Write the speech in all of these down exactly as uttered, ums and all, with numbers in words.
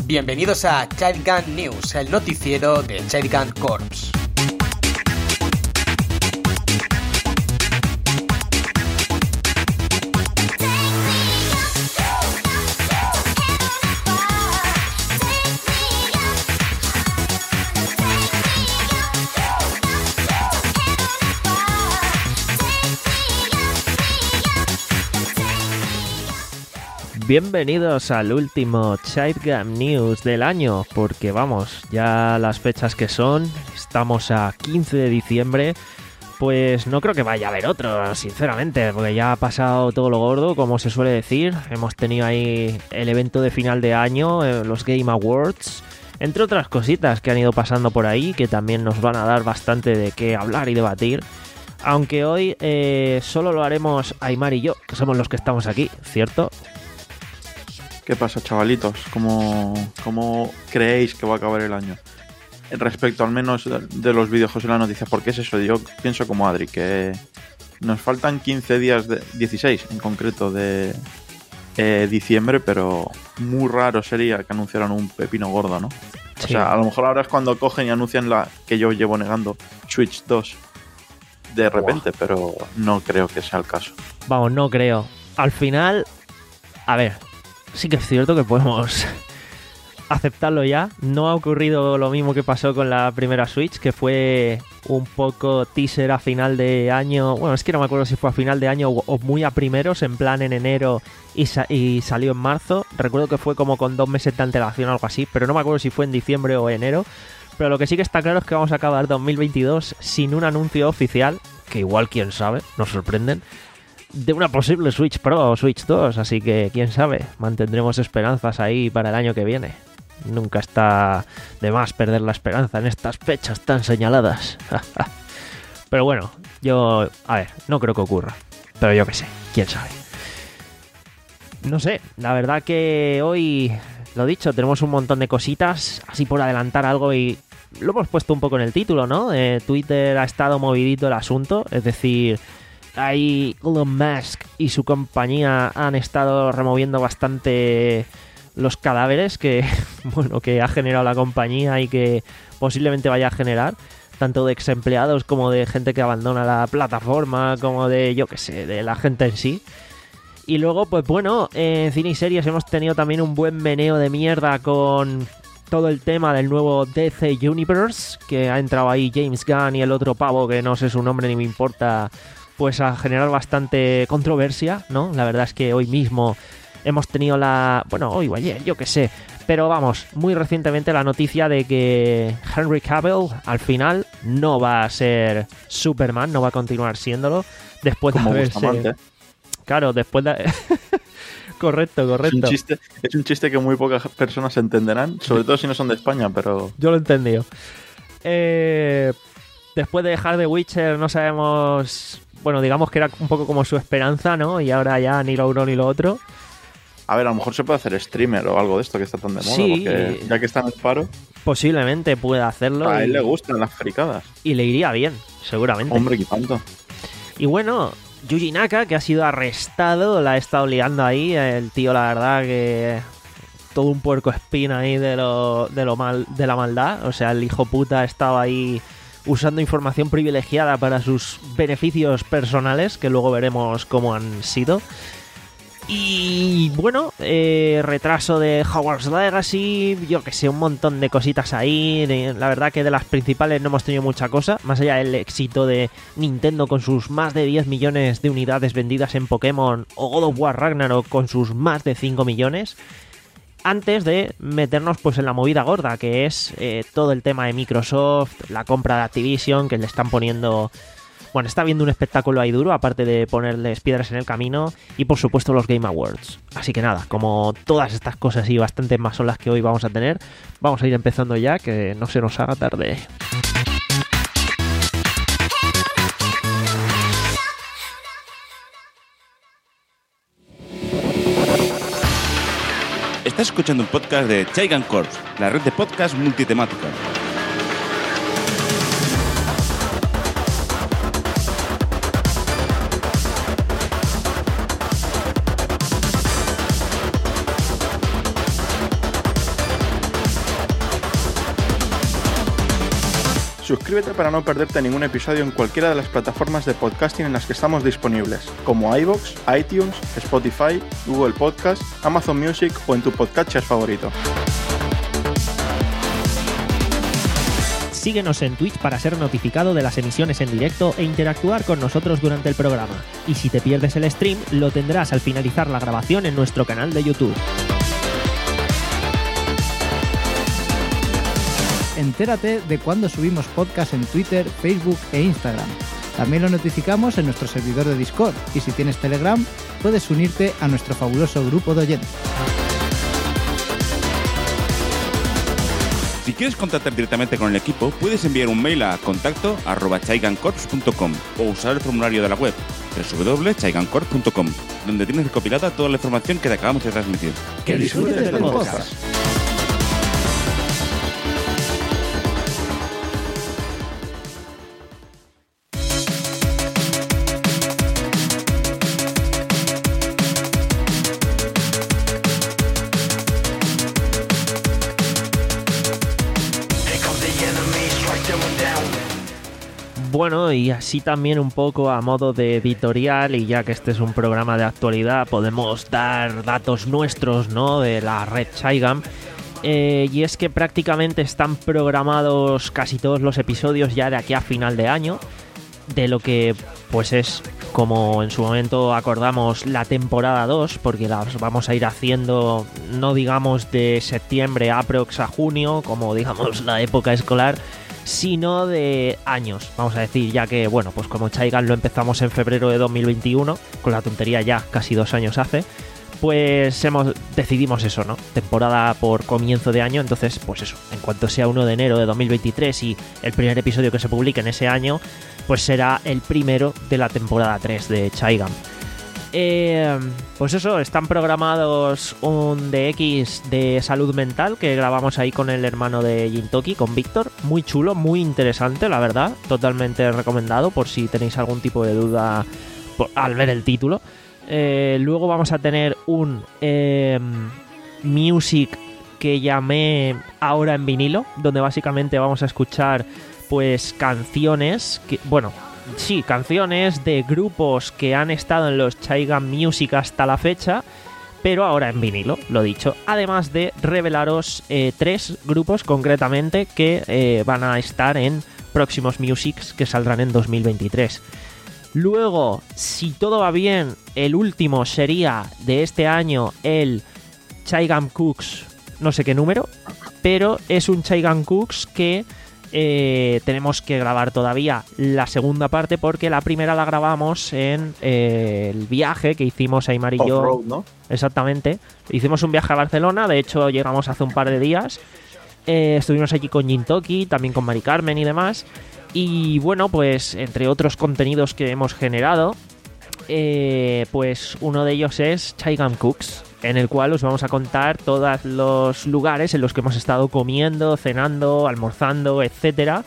Bienvenidos a Child Gun News, el noticiero de Child Gun Corps. Bienvenidos al último Child Gun News del año, porque vamos, ya las fechas que son, estamos a quince de diciembre, pues no creo que vaya a haber otro, sinceramente, porque ya ha pasado todo lo gordo, como se suele decir. Hemos tenido ahí el evento de final de año, los Game Awards, entre otras cositas que han ido pasando por ahí, que también nos van a dar bastante de qué hablar y debatir. Aunque hoy eh, solo lo haremos Aymar y yo, que somos los que estamos aquí, ¿cierto? ¿Qué pasa, chavalitos? ¿Cómo, ¿Cómo creéis que va a acabar el año? Respecto al menos de, de los videojuegos y las noticias, porque es eso, yo pienso como Adri, que nos faltan quince días, de dieciséis en concreto, de eh, diciembre, pero muy raro sería que anunciaran un pepino gordo, ¿no? Sí. O sea, a lo mejor ahora es cuando cogen y anuncian la que yo llevo negando, Switch dos, de repente, wow. Pero no creo que sea el caso. Vamos, no creo. Al final, a ver... Sí que es cierto que podemos aceptarlo ya. No ha ocurrido lo mismo que pasó con la primera Switch, que fue un poco teaser a final de año. Bueno, es que no me acuerdo si fue a final de año o muy a primeros, en plan en enero y, sa- y salió en marzo. Recuerdo que fue como con dos meses de antelación o algo así, pero no me acuerdo si fue en diciembre o enero. Pero lo que sí que está claro es que vamos a acabar dos mil veintidós sin un anuncio oficial, que igual, quién sabe, nos sorprenden, de una posible Switch Pro o Switch dos, así que quién sabe, mantendremos esperanzas ahí para el año que viene. Nunca está de más perder la esperanza en estas fechas tan señaladas. Pero bueno, yo, a ver, no creo que ocurra, pero yo qué sé, quién sabe. No sé, la verdad que hoy, lo dicho, tenemos un montón de cositas, así por adelantar algo, y lo hemos puesto un poco en el título, ¿no? Eh, Twitter ha estado movidito el asunto, es decir... Ahí Elon Musk y su compañía han estado removiendo bastante los cadáveres que, bueno, que ha generado la compañía y que posiblemente vaya a generar, tanto de ex empleados como de gente que abandona la plataforma, como de, yo qué sé, de la gente en sí. Y luego, pues bueno, en cine y series hemos tenido también un buen meneo de mierda con todo el tema del nuevo D C Universe, que ha entrado ahí James Gunn y el otro pavo, que no sé su nombre ni me importa, pues a generar bastante controversia, ¿no? La verdad es que hoy mismo hemos tenido la... Bueno, hoy o ayer, yo qué sé. Pero vamos, muy recientemente la noticia de que Henry Cavill al final no va a ser Superman, no va a continuar siéndolo. Después de Como haberse... Bustamante. Claro, después de... correcto, correcto. Es un, chiste, es un chiste que muy pocas personas entenderán, sobre todo si no son de España, pero... Yo lo he entendido. Eh... Después de dejar The Witcher no sabemos... Bueno, digamos que era un poco como su esperanza, ¿no? Y ahora ya ni lo uno ni lo otro. A ver, a lo mejor se puede hacer streamer o algo de esto que está tan de moda. Sí, porque ya que está en el paro... Posiblemente pueda hacerlo. A él y... le gustan las fricadas. Y le iría bien, seguramente. Hombre, qué tanto. Y bueno, Yuji Naka, que ha sido arrestado, la ha estado liando ahí. El tío, la verdad, que... todo un puercoespín ahí de lo, de lo mal, de la maldad. O sea, el hijo puta estaba ahí... usando información privilegiada para sus beneficios personales, que luego veremos cómo han sido. Y bueno, eh, retraso de Hogwarts Legacy, yo que sé, un montón de cositas ahí. La verdad que de las principales no hemos tenido mucha cosa, más allá del éxito de Nintendo con sus más de diez millones de unidades vendidas en Pokémon, o God of War Ragnarok con sus más de cinco millones. Antes de meternos pues en la movida gorda, que es eh, todo el tema de Microsoft, la compra de Activision, que le están poniendo... Bueno, está viendo un espectáculo ahí duro, aparte de ponerles piedras en el camino, y por supuesto los Game Awards. Así que nada, como todas estas cosas y bastantes más son las que hoy vamos a tener, vamos a ir empezando ya, que no se nos haga tarde. Estás escuchando un podcast de Child Gun Corps, la red de podcast multitemática. Suscríbete para no perderte ningún episodio en cualquiera de las plataformas de podcasting en las que estamos disponibles, como iVoox, iTunes, Spotify, Google Podcast, Amazon Music o en tu podcatcher favorito. Síguenos en Twitch para ser notificado de las emisiones en directo e interactuar con nosotros durante el programa. Y si te pierdes el stream, lo tendrás al finalizar la grabación en nuestro canal de YouTube. Entérate de cuando subimos podcast en Twitter, Facebook e Instagram. También lo notificamos en nuestro servidor de Discord y si tienes Telegram, puedes unirte a nuestro fabuloso grupo de oyentes. Si quieres contactar directamente con el equipo, puedes enviar un mail a contacto arroba chaigancorps punto com o usar el formulario de la web doble u doble u doble u punto chaigancorps punto com, donde tienes recopilada toda la información que te acabamos de transmitir. ¡Que disfrutes del podcast! Bueno, y así también un poco a modo de editorial, y ya que este es un programa de actualidad, podemos dar datos nuestros, ¿no?, de la red Chaigam. Eh, y es que prácticamente están programados casi todos los episodios ya de aquí a final de año, de lo que pues es, como en su momento acordamos, la temporada dos, porque las vamos a ir haciendo, no digamos de septiembre aprox a junio, como digamos la época escolar, sino de años, vamos a decir, ya que, bueno, pues como Chaigam lo empezamos en febrero de dos mil veintiuno, con la tontería ya casi dos años hace, pues hemos decidimos eso, ¿no? Temporada por comienzo de año, entonces, pues eso, en cuanto sea uno de enero de dos mil veintitrés y el primer episodio que se publique en ese año, pues será el primero de la temporada tres de Chaigam. Eh, pues eso, están programados un D X de salud mental que grabamos ahí con el hermano de Jintoki, con Víctor. Muy chulo, muy interesante, la verdad. Totalmente recomendado por si tenéis algún tipo de duda por, al ver el título. Eh, luego vamos a tener un eh, music que llamé Ahora en vinilo, donde básicamente vamos a escuchar pues canciones que, bueno... Sí, canciones de grupos que han estado en los Chaigam Music hasta la fecha, pero ahora en vinilo, lo dicho. Además de revelaros eh, tres grupos concretamente que eh, van a estar en próximos Musics que saldrán en dos mil veintitrés. Luego, si todo va bien, el último sería de este año el Chaigam Cooks, no sé qué número, pero es un Chaigam Cooks que... Eh, tenemos que grabar todavía la segunda parte porque la primera la grabamos en eh, el viaje que hicimos Aymar y yo. Off-road, ¿no? Exactamente. Hicimos un viaje a Barcelona, de hecho llegamos hace un par de días. Eh, estuvimos allí con Jintoki, también con Mari Carmen y demás. Y bueno, pues entre otros contenidos que hemos generado, eh, pues uno de ellos es Chaigam Cooks, en el cual os vamos a contar todos los lugares en los que hemos estado comiendo, cenando, almorzando, etcétera.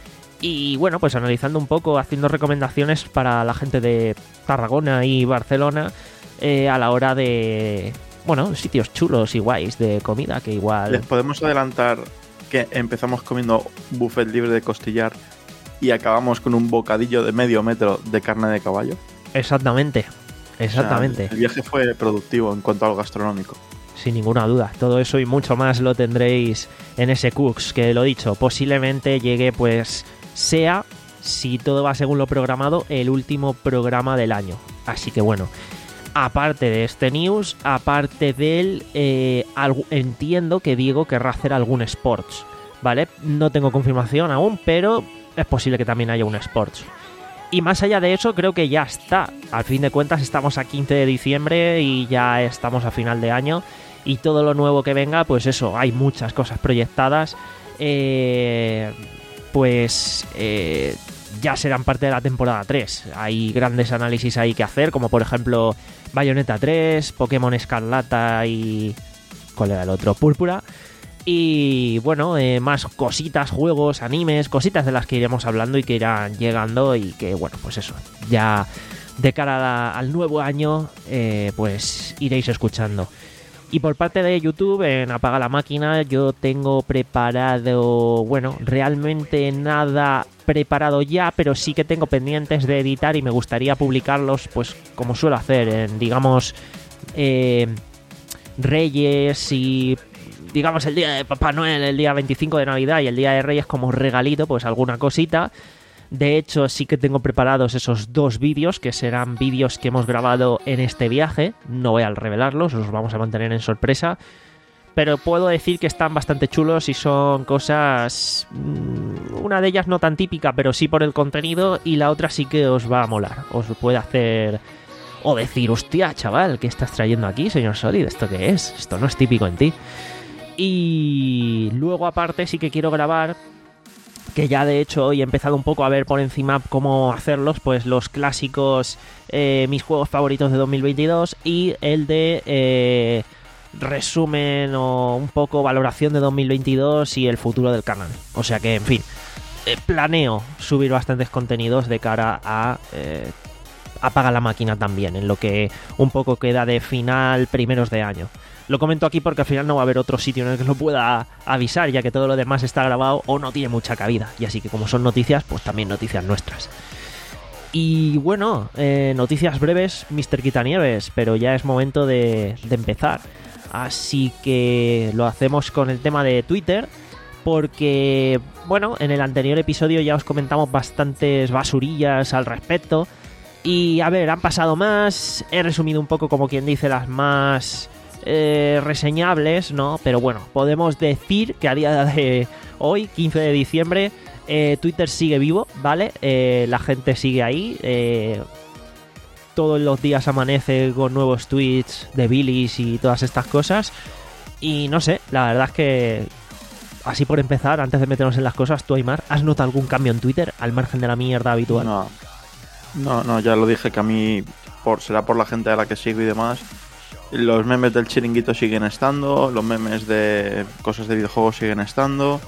Y bueno, pues analizando un poco, haciendo recomendaciones para la gente de Tarragona y Barcelona eh, a la hora de, bueno, sitios chulos y guays de comida, que igual... Les podemos adelantar que empezamos comiendo buffet libre de costillar y acabamos con un bocadillo de medio metro de carne de caballo. Exactamente. Exactamente. O sea, el viaje fue productivo en cuanto a lo gastronómico. Sin ninguna duda. Todo eso y mucho más lo tendréis en ese Cooks, que lo dicho, posiblemente llegue, pues, sea, si todo va según lo programado, el último programa del año. Así que bueno, aparte de este news, aparte del... Eh, algo, entiendo que Diego querrá hacer algún Sports, ¿vale? No tengo confirmación aún, pero es posible que también haya un Sports. Y más allá de eso, creo que ya está. Al fin de cuentas, estamos a quince de diciembre y ya estamos a final de año. Y todo lo nuevo que venga, pues eso, hay muchas cosas proyectadas. Eh, pues eh, ya serán parte de la temporada tres. Hay grandes análisis ahí que hacer, como por ejemplo Bayonetta tres, Pokémon Escarlata y... ¿cuál era el otro? Púrpura. Y bueno, eh, más cositas, juegos, animes, cositas de las que iremos hablando y que irán llegando y que, bueno, pues eso, ya de cara a la, al nuevo año, eh, pues iréis escuchando. Y por parte de YouTube, en Apaga la Máquina, yo tengo preparado, bueno, realmente nada preparado ya, pero sí que tengo pendientes de editar y me gustaría publicarlos, pues como suelo hacer, en, digamos, eh, Reyes y, digamos, el día de Papá Noel, el día veinticinco de Navidad y el día de Reyes como regalito, pues alguna cosita. De hecho, sí que tengo preparados esos dos vídeos, que serán vídeos que hemos grabado en este viaje. No voy a revelarlos, los vamos a mantener en sorpresa. Pero puedo decir que están bastante chulos y son cosas... Una de ellas no tan típica, pero sí por el contenido, y la otra sí que os va a molar. Os puede hacer... O decir, hostia, chaval, ¿qué estás trayendo aquí, señor Solid? ¿Esto qué es? Esto no es típico en ti. Y luego, aparte, sí que quiero grabar... que ya de hecho hoy he empezado un poco a ver por encima cómo hacerlos, pues los clásicos, eh, mis juegos favoritos de dos mil veintidós y el de eh, resumen o un poco valoración de dos mil veintidós y el futuro del canal. O sea que, en fin, eh, planeo subir bastantes contenidos de cara a eh, Apaga la Máquina también, en lo que un poco queda de final primeros de año. Lo comento aquí porque al final no va a haber otro sitio en el que lo pueda avisar, ya que todo lo demás está grabado o no tiene mucha cabida. Y así que como son noticias, pues también noticias nuestras. Y bueno, eh, noticias breves, mister Quitanieves, pero ya es momento de, de empezar. Así que lo hacemos con el tema de Twitter, porque, bueno, en el anterior episodio ya os comentamos bastantes basurillas al respecto. Y a ver, han pasado más, he resumido un poco como quien dice las más... Eh, reseñables, ¿no? Pero bueno, podemos decir que a día de hoy, quince de diciembre, eh, Twitter sigue vivo, ¿vale? Eh, la gente sigue ahí. Eh, todos los días amanece con nuevos tweets de Billys y todas estas cosas. Y no sé, la verdad es que, así por empezar, antes de meternos en las cosas, tú, Aymar, ¿has notado algún cambio en Twitter al margen de la mierda habitual? No, no, no, ya lo dije que a mí, por será por la gente a la que sigo y demás. Los memes del chiringuito siguen estando, los memes de cosas de videojuegos siguen estando.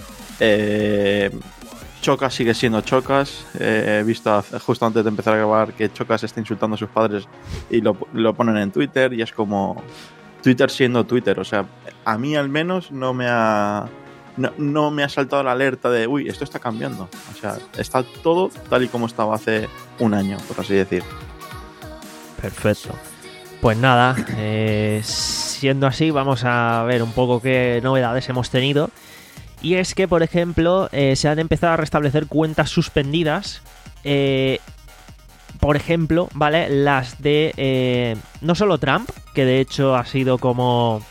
Eh, Chocas sigue siendo Chocas. Eh, he visto justo antes de empezar a grabar que Chocas está insultando a sus padres y lo, lo ponen en Twitter, y es como Twitter siendo Twitter. O sea, a mí al menos no me ha no, no me ha saltado la alerta de uy, esto está cambiando. O sea, está todo tal y como estaba hace un año, por así decir. Perfecto. Pues nada, eh, siendo así, vamos a ver un poco qué novedades hemos tenido. Y es que, por ejemplo, eh, se han empezado a restablecer cuentas suspendidas. Eh, por ejemplo, ¿vale? Las de eh, no solo Trump, que de hecho ha sido como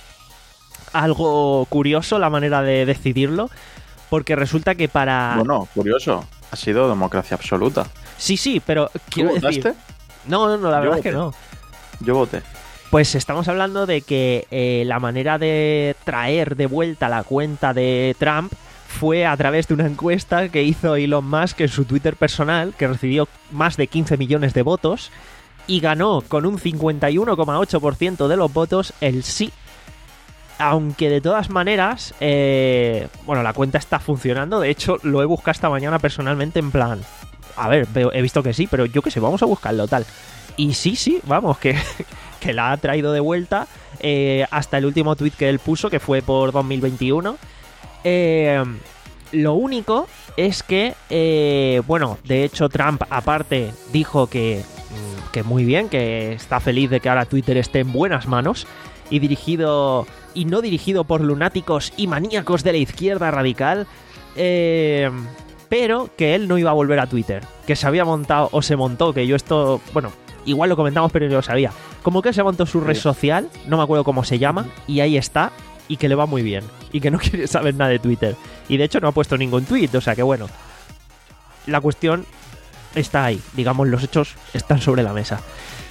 algo curioso la manera de decidirlo, porque resulta que para... Bueno, curioso, ha sido democracia absoluta. Sí, sí, pero quiero ¿Tú decir... votaste? No, no, no, la Yo verdad voté. es que no. Yo voté. Pues estamos hablando de que eh, la manera de traer de vuelta la cuenta de Trump fue a través de una encuesta que hizo Elon Musk en su Twitter personal, que recibió más de quince millones de votos y ganó con un cincuenta y uno coma ocho por ciento de los votos el sí. Aunque de todas maneras, eh, bueno, la cuenta está funcionando. De hecho, lo he buscado esta mañana personalmente en plan... A ver, he visto que sí, pero yo qué sé, vamos a buscarlo, tal. Y sí, sí, vamos, que, que la ha traído de vuelta eh, hasta el último tweet que él puso, que fue por dos mil veintiuno. Eh, lo único es que, eh, bueno, de hecho Trump aparte dijo que, que muy bien, que está feliz de que ahora Twitter esté en buenas manos y dirigido y no dirigido por lunáticos y maníacos de la izquierda radical. Eh... Pero que él no iba a volver a Twitter, que se había montado, o se montó, que yo esto, bueno, igual lo comentamos pero yo lo sabía, como que se montó su red social, no me acuerdo cómo se llama, y ahí está, y que le va muy bien, y que no quiere saber nada de Twitter, y de hecho no ha puesto ningún tweet, o sea que bueno, la cuestión está ahí, digamos, los hechos están sobre la mesa.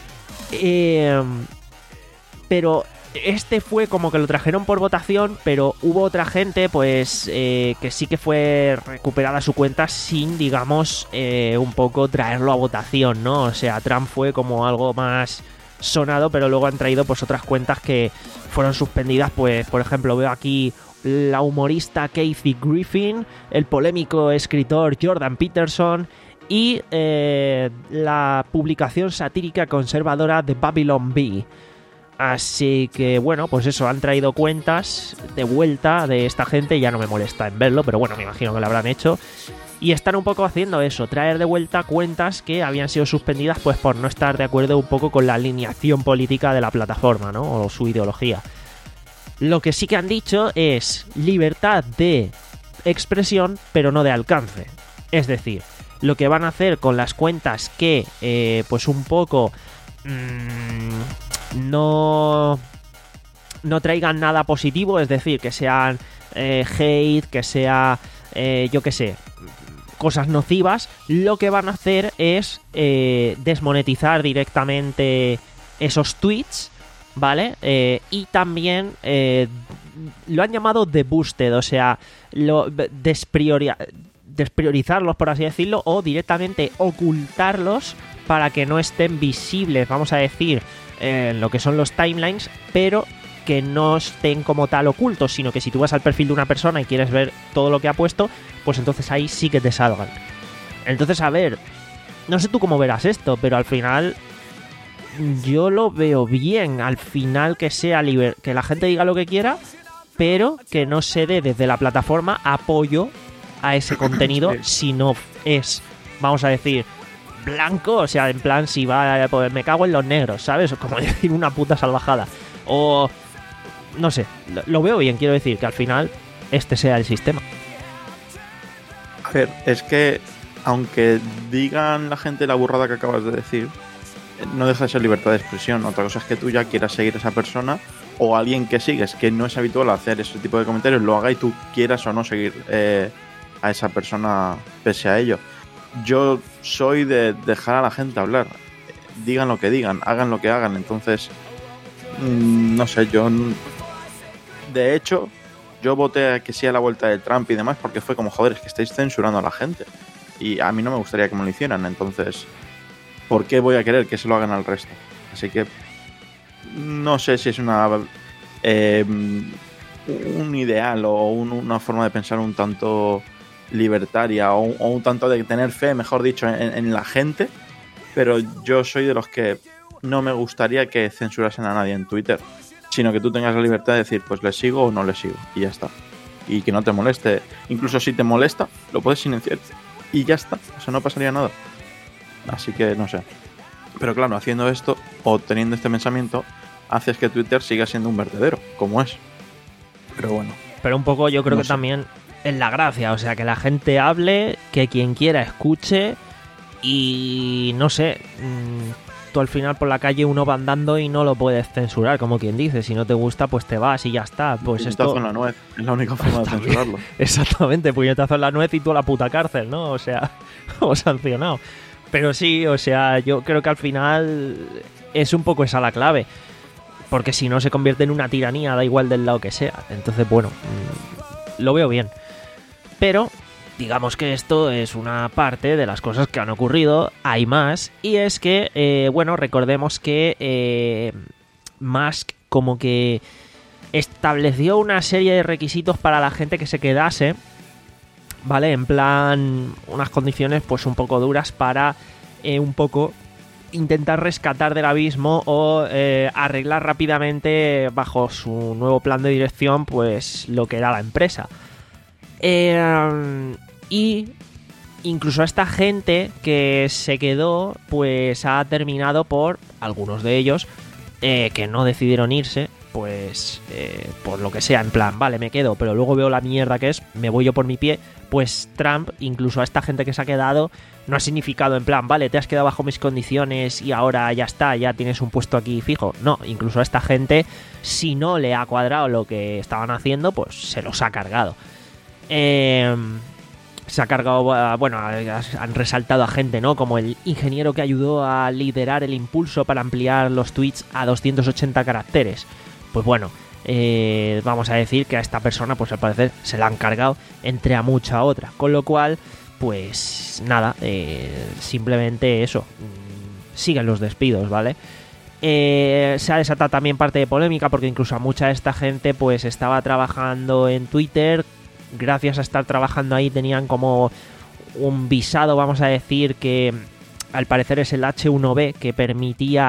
Eh, pero... Este fue como que lo trajeron por votación, pero hubo otra gente, pues, eh, que sí que fue recuperada su cuenta sin, digamos, eh, un poco traerlo a votación, ¿no? O sea, Trump fue como algo más sonado, pero luego han traído, pues, otras cuentas que fueron suspendidas, pues, por ejemplo, veo aquí la humorista Kathy Griffin, el polémico escritor Jordan Peterson y eh, la publicación satírica conservadora de Babylon Bee. Así que bueno, pues eso, han traído cuentas de vuelta de esta gente, ya no me molesta en verlo, pero bueno, me imagino que lo habrán hecho. Y están un poco haciendo eso, traer de vuelta cuentas que habían sido suspendidas pues por no estar de acuerdo un poco con la alineación política de la plataforma, ¿no? O su ideología. Lo que sí que han dicho es libertad de expresión, pero no de alcance. Es decir, lo que van a hacer con las cuentas que eh, pues un poco mmm, no, no traigan nada positivo, es decir, que sean eh, hate, que sea, eh, yo qué sé, cosas nocivas, lo que van a hacer es eh, desmonetizar directamente esos tweets, ¿vale? Eh, y también eh, lo han llamado deboosted, o sea, lo, despriori- despriorizarlos, por así decirlo, o directamente ocultarlos para que no estén visibles, vamos a decir, en eh, lo que son los timelines, pero que no estén como tal ocultos, sino que si tú vas al perfil de una persona y quieres ver todo lo que ha puesto, pues entonces ahí sí que te salgan. Entonces, a ver, no sé tú cómo verás esto, pero al final yo lo veo bien. Al final que sea liber- que la gente diga lo que quiera, pero que no se dé desde la plataforma apoyo a ese contenido si no es, vamos a decir, blanco, o sea, en plan si va, pues me cago en los negros, ¿sabes? Como decir una puta salvajada. O no sé, lo, lo veo bien, quiero decir, que al final este sea el sistema. A ver, es que aunque digan la gente la burrada que acabas de decir, no deja de ser libertad de expresión. Otra cosa es que tú ya quieras seguir a esa persona o a alguien que sigues, que no es habitual hacer ese tipo de comentarios, lo haga y tú quieras o no seguir eh, a esa persona pese a ello. Yo soy de dejar a la gente hablar. Digan lo que digan, hagan lo que hagan. Entonces, mmm, no sé, yo... De hecho, yo voté a que sí a la vuelta de Trump y demás porque fue como, joder, es que estáis censurando a la gente. Y a mí no me gustaría que me lo hicieran. Entonces, ¿por qué voy a querer que se lo hagan al resto? Así que no sé si es una eh, un ideal o un, una forma de pensar un tanto libertaria o, o un tanto de tener fe, mejor dicho, en, en la gente, pero yo soy de los que no me gustaría que censurasen a nadie en Twitter, sino que tú tengas la libertad de decir, pues le sigo o no le sigo, y ya está. Y que no te moleste. Incluso si te molesta, lo puedes silenciar y ya está, o sea, no pasaría nada. Así que no sé. Pero claro, haciendo esto o teniendo este pensamiento, haces que Twitter siga siendo un vertedero, como es. Pero bueno. Pero un poco yo creo no que sé. también es la gracia, o sea, que la gente hable, que quien quiera escuche y no sé, mmm, tú al final por la calle uno va andando y no lo puedes censurar, como quien dice, si no te gusta pues te vas y ya está. Pues puñetazo esto en la nuez, es la única forma de También. censurarlo. Exactamente, puñetazo en la nuez y tú a la puta cárcel, ¿no? O sea, o sancionado. Pero sí, o sea, yo creo que al final es un poco esa la clave. Porque si no se convierte en una tiranía, da igual del lado que sea. Entonces, bueno, mmm, lo veo bien. Pero digamos que esto es una parte de las cosas que han ocurrido. Hay más. Y es que, eh, bueno, recordemos que eh, Musk como que estableció una serie de requisitos para la gente que se quedase, ¿vale? En plan, unas condiciones pues un poco duras para eh, un poco intentar rescatar del abismo o eh, arreglar rápidamente bajo su nuevo plan de dirección pues lo que era la empresa. Eh, y incluso a esta gente que se quedó pues ha terminado por, algunos de ellos, eh, que no decidieron irse, pues eh, por lo que sea, en plan, vale, me quedo, pero luego veo la mierda que es, me voy yo por mi pie. Pues Trump, incluso a esta gente que se ha quedado, no ha significado en plan, vale, te has quedado bajo mis condiciones y ahora ya está, ya tienes un puesto aquí fijo. No, incluso a esta gente, si no le ha cuadrado lo que estaban haciendo, pues se los ha cargado. Eh, se ha cargado, bueno, han resaltado a gente, ¿no? Como el ingeniero que ayudó a liderar el impulso para ampliar los tweets a doscientos ochenta caracteres. Pues bueno, eh, vamos a decir que a esta persona, pues al parecer se la han cargado entre a mucha otra. Con lo cual, pues nada, eh, simplemente eso, siguen los despidos, ¿vale? Eh, se ha desatado también parte de polémica porque incluso a mucha de esta gente pues estaba trabajando en Twitter. Gracias a estar trabajando ahí tenían como un visado, vamos a decir, que al parecer es el hache uno be, que permitía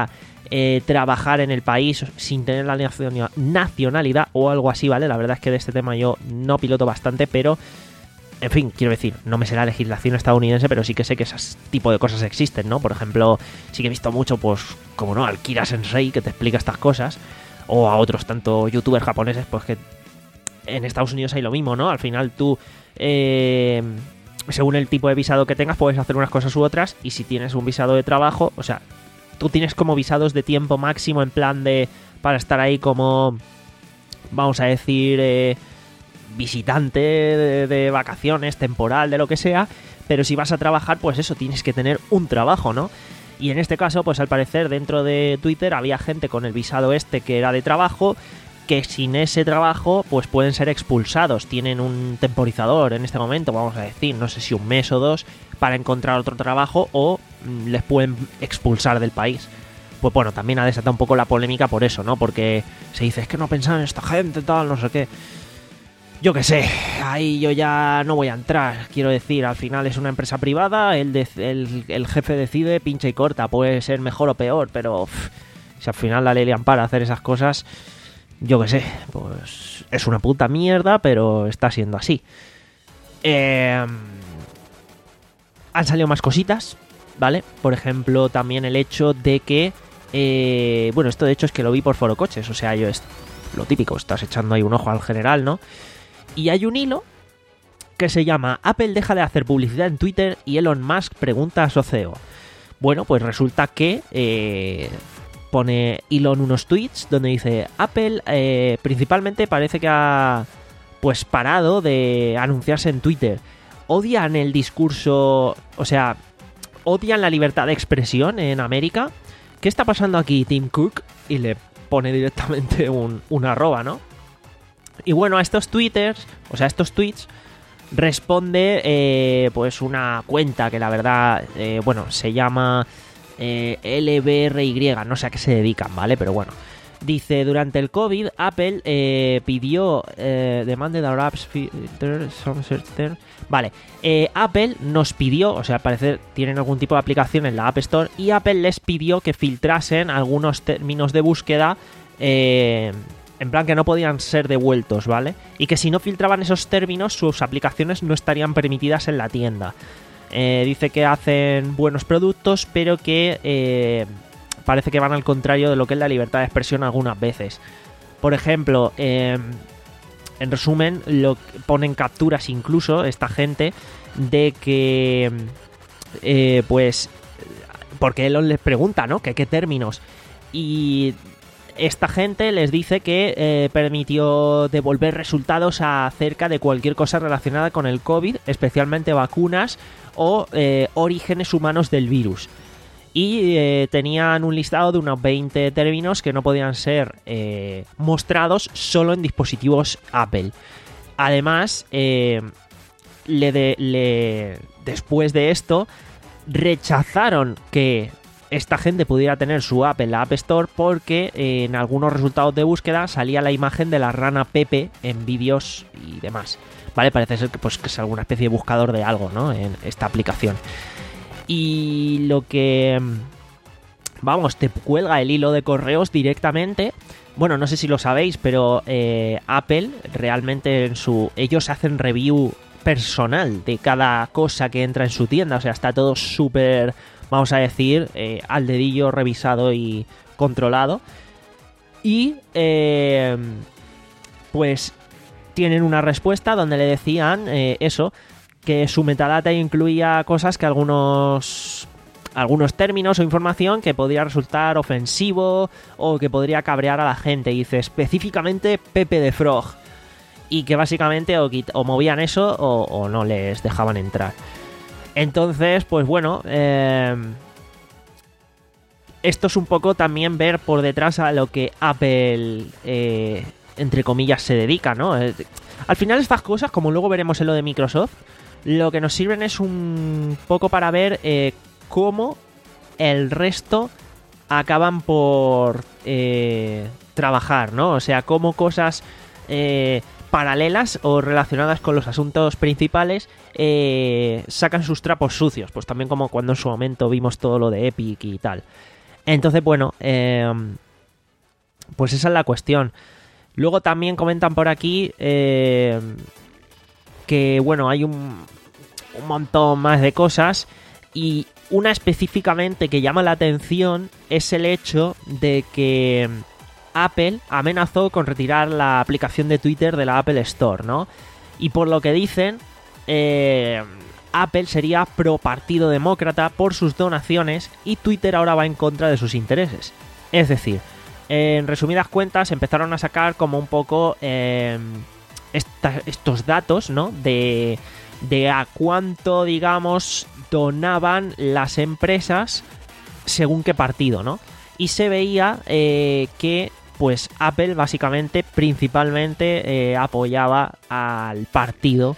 eh, trabajar en el país sin tener la nacionalidad o algo así, ¿vale? La verdad es que de este tema yo no piloto bastante, pero en fin, quiero decir, no me sé la legislación estadounidense, pero sí que sé que ese tipo de cosas existen, ¿no? Por ejemplo, sí que he visto mucho, pues, como no, al Kira Sensei, que te explica estas cosas, o a otros tanto youtubers japoneses, pues que en Estados Unidos hay lo mismo, ¿no? Al final tú, eh, según el tipo de visado que tengas, puedes hacer unas cosas u otras, y si tienes un visado de trabajo, o sea, tú tienes como visados de tiempo máximo en plan de, para estar ahí como, vamos a decir, eh, visitante de, de vacaciones, temporal, de lo que sea, pero si vas a trabajar, pues eso, tienes que tener un trabajo, ¿no? Y en este caso, pues al parecer dentro de Twitter había gente con el visado este que era de trabajo, que sin ese trabajo, pues pueden ser expulsados, tienen un temporizador en este momento, vamos a decir, no sé si un mes o dos, para encontrar otro trabajo o mm, les pueden expulsar del país. Pues bueno, también ha desatado un poco la polémica por eso, ¿no? Porque se dice, es que no pensaban en esta gente, tal, no sé qué. Yo qué sé, ahí yo ya no voy a entrar, quiero decir, al final es una empresa privada, el, de, el, el jefe decide, pincha y corta, puede ser mejor o peor, pero uff, si al final la ley le ampara hacer esas cosas, yo qué sé, pues es una puta mierda, pero está siendo así. Eh, han salido más cositas, ¿vale? Por ejemplo, también el hecho de que, eh, bueno, esto de hecho es que lo vi por Foro Coches, o sea, yo es lo típico, estás echando ahí un ojo al general, ¿no? Y hay un hilo que se llama Apple deja de hacer publicidad en Twitter y Elon Musk pregunta a su C E O. Bueno, pues resulta que eh, pone Elon unos tweets donde dice Apple eh, principalmente parece que ha pues parado de anunciarse en Twitter. Odian el discurso, o sea, odian la libertad de expresión en América. ¿Qué está pasando aquí, Tim Cook? Y le pone directamente un, un arroba, ¿no? Y bueno, a estos twitters, o sea, a estos tweets, responde eh, pues una cuenta que la verdad, eh, bueno, se llama eh, L B R Y, no sé a qué se dedican, ¿vale? Pero bueno, dice, durante el COVID, Apple eh, pidió, eh, demanded our apps filter, some search terms. Vale, eh, Apple nos pidió, o sea, al parecer tienen algún tipo de aplicación en la App Store, y Apple les pidió que filtrasen algunos términos de búsqueda, eh... en plan que no podían ser devueltos, ¿vale? Y que si no filtraban esos términos, sus aplicaciones no estarían permitidas en la tienda. Eh, dice que hacen buenos productos, pero que eh, parece que van al contrario de lo que es la libertad de expresión algunas veces. Por ejemplo, eh, en resumen, lo ponen capturas incluso esta gente de que, eh, pues, porque Elon les pregunta, ¿no? Que qué términos. Y esta gente les dice que eh, permitió devolver resultados acerca de cualquier cosa relacionada con el COVID, especialmente vacunas o eh, orígenes humanos del virus. Y eh, tenían un listado de unos veinte términos que no podían ser eh, mostrados solo en dispositivos Apple. Además, eh, le de, le, después de esto, rechazaron que esta gente pudiera tener su app en la App Store porque eh, en algunos resultados de búsqueda salía la imagen de la rana Pepe en vídeos y demás. Vale, parece ser que, pues, que es alguna especie de buscador de algo, ¿no? En esta aplicación. Y lo que, vamos, te cuelga el hilo de correos directamente. Bueno, no sé si lo sabéis, pero eh, Apple realmente en su... ellos hacen review personal de cada cosa que entra en su tienda. O sea, está todo súper... vamos a decir, eh, al dedillo revisado y controlado. Y, eh, pues, tienen una respuesta donde le decían eh, eso, que su metadata incluía cosas que algunos... algunos términos o información que podría resultar ofensivo o que podría cabrear a la gente. Y dice, específicamente Pepe de Frog. Y que básicamente o, o movían eso o, o no les dejaban entrar. Entonces, pues bueno, eh, esto es un poco también ver por detrás a lo que Apple, eh, entre comillas, se dedica, ¿no? Eh, al final estas cosas, como luego veremos en lo de Microsoft, lo que nos sirven es un poco para ver eh, cómo el resto acaban por eh, trabajar, ¿no? O sea, cómo cosas... Eh, paralelas o relacionadas con los asuntos principales eh, sacan sus trapos sucios, pues también como cuando en su momento vimos todo lo de Epic y tal. Entonces, bueno, eh, pues esa es la cuestión. Luego también comentan por aquí eh, que, bueno, hay un, un montón más de cosas y una específicamente que llama la atención es el hecho de que Apple amenazó con retirar la aplicación de Twitter de la Apple Store, ¿no? Y por lo que dicen, eh, Apple sería pro partido demócrata por sus donaciones y Twitter ahora va en contra de sus intereses. Es decir, en resumidas cuentas empezaron a sacar como un poco eh, esta, estos datos, ¿no? De, de a cuánto, digamos, donaban las empresas según qué partido, ¿no? Y se veía eh, que pues Apple básicamente principalmente eh, apoyaba al partido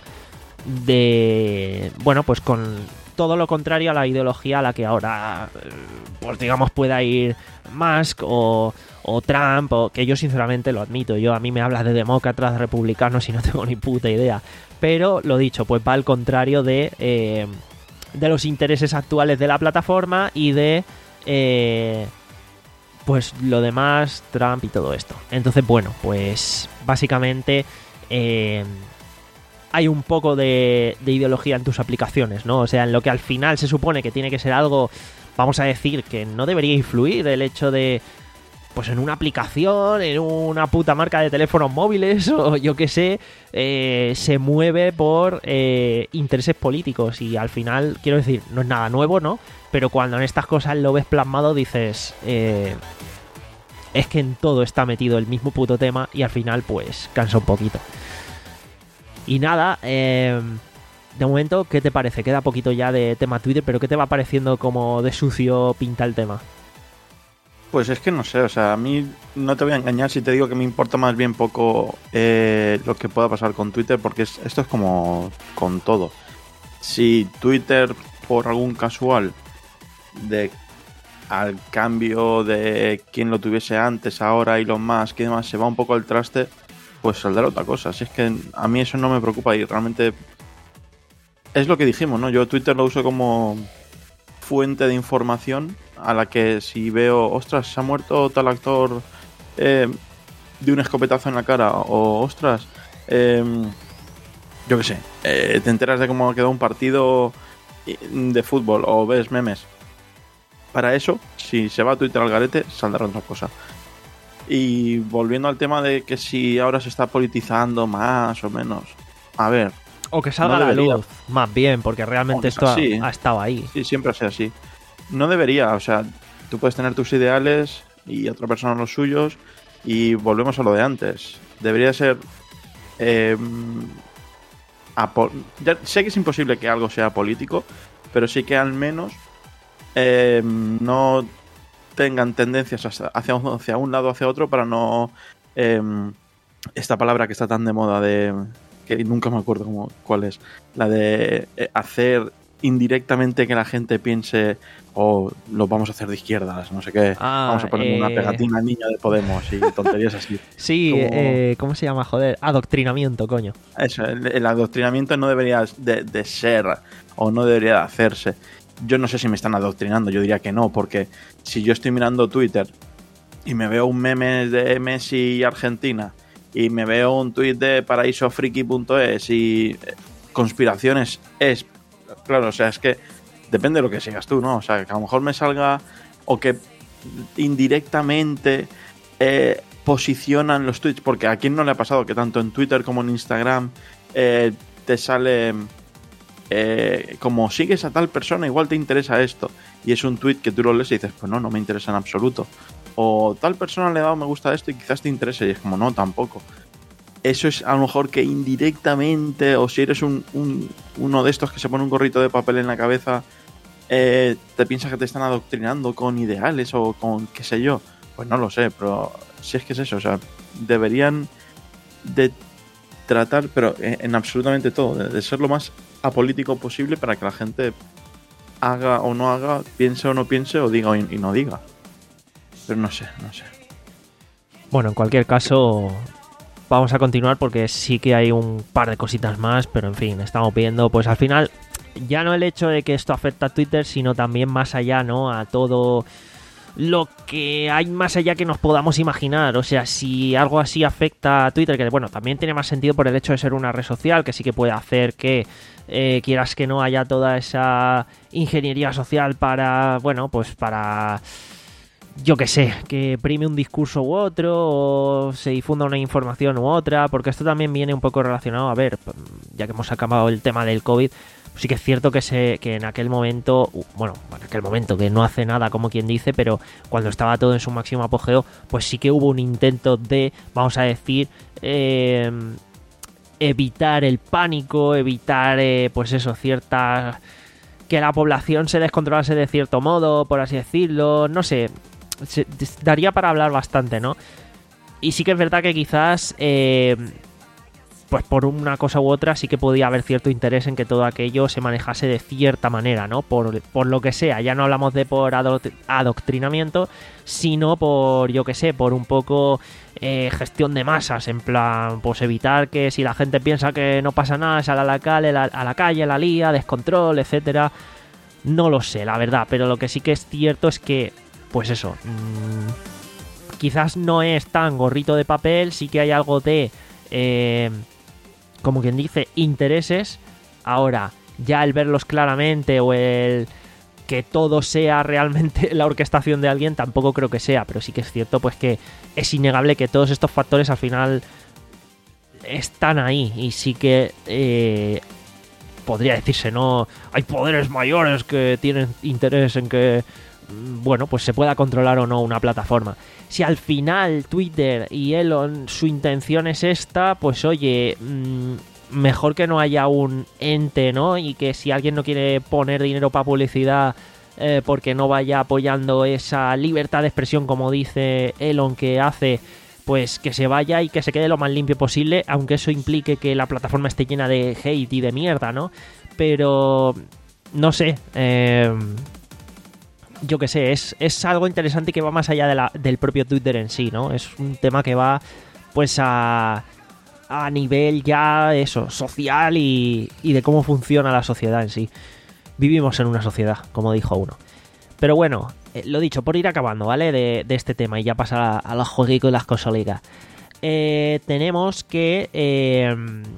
de, bueno, pues con todo lo contrario a la ideología a la que ahora, pues digamos, pueda ir Musk o, o Trump, o que yo sinceramente lo admito, yo a mí me hablas de demócratas, de republicanos y no tengo ni puta idea, pero lo dicho, pues va al contrario de, eh, de los intereses actuales de la plataforma y de... Eh, pues lo demás, Trump y todo esto. Entonces, bueno, pues básicamente eh, hay un poco de, de ideología en tus aplicaciones, ¿no? O sea, en lo que al final se supone que tiene que ser algo, vamos a decir, que no debería influir el hecho de, pues en una aplicación, en una puta marca de teléfonos móviles o yo qué sé, eh, se mueve por eh, intereses políticos y al final, quiero decir, no es nada nuevo, ¿no? Pero cuando en estas cosas lo ves plasmado dices, eh, es que en todo está metido el mismo puto tema y al final pues cansa un poquito. Y nada, eh, de momento, ¿qué te parece? Queda poquito ya de tema Twitter, pero ¿qué te va pareciendo como de sucio pinta el tema? Pues es que no sé, o sea, a mí no te voy a engañar si te digo que me importa más bien poco eh, lo que pueda pasar con Twitter, porque es, esto es como con todo. Si Twitter, por algún casual, de al cambio de quien lo tuviese antes, ahora Elon Musk y demás, se va un poco al traste, pues saldrá otra cosa. Así es que a mí eso no me preocupa y realmente es lo que dijimos, ¿no? Yo Twitter lo uso como fuente de información a la que si veo, ostras, se ha muerto tal actor eh, de un escopetazo en la cara, o ostras, eh, yo qué sé, eh, te enteras de cómo ha quedado un partido de fútbol o ves memes. Para eso, si se va a Twitter al garete, saldrá otra cosa. Y volviendo al tema de que si ahora se está politizando más o menos, a ver, o que salga no a la debería. luz, más bien, porque realmente esto ha, sí. ha estado ahí. Sí, siempre ha sido así. No debería, o sea, tú puedes tener tus ideales y otra persona los suyos y volvemos a lo de antes. Debería ser... Eh, apo- ya sé que es imposible que algo sea político, pero sí que al menos eh, no tengan tendencias hacia, hacia un lado o hacia otro para no... Eh, esta palabra que está tan de moda de... que nunca me acuerdo cómo, cuál es. La de eh, hacer indirectamente que la gente piense, o oh, lo vamos a hacer de izquierdas, no sé qué, ah, vamos a poner eh... una pegatina al niño de Podemos y tonterías así. Sí, Como... eh, ¿cómo se llama? Joder, adoctrinamiento, coño. Eso, el, el adoctrinamiento no debería de, de ser o no debería de hacerse. Yo no sé si me están adoctrinando, yo diría que no, porque si yo estoy mirando Twitter y me veo un meme de Messi y Argentina y me veo un tuit de paraíso friki punto es y conspiraciones es... Claro, o sea, es que depende de lo que sigas tú, ¿no? O sea, que a lo mejor me salga o que indirectamente eh, posicionan los tweets, porque a quién no le ha pasado que tanto en Twitter como en Instagram eh, te sale eh, como sigues a tal persona, igual te interesa esto, y es un tweet que tú lo lees y dices, pues no, no me interesa en absoluto. O tal persona le ha dado me gusta a esto y quizás te interese, y es como, no, tampoco. Eso es a lo mejor que indirectamente, o si eres un, un uno de estos que se pone un gorrito de papel en la cabeza, eh, te piensas que te están adoctrinando con ideales o con qué sé yo. Pues no lo sé, pero si es que es eso, o sea, deberían de tratar, pero en, en absolutamente todo, de, de ser lo más apolítico posible para que la gente haga o no haga, piense o no piense, o diga o y no diga. Pero no sé, no sé. Bueno, en cualquier caso... vamos a continuar porque sí que hay un par de cositas más, pero en fin, estamos viendo, pues al final, ya no el hecho de que esto afecta a Twitter, sino también más allá, ¿no? A todo, lo que hay más allá que nos podamos imaginar. O sea, si algo así afecta a Twitter, que bueno, también tiene más sentido por el hecho de ser una red social, que sí que puede hacer que eh, quieras que no haya toda esa ingeniería social para, bueno, pues para, yo que sé, que prime un discurso u otro, o se difunda una información u otra, porque esto también viene un poco relacionado, a ver, ya que hemos acabado el tema del COVID, sí que es cierto que se que en aquel momento, bueno, en aquel momento que no hace nada como quien dice, pero cuando estaba todo en su máximo apogeo, pues sí que hubo un intento de, vamos a decir, eh, evitar el pánico, evitar, eh, pues eso, cierta, que la población se descontrolase de cierto modo, por así decirlo, no sé, se, daría para hablar bastante, ¿no? Y sí que es verdad que quizás... Eh, pues por una cosa u otra sí que podía haber cierto interés en que todo aquello se manejase de cierta manera, ¿no? Por, por lo que sea, ya no hablamos de por adoctrinamiento, sino por, yo que sé, por un poco eh, gestión de masas, en plan, pues evitar que si la gente piensa que no pasa nada, sale a la calle, a la calle, la lía, descontrol, etcétera. No lo sé, la verdad, pero lo que sí que es cierto es que, pues eso, mmm, quizás no es tan gorrito de papel, sí que hay algo de... Eh, como quien dice, intereses. Ahora, ya el verlos claramente o el que todo sea realmente la orquestación de alguien, tampoco creo que sea, pero sí que es cierto pues que es innegable que todos estos factores al final están ahí y sí que eh, podría decirse, ¿no? Hay poderes mayores que tienen interés en que, bueno, pues se pueda controlar o no una plataforma. Si al final Twitter y Elon su intención es esta, pues oye, mmm, mejor que no haya un ente, ¿no? Y que si alguien no quiere poner dinero para publicidad eh, porque no vaya apoyando esa libertad de expresión, como dice Elon que hace, pues que se vaya y que se quede lo más limpio posible, aunque eso implique que la plataforma esté llena de hate y de mierda, ¿no? Pero, no sé, eh... yo que sé, es, es algo interesante que va más allá de la, del propio Twitter en sí, ¿no? Es un tema que va, pues, a, a nivel ya, eso, social y, y de cómo funciona la sociedad en sí. Vivimos en una sociedad, como dijo uno. Pero bueno, eh, lo dicho, por ir acabando, ¿vale? De, de este tema y ya pasar a, a los jueguitos y las cosolitas. Eh, tenemos que... Eh,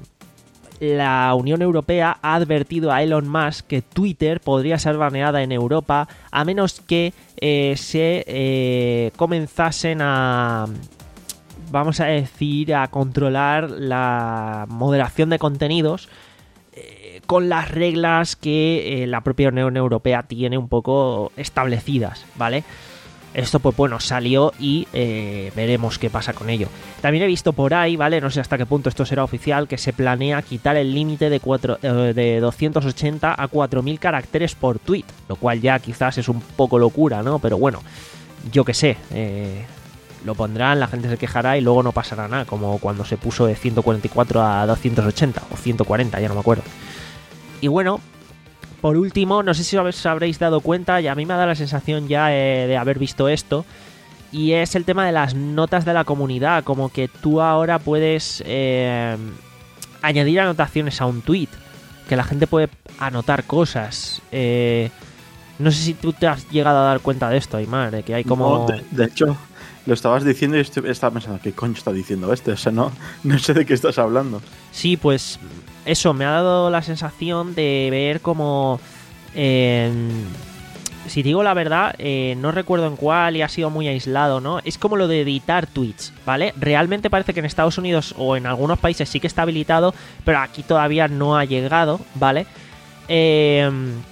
la Unión Europea ha advertido a Elon Musk que Twitter podría ser baneada en Europa a menos que eh, se eh, comenzasen a, vamos a decir, a controlar la moderación de contenidos eh, con las reglas que eh, la propia Unión Europea tiene un poco establecidas, ¿vale? Esto, pues bueno, salió y eh, veremos qué pasa con ello. También he visto por ahí, ¿vale? No sé hasta qué punto esto será oficial, que se planea quitar el límite de, eh, de doscientos ochenta a cuatro mil caracteres por tweet, lo cual ya quizás es un poco locura, ¿no? Pero bueno, yo qué sé, eh, lo pondrán, la gente se quejará y luego no pasará nada, como cuando se puso de ciento cuarenta y cuatro a doscientos ochenta o ciento cuarenta, ya no me acuerdo. Y bueno... Por último, no sé si os habréis dado cuenta, y a mí me ha dado la sensación ya eh, de haber visto esto, y es el tema de las notas de la comunidad, como que tú ahora puedes eh, añadir anotaciones a un tweet, que la gente puede anotar cosas. Eh, no sé si tú te has llegado a dar cuenta de esto, Aymar, de que hay como... No, de, de hecho, lo estabas diciendo y estoy, estaba pensando, ¿qué coño está diciendo este? O sea, no, no sé de qué estás hablando. Sí, pues... Eso, me ha dado la sensación de ver como... Eh, si digo la verdad, eh, no recuerdo en cuál y ha sido muy aislado, ¿no? Es como lo de editar tweets, ¿vale? Realmente parece que en Estados Unidos o en algunos países sí que está habilitado, pero aquí todavía no ha llegado, ¿vale? Eh,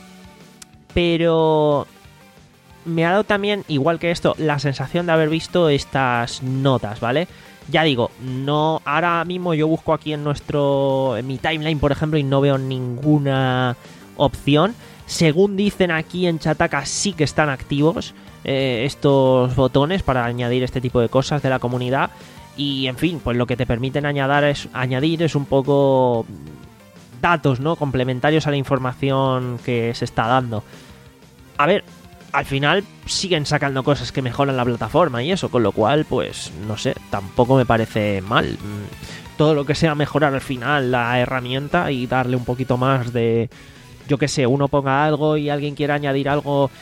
pero... me ha dado también, igual que esto, la sensación de haber visto estas notas, ¿vale? Ya digo, no, ahora mismo yo busco aquí en nuestro, en mi timeline, por ejemplo, y no veo ninguna opción. Según dicen aquí en Chataka, sí que están activos eh, estos botones para añadir este tipo de cosas de la comunidad. Y, en fin, pues lo que te permiten añadir es, añadir es un poco datos, ¿no? Complementarios a la información que se está dando. A ver... Al final siguen sacando cosas que mejoran la plataforma y eso, con lo cual, pues, no sé, tampoco me parece mal. Todo lo que sea mejorar al final la herramienta y darle un poquito más de, yo qué sé, uno ponga algo y alguien quiera añadir algo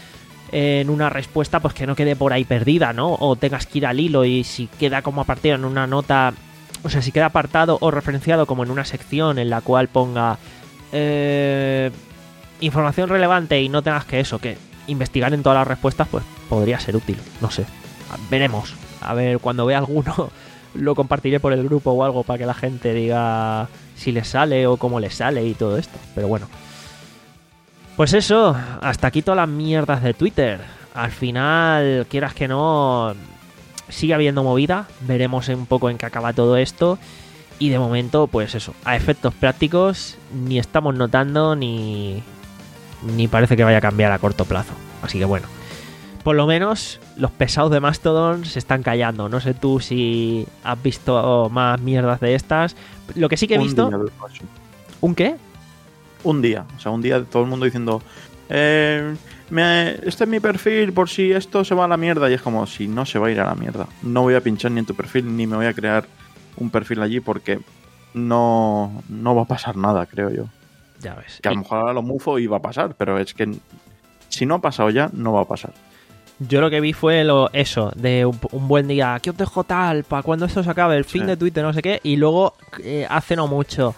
en una respuesta, pues que no quede por ahí perdida, ¿no? O tengas que ir al hilo y si queda como apartado en una nota, o sea, si queda apartado o referenciado como en una sección en la cual ponga eh, información relevante y no tengas que eso, que investigar en todas las respuestas, pues podría ser útil, no sé. Veremos. A ver, cuando vea alguno lo compartiré por el grupo o algo para que la gente diga si les sale o cómo les sale y todo esto. Pero bueno. Pues eso, hasta aquí todas las mierdas de Twitter. Al final, quieras que no, sigue habiendo movida. Veremos un poco en qué acaba todo esto. Y de momento, pues eso, a efectos prácticos ni estamos notando ni, ni parece que vaya a cambiar a corto plazo. Así que bueno, por lo menos los pesados de Mastodon se están callando. No sé tú si has visto más mierdas de estas. Lo que sí que he Un visto... día de paso. ¿Un qué? Un día. O sea, un día todo el mundo diciendo... Eh, me, este es mi perfil por si esto se va a la mierda. Y es como, si no se va a ir a la mierda. No voy a pinchar ni en tu perfil, ni me voy a crear un perfil allí porque no, no va a pasar nada, creo yo. Ya ves. Que a lo mejor ahora lo mufo y va a pasar, pero es que si no ha pasado ya, no va a pasar. Yo lo que vi fue lo eso, de un, un buen día, que os dejo tal, para cuando esto se acabe, el fin Sí. de Twitter, no sé qué, y luego, eh, hace no mucho,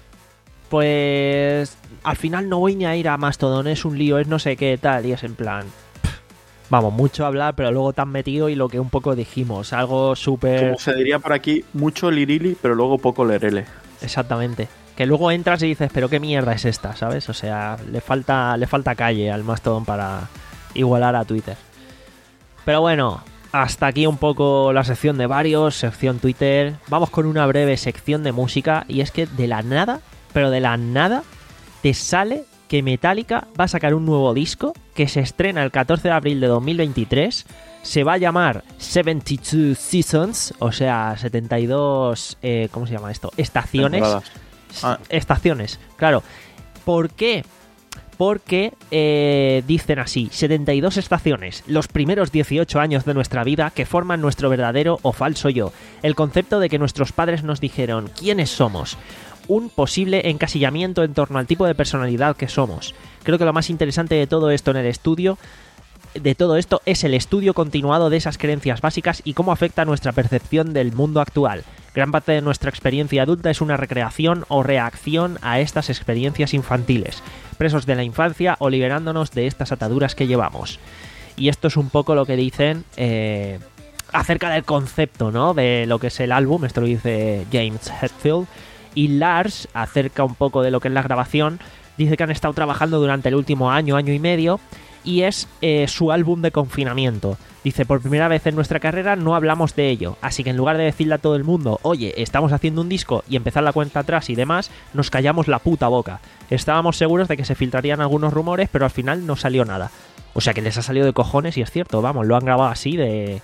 pues al final no voy ni a ir a Mastodon, es un lío, es no sé qué, tal, y es en plan, pff, vamos, mucho hablar, pero luego tan metido y lo que un poco dijimos, algo súper... Como se diría por aquí, mucho lirili, pero luego poco lerele. Exactamente. Que luego entras y dices, pero qué mierda es esta, ¿sabes? O sea, le falta, le falta calle al Mastodon para igualar a Twitter. Pero bueno, hasta aquí un poco la sección de varios, sección Twitter. Vamos con una breve sección de música. Y es que de la nada, pero de la nada, te sale que Metallica va a sacar un nuevo disco que se estrena el catorce de abril de dos mil veintitrés. Se va a llamar setenta y dos Seasons, o sea, setenta y dos... Eh, ¿cómo se llama esto? Estaciones. Temporadas. Ah. Estaciones, claro. ¿Por qué? Porque eh, dicen así, setenta y dos estaciones, los primeros dieciocho años de nuestra vida que forman nuestro verdadero o falso yo. El concepto de que nuestros padres nos dijeron quiénes somos. Un posible encasillamiento en torno al tipo de personalidad que somos. Creo que lo más interesante de todo esto en el estudio, de todo esto, es el estudio continuado de esas creencias básicas y cómo afecta nuestra percepción del mundo actual. Gran parte de nuestra experiencia adulta es una recreación o reacción a estas experiencias infantiles, presos de la infancia o liberándonos de estas ataduras que llevamos. Y esto es un poco lo que dicen eh, acerca del concepto, ¿no? De lo que es el álbum. Esto lo dice James Hetfield. Y Lars, acerca un poco de lo que es la grabación, dice que han estado trabajando durante el último año, año y medio, y es eh, su álbum de confinamiento. Dice, por primera vez en nuestra carrera no hablamos de ello, así que en lugar de decirle a todo el mundo, oye, estamos haciendo un disco y empezar la cuenta atrás y demás, nos callamos la puta boca. Estábamos seguros de que se filtrarían algunos rumores, pero al final no salió nada. O sea que les ha salido de cojones y es cierto, vamos, lo han grabado así de...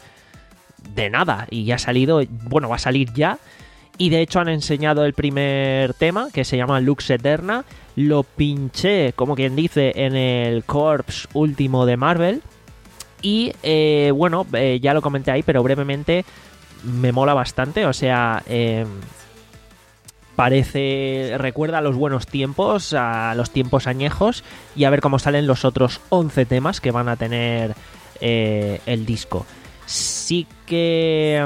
de nada, y ya ha salido, bueno, va a salir ya. Y de hecho han enseñado el primer tema, que se llama Lux Eterna. Lo pinché, como quien dice, en el Corps último de Marvel. Y eh, bueno, eh, ya lo comenté ahí, pero brevemente me mola bastante. O sea, eh, parece... recuerda a los buenos tiempos, a los tiempos añejos. Y a ver cómo salen los otros once temas que van a tener eh, el disco. Sí que...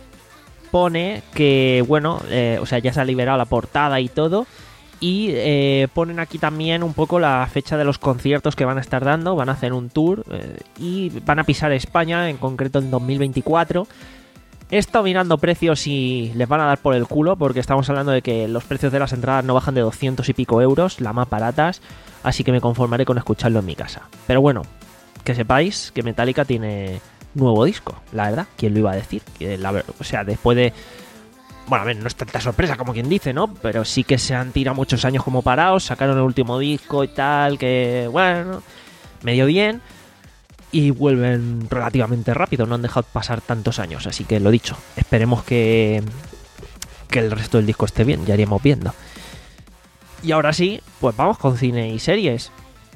pone que, bueno, eh, o sea, ya se ha liberado la portada y todo. Y eh, ponen aquí también un poco la fecha de los conciertos que van a estar dando. Van a hacer un tour eh, y van a pisar España, en concreto en dos mil veinticuatro. He estado mirando precios y les van a dar por el culo, porque estamos hablando de que los precios de las entradas no bajan de doscientos y pico euros, las más baratas. Así que me conformaré con escucharlo en mi casa. Pero bueno, que sepáis que Metallica tiene nuevo disco, la verdad. ¿Quién lo iba a decir? Que la, o sea, después de... Bueno, a ver, no es tanta sorpresa como quien dice, ¿no? Pero sí que se han tirado muchos años como parados, sacaron el último disco y tal, que, bueno, medio bien, y vuelven relativamente rápido, no han dejado pasar tantos años, así que lo dicho, esperemos que, que el resto del disco esté bien, ya iremos viendo. Y ahora sí, pues vamos con cine y series,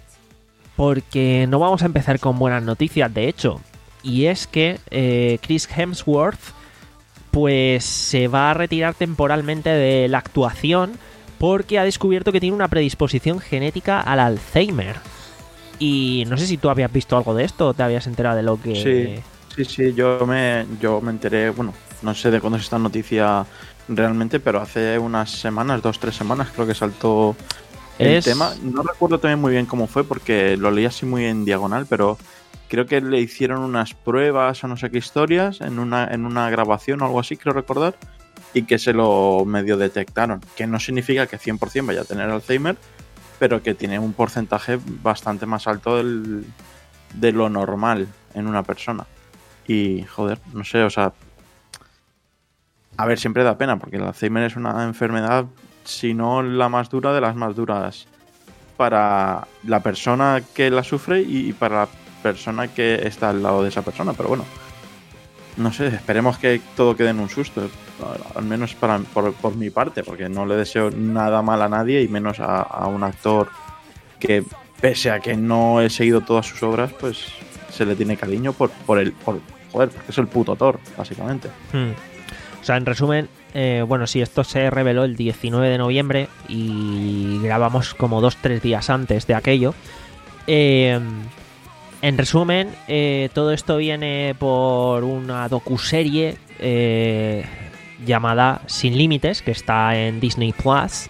porque no vamos a empezar con buenas noticias, de hecho, y es que eh, Chris Hemsworth pues se va a retirar temporalmente de la actuación porque ha descubierto que tiene una predisposición genética al Alzheimer. Y no sé si tú habías visto algo de esto o te habías enterado de lo que... Sí, sí, sí, yo me, yo me enteré, bueno, no sé de cuándo es esta noticia realmente, pero hace unas semanas, dos, tres semanas creo que saltó el Es- tema. No recuerdo también muy bien cómo fue porque lo leí así muy en diagonal, pero creo que le hicieron unas pruebas o no sé qué historias en una, en una grabación o algo así, creo recordar, y que se lo medio detectaron, que no significa que cien por ciento vaya a tener Alzheimer, pero que tiene un porcentaje bastante más alto del, de lo normal en una persona. Y, joder, no sé, o sea... A ver, siempre da pena, porque el Alzheimer es una enfermedad, si no la más dura, de las más duras para la persona que la sufre y para la persona que está al lado de esa persona. Pero bueno, no sé, esperemos que todo quede en un susto, al menos para, por, por mi parte, porque no le deseo nada mal a nadie y menos a, a un actor que, pese a que no he seguido todas sus obras, pues se le tiene cariño por, por el... Por, joder, porque es el puto Thor, básicamente. Hmm. O sea, en resumen, eh, bueno, sí, esto se reveló el diecinueve de noviembre y grabamos como dos, tres días antes de aquello. Eh, en resumen, eh, todo esto viene por una docuserie eh, llamada Sin Límites, que está en Disney Plus,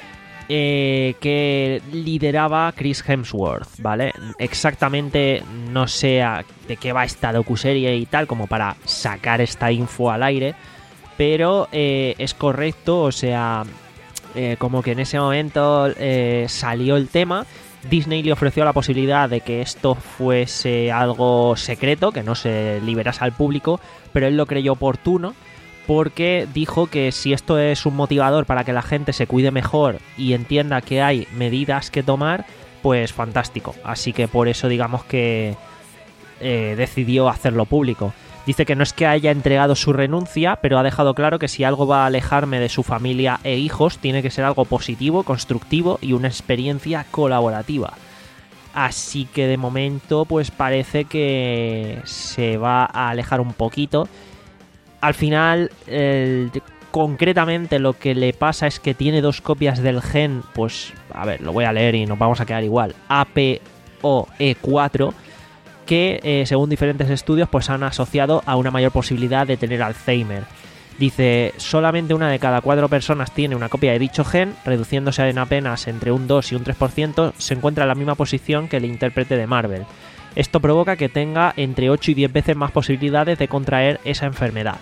eh, que lideraba Chris Hemsworth, ¿vale? Exactamente no sé a- de qué va esta docuserie y tal, como para sacar esta info al aire, pero eh, es correcto, o sea, eh, como que en ese momento eh, salió el tema. Disney le ofreció la posibilidad de que esto fuese algo secreto, que no se liberase al público, pero él lo creyó oportuno porque dijo que si esto es un motivador para que la gente se cuide mejor y entienda que hay medidas que tomar, pues fantástico. Así que por eso digamos que eh, decidió hacerlo público. Dice que no es que haya entregado su renuncia, pero ha dejado claro que si algo va a alejarme de su familia e hijos, tiene que ser algo positivo, constructivo y una experiencia colaborativa. Así que de momento pues parece que se va a alejar un poquito. Al final, el- concretamente lo que le pasa es que tiene dos copias del gen, pues a ver, lo voy a leer y nos vamos a quedar igual, A P O E cuatro, que eh, según diferentes estudios pues han asociado a una mayor posibilidad de tener Alzheimer. Dice, solamente una de cada cuatro personas tiene una copia de dicho gen, reduciéndose en apenas entre un dos y un tres por ciento, se encuentra en la misma posición que el intérprete de Marvel. Esto provoca que tenga entre ocho y diez veces más posibilidades de contraer esa enfermedad.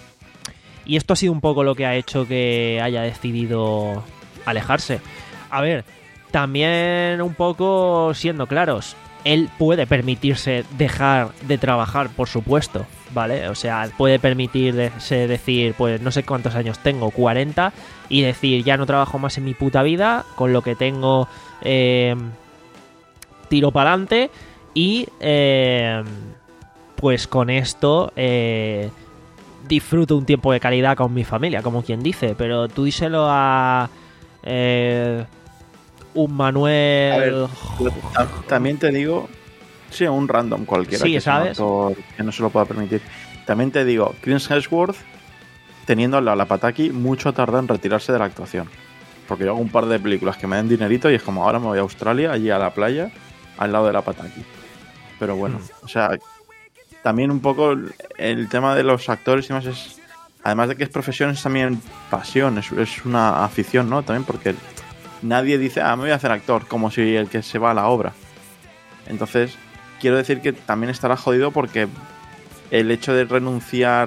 Y esto ha sido un poco lo que ha hecho que haya decidido alejarse. A ver, también un poco siendo claros, él puede permitirse dejar de trabajar, por supuesto, ¿vale? O sea, puede permitirse decir, pues no sé cuántos años tengo, cuarenta, y decir, ya no trabajo más en mi puta vida, con lo que tengo eh, tiro para adelante y eh, pues con esto eh, disfruto un tiempo de calidad con mi familia, como quien dice, pero tú díselo a... Eh, un Manuel... A ver, Ta- También te digo, sí, un random cualquiera, Sí, que sea un ¿sabes? actor que no se lo pueda permitir. También te digo, Chris Hemsworth, teniendo al lado la Pataki, mucho tarda en retirarse de la actuación. Porque yo hago un par de películas que me den dinerito y es como ahora me voy a Australia, allí a la playa, al lado de la Pataki. Pero bueno, Mm. o sea, también un poco el, el tema de los actores y demás es, además de que es profesión, es también pasión, es, es una afición, ¿no? También porque nadie dice, ah, me voy a hacer actor, como si el que se va a la obra. Entonces, quiero decir que también estará jodido porque el hecho de renunciar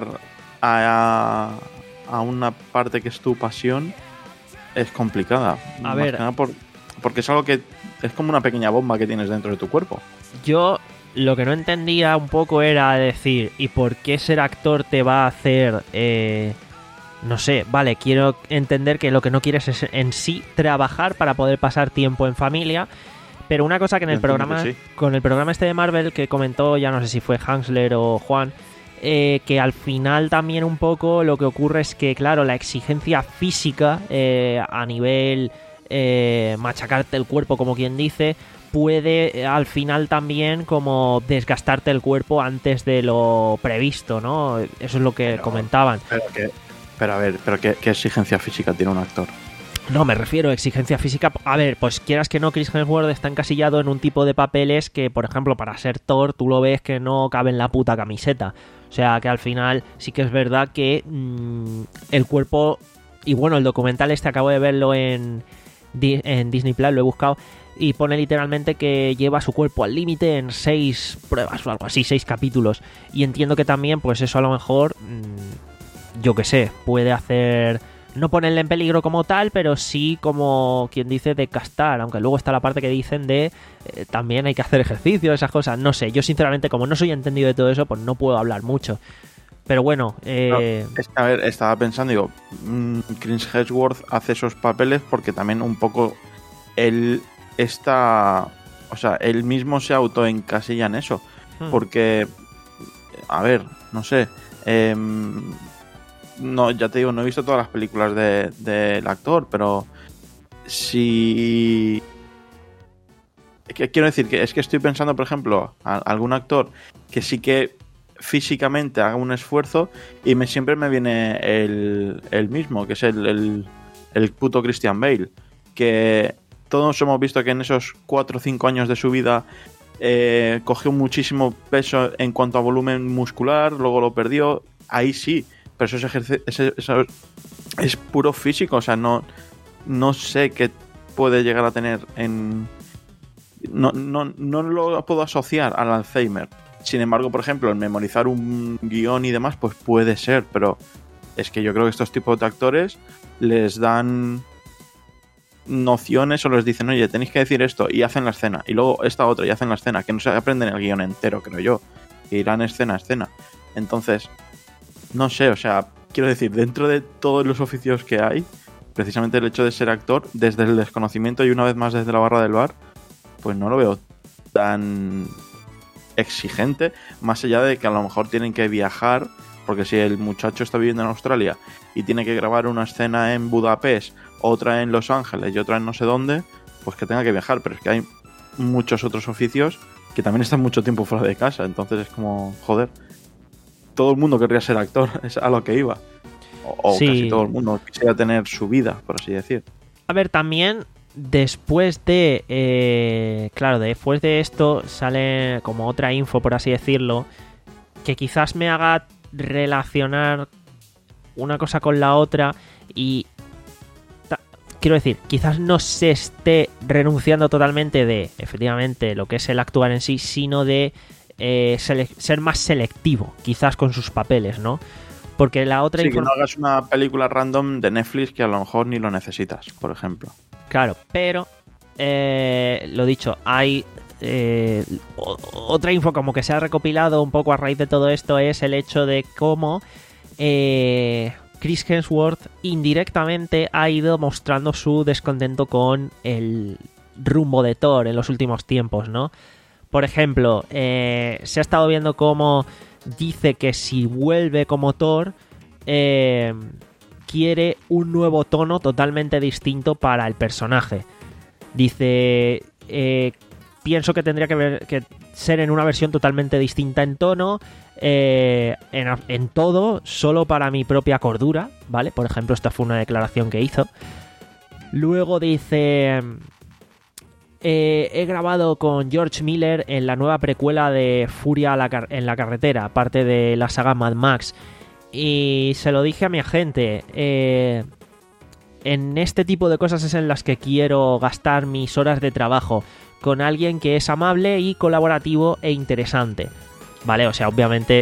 a, a una parte que es tu pasión es complicada. A Más ver. que nada por, porque es algo que es como una pequeña bomba que tienes dentro de tu cuerpo. Yo lo que no entendía un poco era decir, ¿y por qué ser actor te va a hacer... Eh, no sé, vale, quiero entender que lo que no quieres es en sí trabajar para poder pasar tiempo en familia, pero una cosa que en Yo el entiendo programa, que sí. con el programa este de Marvel que comentó, ya no sé si fue Hansler o Juan, eh, que al final también un poco lo que ocurre es que, claro, la exigencia física eh, a nivel eh, machacarte el cuerpo, como quien dice, puede eh, al final también como desgastarte el cuerpo antes de lo previsto, ¿no? Eso es lo que Pero- comentaban. Pero, que, pero a ver, pero ¿qué, qué exigencia física tiene un actor? No, me refiero a exigencia física. A ver, pues quieras que no, Chris Hemsworth está encasillado en un tipo de papeles que, por ejemplo, para ser Thor, tú lo ves que no cabe en la puta camiseta. O sea, que al final sí que es verdad que mmm, el cuerpo... Y bueno, el documental este acabo de verlo en, en Disney Plus, lo he buscado, y pone literalmente que lleva su cuerpo al límite en seis pruebas o algo así, seis capítulos. Y entiendo que también, pues eso a lo mejor, mmm, yo qué sé, puede hacer... No ponerle en peligro como tal, pero sí como quien dice de castar, aunque luego está la parte que dicen de eh, también hay que hacer ejercicio, esas cosas, no sé, yo sinceramente como no soy entendido de todo eso, pues no puedo hablar mucho. Pero bueno, eh... no, es que, a ver, estaba pensando, digo, mmm, Chris Hemsworth hace esos papeles porque también un poco él está, o sea, él mismo se autoencasilla en eso, hmm. porque, a ver, no sé, eh, no, ya te digo, no he visto todas las películas del de, de actor, pero si... ¿Qué quiero decir? Que es que estoy pensando, por ejemplo, a algún actor que sí que físicamente haga un esfuerzo y me siempre me viene el, el mismo, que es el, el, el puto Christian Bale, que todos hemos visto que en esos cuatro o cinco años de su vida eh, cogió muchísimo peso en cuanto a volumen muscular, luego lo perdió, ahí sí. Pero eso es, ejerce- eso, eso es puro físico, o sea, no, no sé qué puede llegar a tener en... No, no, no lo puedo asociar al Alzheimer. Sin embargo, por ejemplo, el memorizar un guión y demás, pues puede ser, pero es que yo creo que estos tipos de actores les dan nociones o les dicen, oye, tenéis que decir esto, y hacen la escena, y luego esta otra, y hacen la escena, que no se aprenden el guión entero, creo yo, que irán escena a escena. Entonces... No sé, o sea, quiero decir, dentro de todos los oficios que hay, precisamente el hecho de ser actor, desde el desconocimiento y una vez más desde la barra del bar, pues no lo veo tan exigente, más allá de que a lo mejor tienen que viajar, porque si el muchacho está viviendo en Australia y tiene que grabar una escena en Budapest, otra en Los Ángeles y otra en no sé dónde, pues que tenga que viajar, pero es que hay muchos otros oficios que también están mucho tiempo fuera de casa, entonces es como, joder... Todo el mundo querría ser actor, es a lo que iba. O, o sí. Casi todo el mundo quisiera tener su vida, por así decir. A ver, también después de... Eh, claro, después de esto sale como otra info, por así decirlo, que quizás me haga relacionar una cosa con la otra y... Ta- quiero decir, quizás no se esté renunciando totalmente de, efectivamente, lo que es el actuar en sí, sino de... Eh, sele- ser más selectivo, quizás con sus papeles, ¿no? Porque la otra sí, inform- que no hagas una película random de Netflix que a lo mejor ni lo necesitas, por ejemplo. Claro, pero eh, lo dicho, hay eh, o- otra info como que se ha recopilado un poco a raíz de todo esto, es el hecho de cómo eh, Chris Hemsworth indirectamente ha ido mostrando su descontento con el rumbo de Thor en los últimos tiempos, ¿no? Por ejemplo, eh, se ha estado viendo cómo dice que si vuelve como Thor, eh, quiere un nuevo tono totalmente distinto para el personaje. Dice, eh, pienso que tendría que, ver, que ser en una versión totalmente distinta en tono, eh, en, en todo, solo para mi propia cordura, ¿vale? Por ejemplo, esta fue una declaración que hizo. Luego dice... Eh, he grabado con George Miller en la nueva precuela de Furia a la car- en la carretera, parte de la saga Mad Max, y se lo dije a mi agente, eh, en este tipo de cosas es en las que quiero gastar mis horas de trabajo, con alguien que es amable y colaborativo e interesante, ¿vale? O sea, obviamente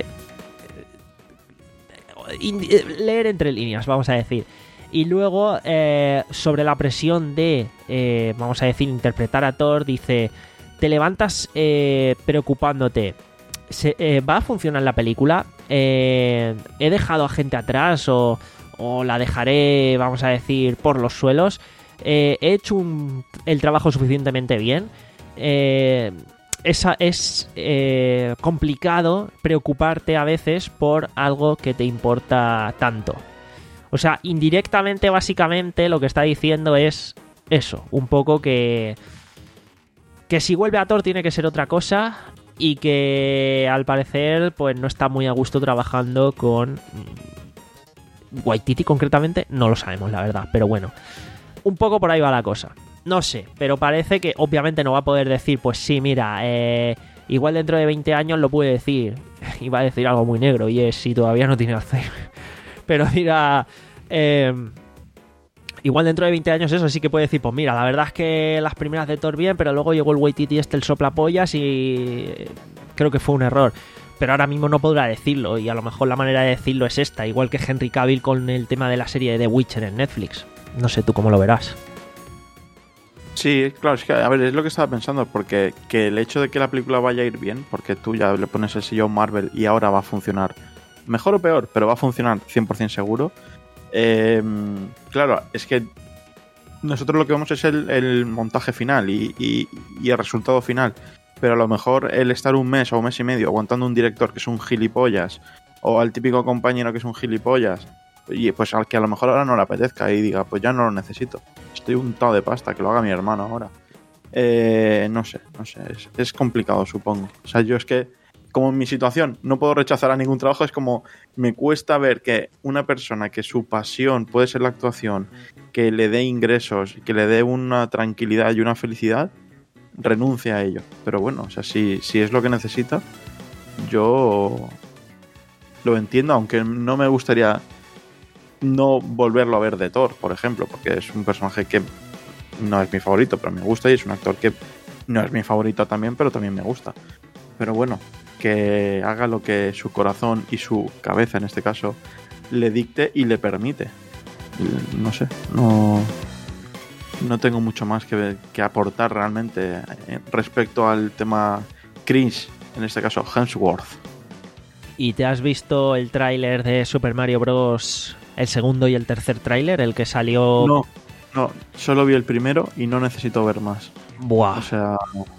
leer entre líneas, vamos a decir. Y luego, eh, sobre la presión de, eh, vamos a decir, interpretar a Thor, dice, te levantas eh, preocupándote, ¿Se, eh, ¿va a funcionar la película? Eh, ¿He dejado a gente atrás o, o la dejaré, vamos a decir, por los suelos? Eh, ¿He hecho un, el trabajo suficientemente bien? Eh, esa, es eh, complicado preocuparte a veces por algo que te importa tanto. O sea, indirectamente, básicamente, lo que está diciendo es eso, un poco que... Que si vuelve a Thor tiene que ser otra cosa y que, al parecer, pues no está muy a gusto trabajando con... Waititi, concretamente, no lo sabemos, la verdad, pero bueno. un poco por ahí va la cosa. No sé, pero parece que obviamente no va a poder decir, pues sí, mira, eh, igual dentro de veinte años lo puede decir. Iba a decir algo muy negro y es si todavía no tiene Alzheimer. Pero mira, eh, igual dentro de veinte años eso sí que puede decir, pues mira, la verdad es que las primeras de Thor bien, pero luego llegó el Waititi este, el soplapollas y creo que fue un error. Pero ahora mismo no podrá decirlo y a lo mejor la manera de decirlo es esta, igual que Henry Cavill con el tema de la serie de The Witcher en Netflix. No sé tú cómo lo verás. Sí, claro, es que, a ver, es lo que estaba pensando, porque que el hecho de que la película vaya a ir bien, porque tú ya le pones el sello Marvel y ahora va a funcionar, mejor o peor, pero va a funcionar cien por ciento seguro, eh, claro, es que nosotros lo que vemos es el, el montaje final y, y, y el resultado final, pero a lo mejor el estar un mes o un mes y medio aguantando un director que es un gilipollas, o al típico compañero que es un gilipollas, y pues al que a lo mejor ahora no le apetezca y diga, pues ya no lo necesito, estoy untado de pasta, que lo haga mi hermano ahora. Eh, no sé, no sé, es, es complicado, supongo. O sea, yo es que, como en mi situación, no puedo rechazar a ningún trabajo, es como, me cuesta ver que una persona que su pasión puede ser la actuación, que le dé ingresos, que le dé una tranquilidad y una felicidad, renuncie a ello. Pero bueno, o sea, si, si es lo que necesita, yo lo entiendo, aunque no me gustaría no volverlo a ver de Thor, por ejemplo, porque es un personaje que no es mi favorito, pero me gusta, y es un actor que no es mi favorito también, pero también me gusta. Pero bueno, que haga lo que su corazón y su cabeza, en este caso, le dicte y le permite. No sé, no, no tengo mucho más que, que aportar realmente respecto al tema Chris, en este caso Hemsworth. ¿Y te has visto el tráiler de Super Mario Bros., el segundo y el tercer tráiler, el que salió? No, no, solo vi el primero y no necesito ver más. Buah. O sea,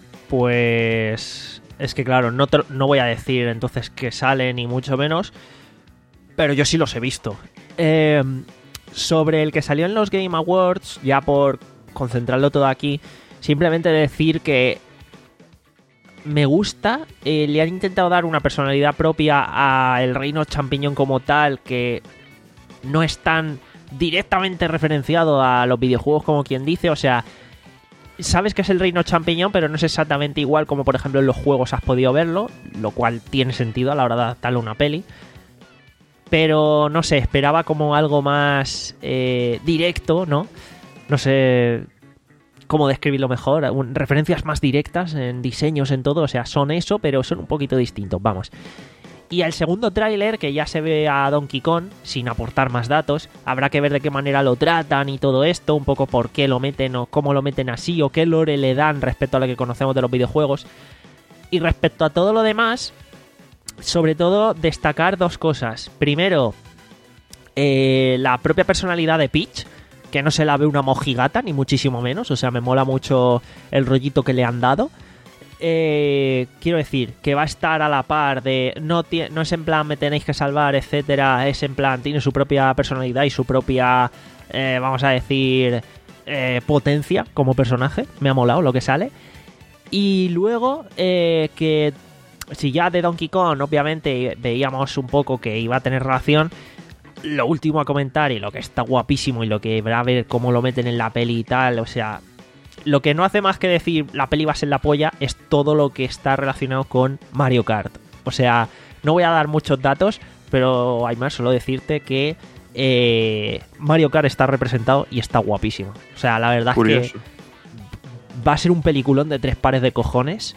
pues es que claro, no, te, no voy a decir entonces que sale ni mucho menos, pero yo sí los he visto. Eh, sobre el que salió en los Game Awards, ya por concentrarlo todo aquí, simplemente decir que me gusta, eh, le han intentado dar una personalidad propia a el reino champiñón como tal, que no es tan directamente referenciado a los videojuegos como quien dice, o sea, sabes que es el reino champiñón, pero no es exactamente igual como por ejemplo en los juegos has podido verlo, lo cual tiene sentido a la hora de adaptarlo a una peli. Pero no sé, esperaba como algo más eh, directo, ¿no? No sé cómo describirlo mejor, un, referencias más directas en diseños, en todo, o sea, son eso, pero son un poquito distintos, vamos. Y el segundo tráiler, que ya se ve a Donkey Kong, sin aportar más datos, habrá que ver de qué manera lo tratan y todo esto, un poco por qué lo meten o cómo lo meten así, o qué lore le dan respecto a lo que conocemos de los videojuegos. Y respecto a todo lo demás, sobre todo destacar dos cosas. Primero, eh, la propia personalidad de Peach, que no se la ve una mojigata, ni muchísimo menos, o sea, me mola mucho el rollito que le han dado. Eh, quiero decir, que va a estar a la par de... No, tie, no es en plan me tenéis que salvar, etcétera. Es en plan, tiene su propia personalidad y su propia, eh, vamos a decir, eh, potencia como personaje. Me ha molado lo que sale. Y luego, eh, que si ya de Donkey Kong, obviamente, veíamos un poco que iba a tener relación. Lo último a comentar, y lo que está guapísimo, y lo que va a ver cómo lo meten en la peli y tal, o sea... Lo que no hace más que decir la peli va a ser la polla es todo lo que está relacionado con Mario Kart. O sea, no voy a dar muchos datos, pero hay más, solo decirte que eh, Mario Kart está representado y está guapísimo. O sea, la verdad Curioso. es que va a ser un peliculón de tres pares de cojones.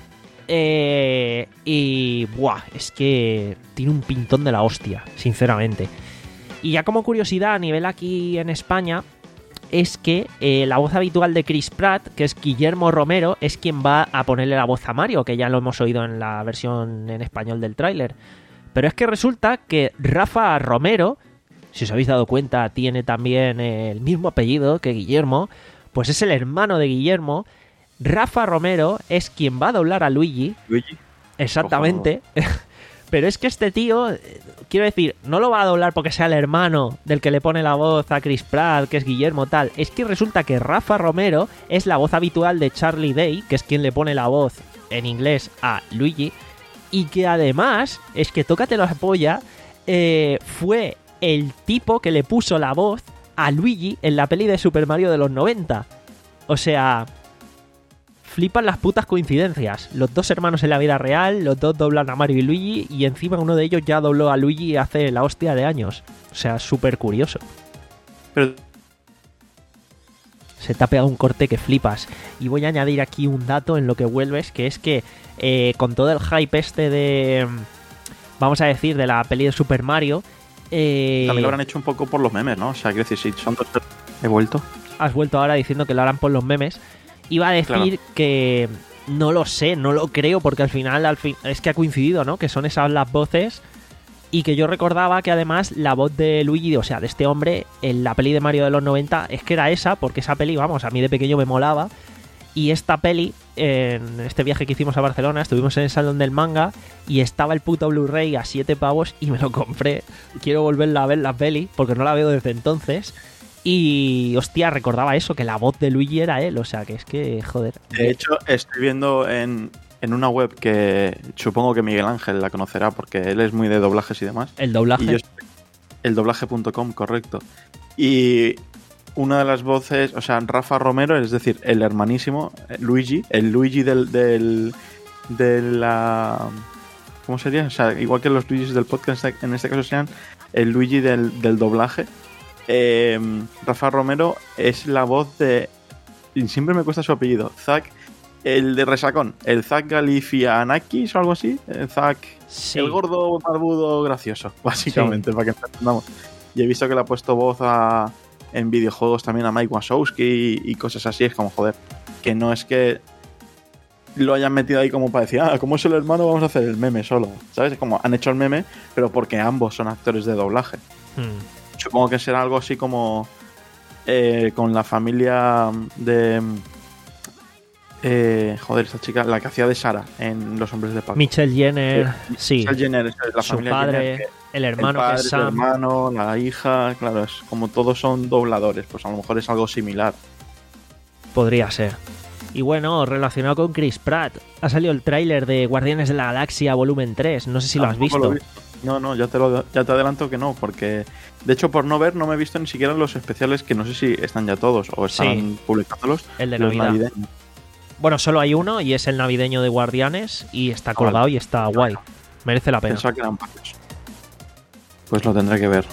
Eh, y buah, es que tiene un pintón de la hostia, sinceramente. Y ya como curiosidad a nivel aquí en España, es que eh, la voz habitual de Chris Pratt, que es Guillermo Romero, es quien va a ponerle la voz a Mario, que ya lo hemos oído en la versión en español del tráiler. Pero es que resulta que Rafa Romero, si os habéis dado cuenta, tiene también el mismo apellido que Guillermo, pues es el hermano de Guillermo. Rafa Romero es quien va a doblar a Luigi. Luigi. Exactamente. Pero es que este tío, quiero decir, no lo va a doblar porque sea el hermano del que le pone la voz a Chris Pratt, que es Guillermo tal. Es que resulta que Rafa Romero es la voz habitual de Charlie Day, que es quien le pone la voz en inglés a Luigi. Y que además, es que tócate la polla, eh, fue el tipo que le puso la voz a Luigi en la peli de Super Mario de los noventa. O sea, flipan las putas coincidencias. Los dos hermanos en la vida real, los dos doblan a Mario y Luigi, y encima uno de ellos ya dobló a Luigi hace la hostia de años. O sea, súper curioso. Pero Se te ha pegado un corte que flipas. Y voy a añadir aquí un dato en lo que vuelves, que es que eh, con todo el hype este de, vamos a decir, de la peli de Super Mario, eh, también lo habrán hecho un poco por los memes, ¿no? O sea, quiero decir, si son dos... He vuelto. has vuelto ahora diciendo que lo harán por los memes. Iba a decir Claro. que no lo sé, no lo creo, porque al final, al fin, es que ha coincidido, ¿no? Que son esas las voces. Y que yo recordaba que además la voz de Luigi, o sea, de este hombre, en la peli de Mario de los noventa, es que era esa, porque esa peli, vamos, a mí de pequeño me molaba. Y esta peli, en este viaje que hicimos a Barcelona, estuvimos en el salón del manga y estaba el puto Blu-ray a siete pavos y me lo compré. Quiero volverla a ver la peli, porque no la veo desde entonces. Y, hostia, recordaba eso, que la voz de Luigi era él, o sea, que es que, joder. De hecho, estoy viendo en, en una web que supongo que Miguel Ángel la conocerá porque él es muy de doblajes y demás. El doblaje. Y yo estoy- el doblaje punto com, correcto. Y una de las voces, o sea, Rafa Romero, es decir, el hermanísimo, eh, Luigi, el Luigi del, del de la... ¿Cómo sería? O sea, igual que los Luigis del podcast, en este caso sean el Luigi del, del doblaje. Eh, Rafa Romero es la voz de... Y siempre me cuesta su apellido. Zack, el de Resacón. El Zack Galifianakis o algo así. El Zack... Sí. El gordo barbudo gracioso, básicamente, para que entendamos. Y he visto que le ha puesto voz a, en videojuegos también a Mike Wazowski y, y cosas así. Es como, joder, que no es que lo hayan metido ahí como para decir, ah, como es el hermano, vamos a hacer el meme solo. ¿Sabes? Es como, han hecho el meme, pero porque ambos son actores de doblaje. Hmm. Supongo que será algo así como eh, con la familia de... Eh, joder, esta chica, la que hacía de Sara en Los Hombres de Paco. Michelle Jenner, sí. Michelle Jenner, es la Su familia padre, Jenner, que- el hermano el padre, que es Sam. el hermano, la hija, claro, es como todos son dobladores, pues a lo mejor es algo similar. Podría ser. Y bueno, relacionado con Chris Pratt, ha salido el tráiler de Guardianes de la Galaxia volumen tres. No sé si lo has Tampoco visto. lo he visto. No, no, ya te, lo, ya te adelanto que no, porque de hecho por no ver no me he visto ni siquiera los especiales, que no sé si están ya todos o están Sí. publicándolos. El de los Navidad. navideños. Bueno, solo hay uno y es el navideño de Guardianes y está colgado y está guay. Merece la pena. Pensaba que eran varios. Pues lo tendré que ver.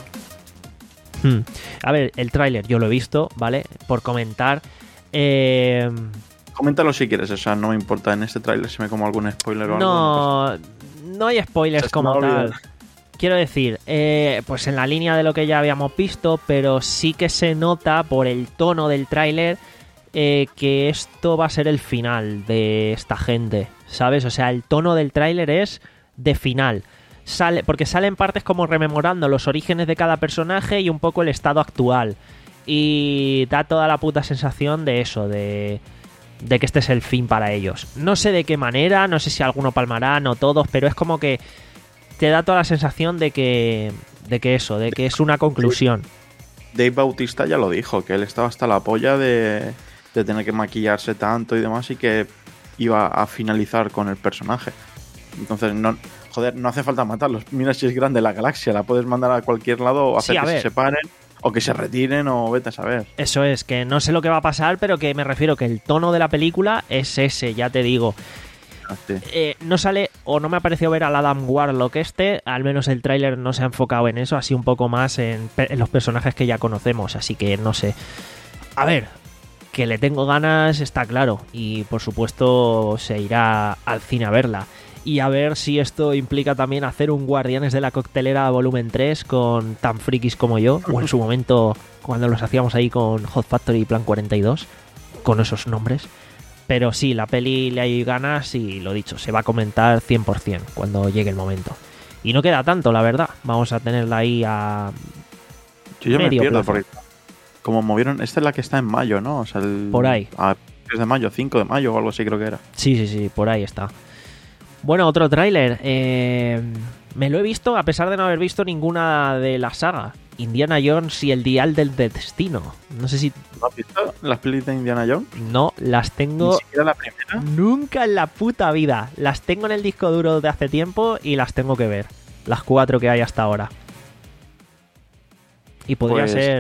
Hmm. A ver, el tráiler yo lo he visto, ¿vale? Por comentar. Eh, Coméntalo si quieres, o sea, no me importa en este tráiler si me como algún spoiler o algo. no, no hay spoilers Se me como ha olvidado. tal. Quiero decir, eh, pues en la línea de lo que ya habíamos visto, pero sí que se nota por el tono del tráiler eh, que esto va a ser el final de esta gente, ¿sabes? O sea, el tono del tráiler es de final. Sale, porque salen partes como rememorando los orígenes de cada personaje y un poco el estado actual. Y da toda la puta sensación de eso, de, de que este es el fin para ellos. No sé de qué manera, no sé si alguno palmará, no todos, pero es como que te da toda la sensación de que, de que eso, de que es una conclusión. Dave Bautista ya lo dijo, que él estaba hasta la polla de, de tener que maquillarse tanto y demás y que iba a finalizar con el personaje. Entonces, no, joder, no hace falta matarlos. Mira si es grande la galaxia, la puedes mandar a cualquier lado o hacer Sí, a que se ver. separen o que se retiren o vete a saber. Eso es, que no sé lo que va a pasar, pero que me refiero que el tono de la película es ese, ya te digo. Así. Eh, no sale, o no me ha parecido ver al Adam Warlock este, al menos el tráiler no se ha enfocado en eso, así un poco más en, pe- en los personajes que ya conocemos, así que no sé. A ver, que le tengo ganas está claro, y por supuesto se irá al cine a verla. Y a ver si esto implica también hacer un Guardianes de la Coctelera volumen tres con tan frikis como yo, o en su momento cuando los hacíamos ahí con Hot Factory y Plan cuarenta y dos, con esos nombres. Pero sí, la peli le hay ganas y lo dicho, se va a comentar cien por ciento cuando llegue el momento. Y no queda tanto, la verdad. Vamos a tenerla ahí a... Yo ya me medio pierdo plazo. porque como movieron, esta es la que está en mayo, ¿no? O sea, el, Por ahí. A tres de mayo, cinco de mayo o algo así creo que era. Sí, sí, sí, por ahí está. Bueno, otro tráiler. Eh, me lo he visto a pesar de no haber visto ninguna de la saga. Indiana Jones y el Dial del Destino. No sé si... ¿No has visto las pelis de Indiana Jones? No, las tengo... Ni siquiera la primera. Nunca en la puta vida. Las tengo en el disco duro de hace tiempo y las tengo que ver. Las cuatro que hay hasta ahora. Y podría Pues, ser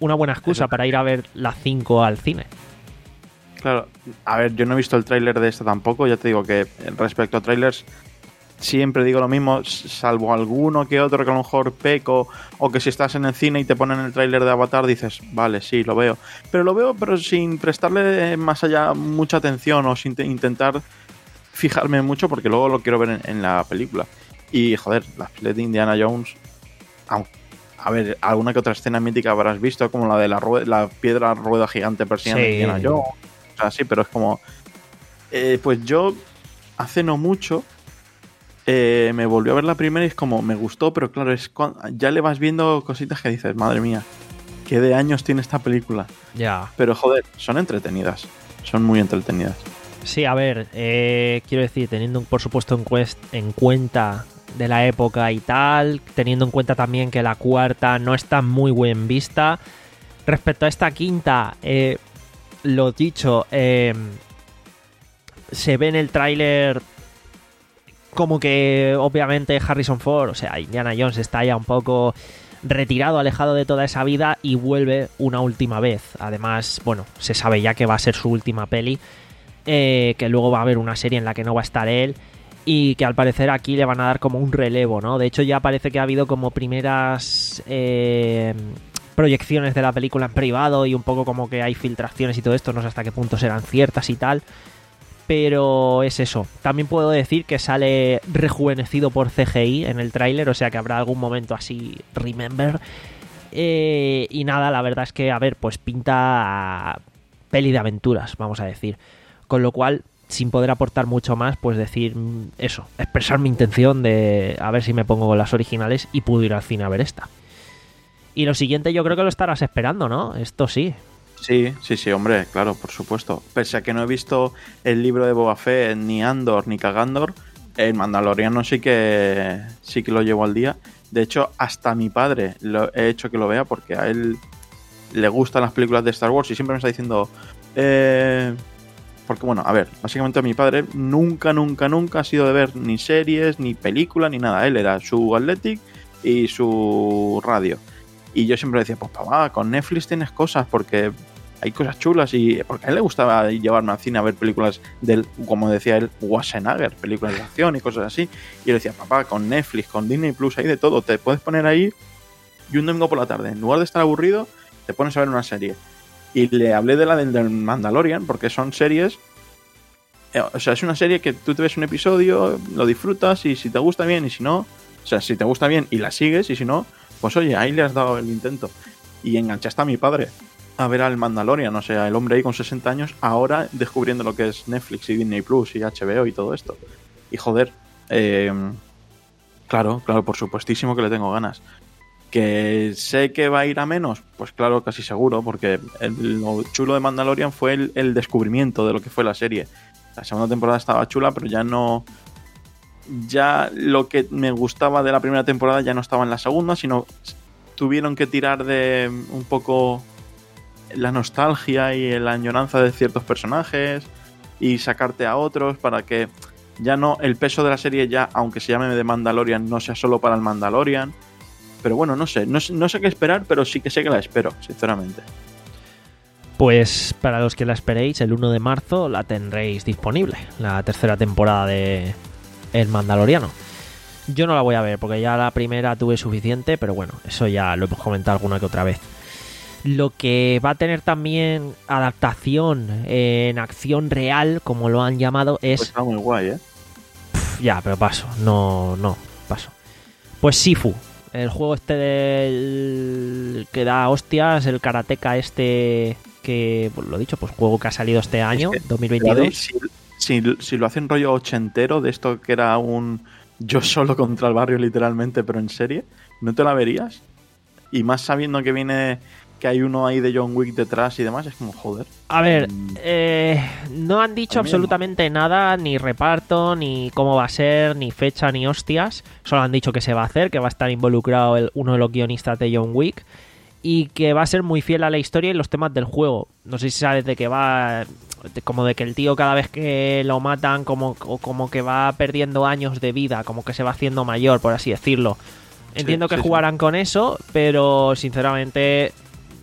una buena excusa Eso. para ir a ver las cinco al cine. Claro, a ver, yo no he visto el tráiler de esta tampoco, ya te digo que respecto a trailers siempre digo lo mismo, salvo alguno que otro que a lo mejor peco, o que si estás en el cine y te ponen el tráiler de Avatar dices, vale, sí, lo veo. Pero lo veo, pero sin prestarle más allá mucha atención o sin intentar fijarme mucho porque luego lo quiero ver en, en la película. Y, joder, las películas de Indiana Jones, a ver, alguna que otra escena mítica habrás visto, como la de la, rueda, la piedra rueda gigante persiguiendo Sí. a Indiana Jones. O sea, sí, pero es como... Eh, pues yo, hace no mucho... Eh, me volvió a ver la primera y es como, me gustó, pero claro, es con, ya le vas viendo cositas que dices, madre mía, qué de años tiene esta película. Ya. Pero joder, son entretenidas, son muy entretenidas. Sí, a ver, eh, quiero decir, teniendo por supuesto en, cuest- en cuenta de la época y tal, teniendo en cuenta también que la cuarta no está muy buen vista. Respecto a esta quinta, eh, lo dicho, eh, se ve en el tráiler como que obviamente Harrison Ford, o sea, Indiana Jones está ya un poco retirado, alejado de toda esa vida y vuelve una última vez. Además, bueno, se sabe ya que va a ser su última peli, eh, que luego va a haber una serie en la que no va a estar él y que al parecer aquí le van a dar como un relevo, ¿no? De hecho ya parece que ha habido como primeras eh, proyecciones de la película en privado y un poco como que hay filtraciones y todo esto, no sé hasta qué punto serán ciertas y tal. Pero es eso. También puedo decir que sale rejuvenecido por C G I en el tráiler, o sea que habrá algún momento así, remember. Eh, y nada, la verdad es que, a ver, pues pinta peli de aventuras, vamos a decir. Con lo cual, sin poder aportar mucho más, pues decir eso, expresar mi intención de a ver si me pongo con las originales y puedo ir al cine a ver esta. Y lo siguiente yo creo que lo estarás esperando, ¿no? Esto sí. Sí, sí, sí, hombre, claro, por supuesto. Pese a que no he visto el libro de Boba Fett, ni Andor, ni Cagandor, el Mandaloriano sí que sí que lo llevo al día. De hecho, hasta mi padre lo he hecho que lo vea porque a él le gustan las películas de Star Wars y siempre me está diciendo... Eh... Porque, bueno, a ver, básicamente a mi padre nunca, nunca, nunca ha sido de ver ni series, ni películas, ni nada. Él era su Athletic y su radio. Y yo siempre le decía, pues papá, con Netflix tienes cosas porque... hay cosas chulas y porque a él le gustaba llevarme al cine a ver películas del, como decía él, Schwarzenegger, películas de acción y cosas así. Y yo le decía, papá, con Netflix, con Disney Plus, hay de todo, te puedes poner ahí y un domingo por la tarde, en lugar de estar aburrido, te pones a ver una serie. Y le hablé de la del, del Mandalorian, porque son series, eh, o sea, es una serie que tú te ves un episodio, lo disfrutas y si te gusta bien y si no, o sea, si te gusta bien y la sigues y si no, pues oye, ahí le has dado el intento. Y enganchaste a mi padre a ver al Mandalorian, o sea, el hombre ahí con sesenta años, ahora descubriendo lo que es Netflix y Disney Plus y H B O y todo esto. Y joder, eh, claro, claro, por supuestísimo que le tengo ganas. Que sé que va a ir a menos, pues claro, casi seguro, porque el, lo chulo de Mandalorian fue el, el descubrimiento de lo que fue la serie. La segunda temporada estaba chula, pero ya no... Ya lo que me gustaba de la primera temporada ya no estaba en la segunda, sino tuvieron que tirar de un poco... la nostalgia y la añoranza de ciertos personajes y sacarte a otros para que ya no el peso de la serie ya, aunque se llame de Mandalorian, no sea solo para el Mandalorian. Pero bueno, no sé, no, no sé qué esperar, pero sí que sé que la espero, sinceramente. Pues para los que la esperéis, el uno de marzo la tendréis disponible, la tercera temporada de El Mandaloriano. Yo no la voy a ver porque ya la primera tuve suficiente, pero bueno, eso ya lo hemos comentado alguna que otra vez. Lo que va a tener también adaptación en acción real, como lo han llamado, es... Pues está muy guay, ¿eh? Pff, ya, pero paso. No, no, paso. Pues Sifu, el juego este del... que da hostias, el karateka este que, pues lo dicho, pues juego que ha salido este año, es que, dos mil veintidós. Si, si, si lo hacen rollo ochentero, de esto que era un yo solo contra el barrio literalmente, pero en serie, ¿no te la verías? Y más sabiendo que viene... que hay uno ahí de John Wick detrás y demás, es como, joder. A ver, eh, no han dicho absolutamente nada, ni reparto, ni cómo va a ser, ni fecha, ni hostias. Solo han dicho que se va a hacer, que va a estar involucrado el, uno de los guionistas de John Wick y que va a ser muy fiel a la historia y los temas del juego. No sé si sabes de que va... de, como de que el tío cada vez que lo matan como, como que va perdiendo años de vida, como que se va haciendo mayor, por así decirlo. Entiendo sí, que sí, jugarán sí. con eso, pero sinceramente...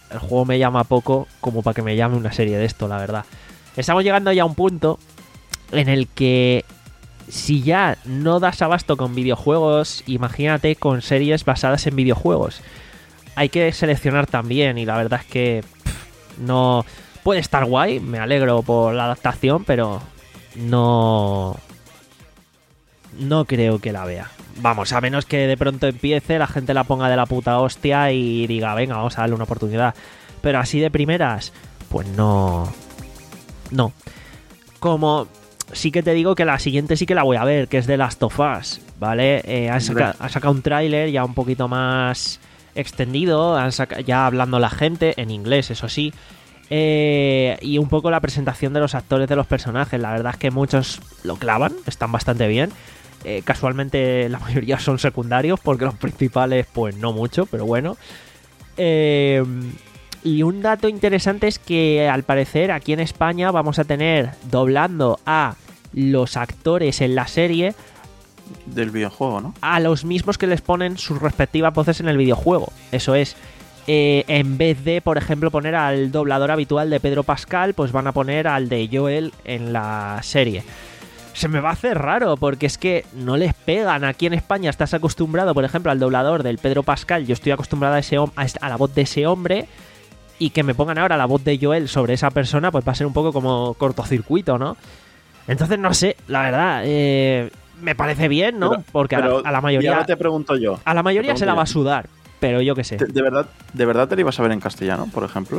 el juego me llama poco como para que me llame una serie de esto, la verdad. Estamos llegando ya a un punto en el que si ya no das abasto con videojuegos, imagínate con series basadas en videojuegos. Hay que seleccionar también, y la verdad es que pff, no... Puede estar guay, me alegro por la adaptación, pero no... No creo que la vea. Vamos, a menos que de pronto empiece, la gente la ponga de la puta hostia y diga, venga, vamos a darle una oportunidad. Pero así de primeras, pues no... No. Como... Sí que te digo que la siguiente sí que la voy a ver, que es The Last of Us, ¿vale? Eh, han saca, ha sacado un tráiler ya un poquito más extendido, han saca, ya hablando la gente, en inglés, eso sí, eh, y un poco la presentación de los actores de los personajes. La verdad es que muchos lo clavan, están bastante bien. Eh, casualmente la mayoría son secundarios, porque los principales pues no mucho, pero bueno. Eh... Y un dato interesante es que al parecer aquí en España vamos a tener doblando a los actores en la serie del videojuego, ¿no? A los mismos que les ponen sus respectivas voces en el videojuego. Eso es, eh, en vez de, por ejemplo, poner al doblador habitual de Pedro Pascal, pues van a poner al de Joel en la serie. Se me va a hacer raro, porque es que no les pegan. Aquí en España estás acostumbrado, por ejemplo, al doblador del Pedro Pascal. Yo estoy acostumbrado a, ese, a la voz de ese hombre... Y que me pongan ahora la voz de Joel sobre esa persona, pues va a ser un poco como cortocircuito, ¿no? Entonces, no sé, la verdad, eh, me parece bien, ¿no? Pero, Porque pero, a, la, a la mayoría... Y ahora te pregunto yo. A la mayoría se la va a yo. sudar, pero yo qué sé. ¿De, de, verdad, ¿De verdad te la ibas a ver en castellano, por ejemplo?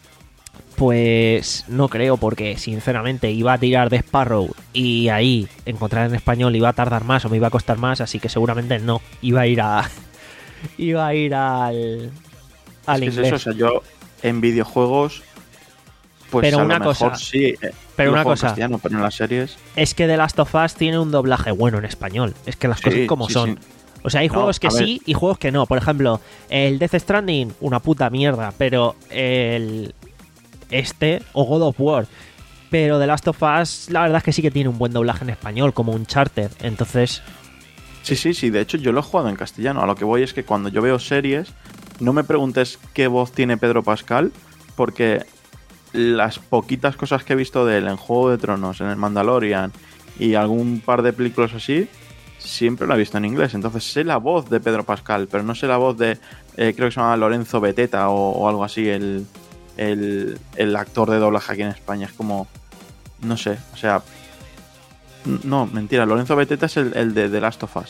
Pues no creo, porque sinceramente iba a tirar de Sparrow y ahí encontrar en español iba a tardar más o me iba a costar más, así que seguramente no. Iba a ir a... iba a ir al... al es inglés. Que es eso, o sea, yo... En videojuegos, pues pero a una lo mejor cosa, sí. Eh, pero una cosa, pero en las series es que The Last of Us tiene un doblaje bueno en español. Es que las sí, cosas como sí, son. Sí. O sea, hay no, juegos que sí y juegos que no. Por ejemplo, el Death Stranding, una puta mierda, pero el este o God of War. Pero The Last of Us, la verdad es que sí que tiene un buen doblaje en español, como un Uncharted. Entonces, sí, sí, sí. De hecho, yo lo he jugado en castellano. A lo que voy es que cuando yo veo series, no me preguntes qué voz tiene Pedro Pascal, porque las poquitas cosas que he visto de él en Juego de Tronos, en el Mandalorian y algún par de películas así, siempre lo he visto en inglés. Entonces sé la voz de Pedro Pascal, pero no sé la voz de, eh, creo que se llama Lorenzo Beteta o, o algo así, el, el, el actor de doblaje aquí en España. Es como, no sé, o sea, no, mentira, Lorenzo Beteta es el, el de The Last of Us.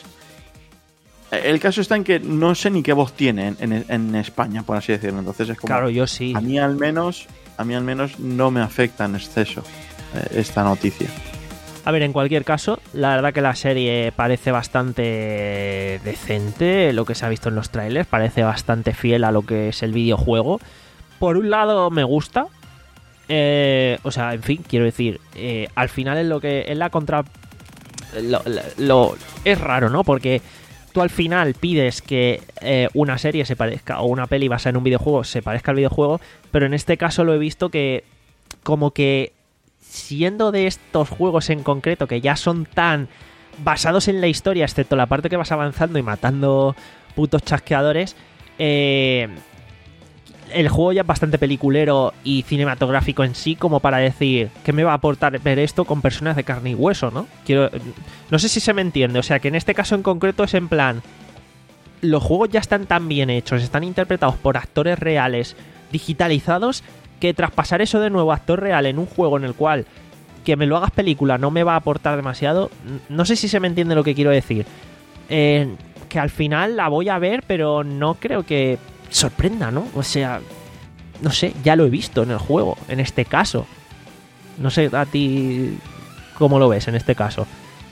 El caso está en que no sé ni qué voz tiene en, en, en España, por así decirlo. Entonces es como... Claro, yo sí. A mí al menos, a mí al menos no me afecta en exceso eh, esta noticia. A ver, en cualquier caso, la verdad que la serie parece bastante decente. Lo que se ha visto en los trailers parece bastante fiel a lo que es el videojuego. Por un lado me gusta. Eh, o sea, en fin, quiero decir, eh, al final es lo que es la contra... Lo, lo, lo, es raro, ¿no? Porque... tú al final pides que eh, una serie se parezca, o una peli basada en un videojuego se parezca al videojuego, pero en este caso lo he visto que como que siendo de estos juegos en concreto que ya son tan basados en la historia, excepto la parte que vas avanzando y matando putos chasqueadores, eh, el juego ya es bastante peliculero y cinematográfico en sí, como para decir que me va a aportar ver esto con personas de carne y hueso, ¿no? Quiero, no sé si se me entiende, o sea que en este caso en concreto es en plan, los juegos ya están tan bien hechos, están interpretados por actores reales, digitalizados, que traspasar eso de nuevo a actor real en un juego en el cual que me lo hagas película no me va a aportar demasiado. No sé si se me entiende lo que quiero decir. Eh, que al final la voy a ver, pero no creo que sorprenda, ¿no? O sea, no sé, ya lo he visto en el juego, en este caso. No sé, a ti, ¿cómo lo ves en este caso?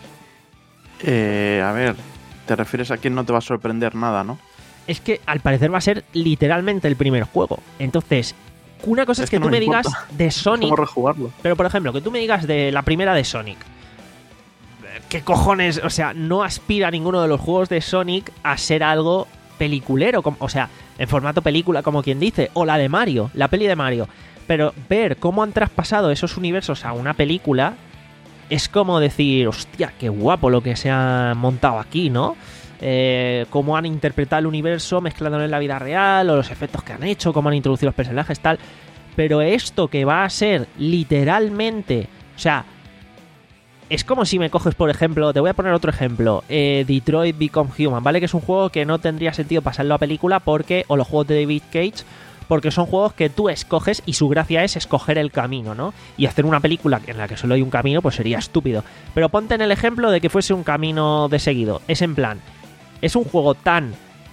Eh, a ver, te refieres a que no te va a sorprender nada, ¿no? Es que al parecer va a ser literalmente el primer juego. Entonces, una cosa es, es que, que no tú me importa. digas de Sonic. ¿Cómo rejugarlo? Pero por ejemplo, que tú me digas de la primera de Sonic. ¿Qué cojones? O sea, no aspira ninguno de los juegos de Sonic a ser algo peliculero, como, o sea, en formato película, como quien dice, o la de Mario, la peli de Mario. Pero ver cómo han traspasado esos universos a una película es como decir, hostia, qué guapo lo que se ha montado aquí, ¿no? eh, cómo han interpretado el universo mezclándolo en la vida real, o los efectos que han hecho, cómo han introducido los personajes, tal. Pero esto que va a ser literalmente, o sea, es como si me coges, por ejemplo, te voy a poner otro ejemplo, eh, Detroit Become Human, ¿vale? Que es un juego que no tendría sentido pasarlo a película porque, o los juegos de David Cage, porque son juegos que tú escoges y su gracia es escoger el camino, ¿no? Y hacer una película en la que solo hay un camino, pues sería estúpido. Pero ponte en el ejemplo de que fuese un camino de seguido. Es en plan, es un juego tan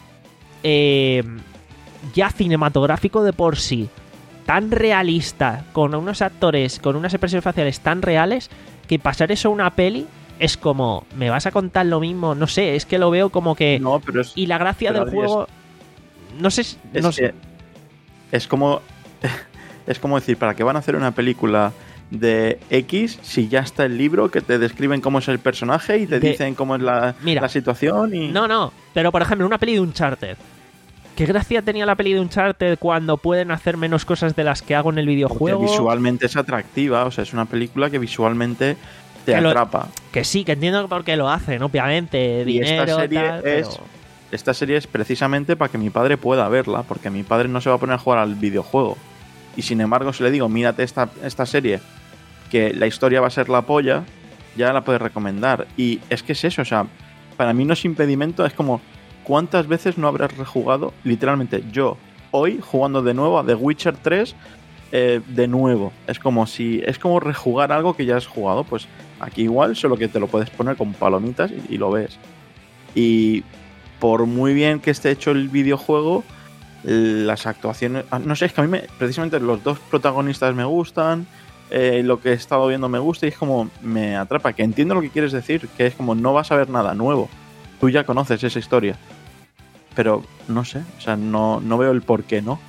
eh, ya cinematográfico de por sí, tan realista, con unos actores, con unas expresiones faciales tan reales, que pasar eso a una peli es como, ¿me vas a contar lo mismo? No sé, es que lo veo como que... No, pero es... Y la gracia del juego... No sé... Es, no sé. es como... Es como decir, ¿para qué van a hacer una película de X si ya está el libro que te describen cómo es el personaje y te de... dicen cómo es la, Mira, la situación? Y... No, no, pero por ejemplo, una peli de Uncharted. ¿Qué gracia tenía la peli de Uncharted cuando pueden hacer menos cosas de las que hago en el videojuego? Porque visualmente es atractiva, o sea, es una película que visualmente te que lo, atrapa. Que sí, que entiendo por qué lo hacen, obviamente, y dinero, esta serie tal, es pero... Esta serie es precisamente para que mi padre pueda verla, porque mi padre no se va a poner a jugar al videojuego. Y sin embargo, si le digo, mírate esta, esta serie, que la historia va a ser la polla, ya la puedes recomendar. Y es que es eso, o sea, para mí no es impedimento, es como... ¿Cuántas veces no habrás rejugado? Literalmente, yo, hoy, jugando de nuevo a The Witcher tres, eh, de nuevo. Es como si es como rejugar algo que ya has jugado. Pues aquí igual, solo que te lo puedes poner con palomitas y, y lo ves. Y por muy bien que esté hecho el videojuego, las actuaciones... No sé, es que a mí me, precisamente los dos protagonistas me gustan, eh, lo que he estado viendo me gusta y es como me atrapa. Que entiendo lo que quieres decir, que es como no vas a ver nada nuevo. Tú ya conoces esa historia. Pero no sé, o sea, no, no veo el por qué, ¿no?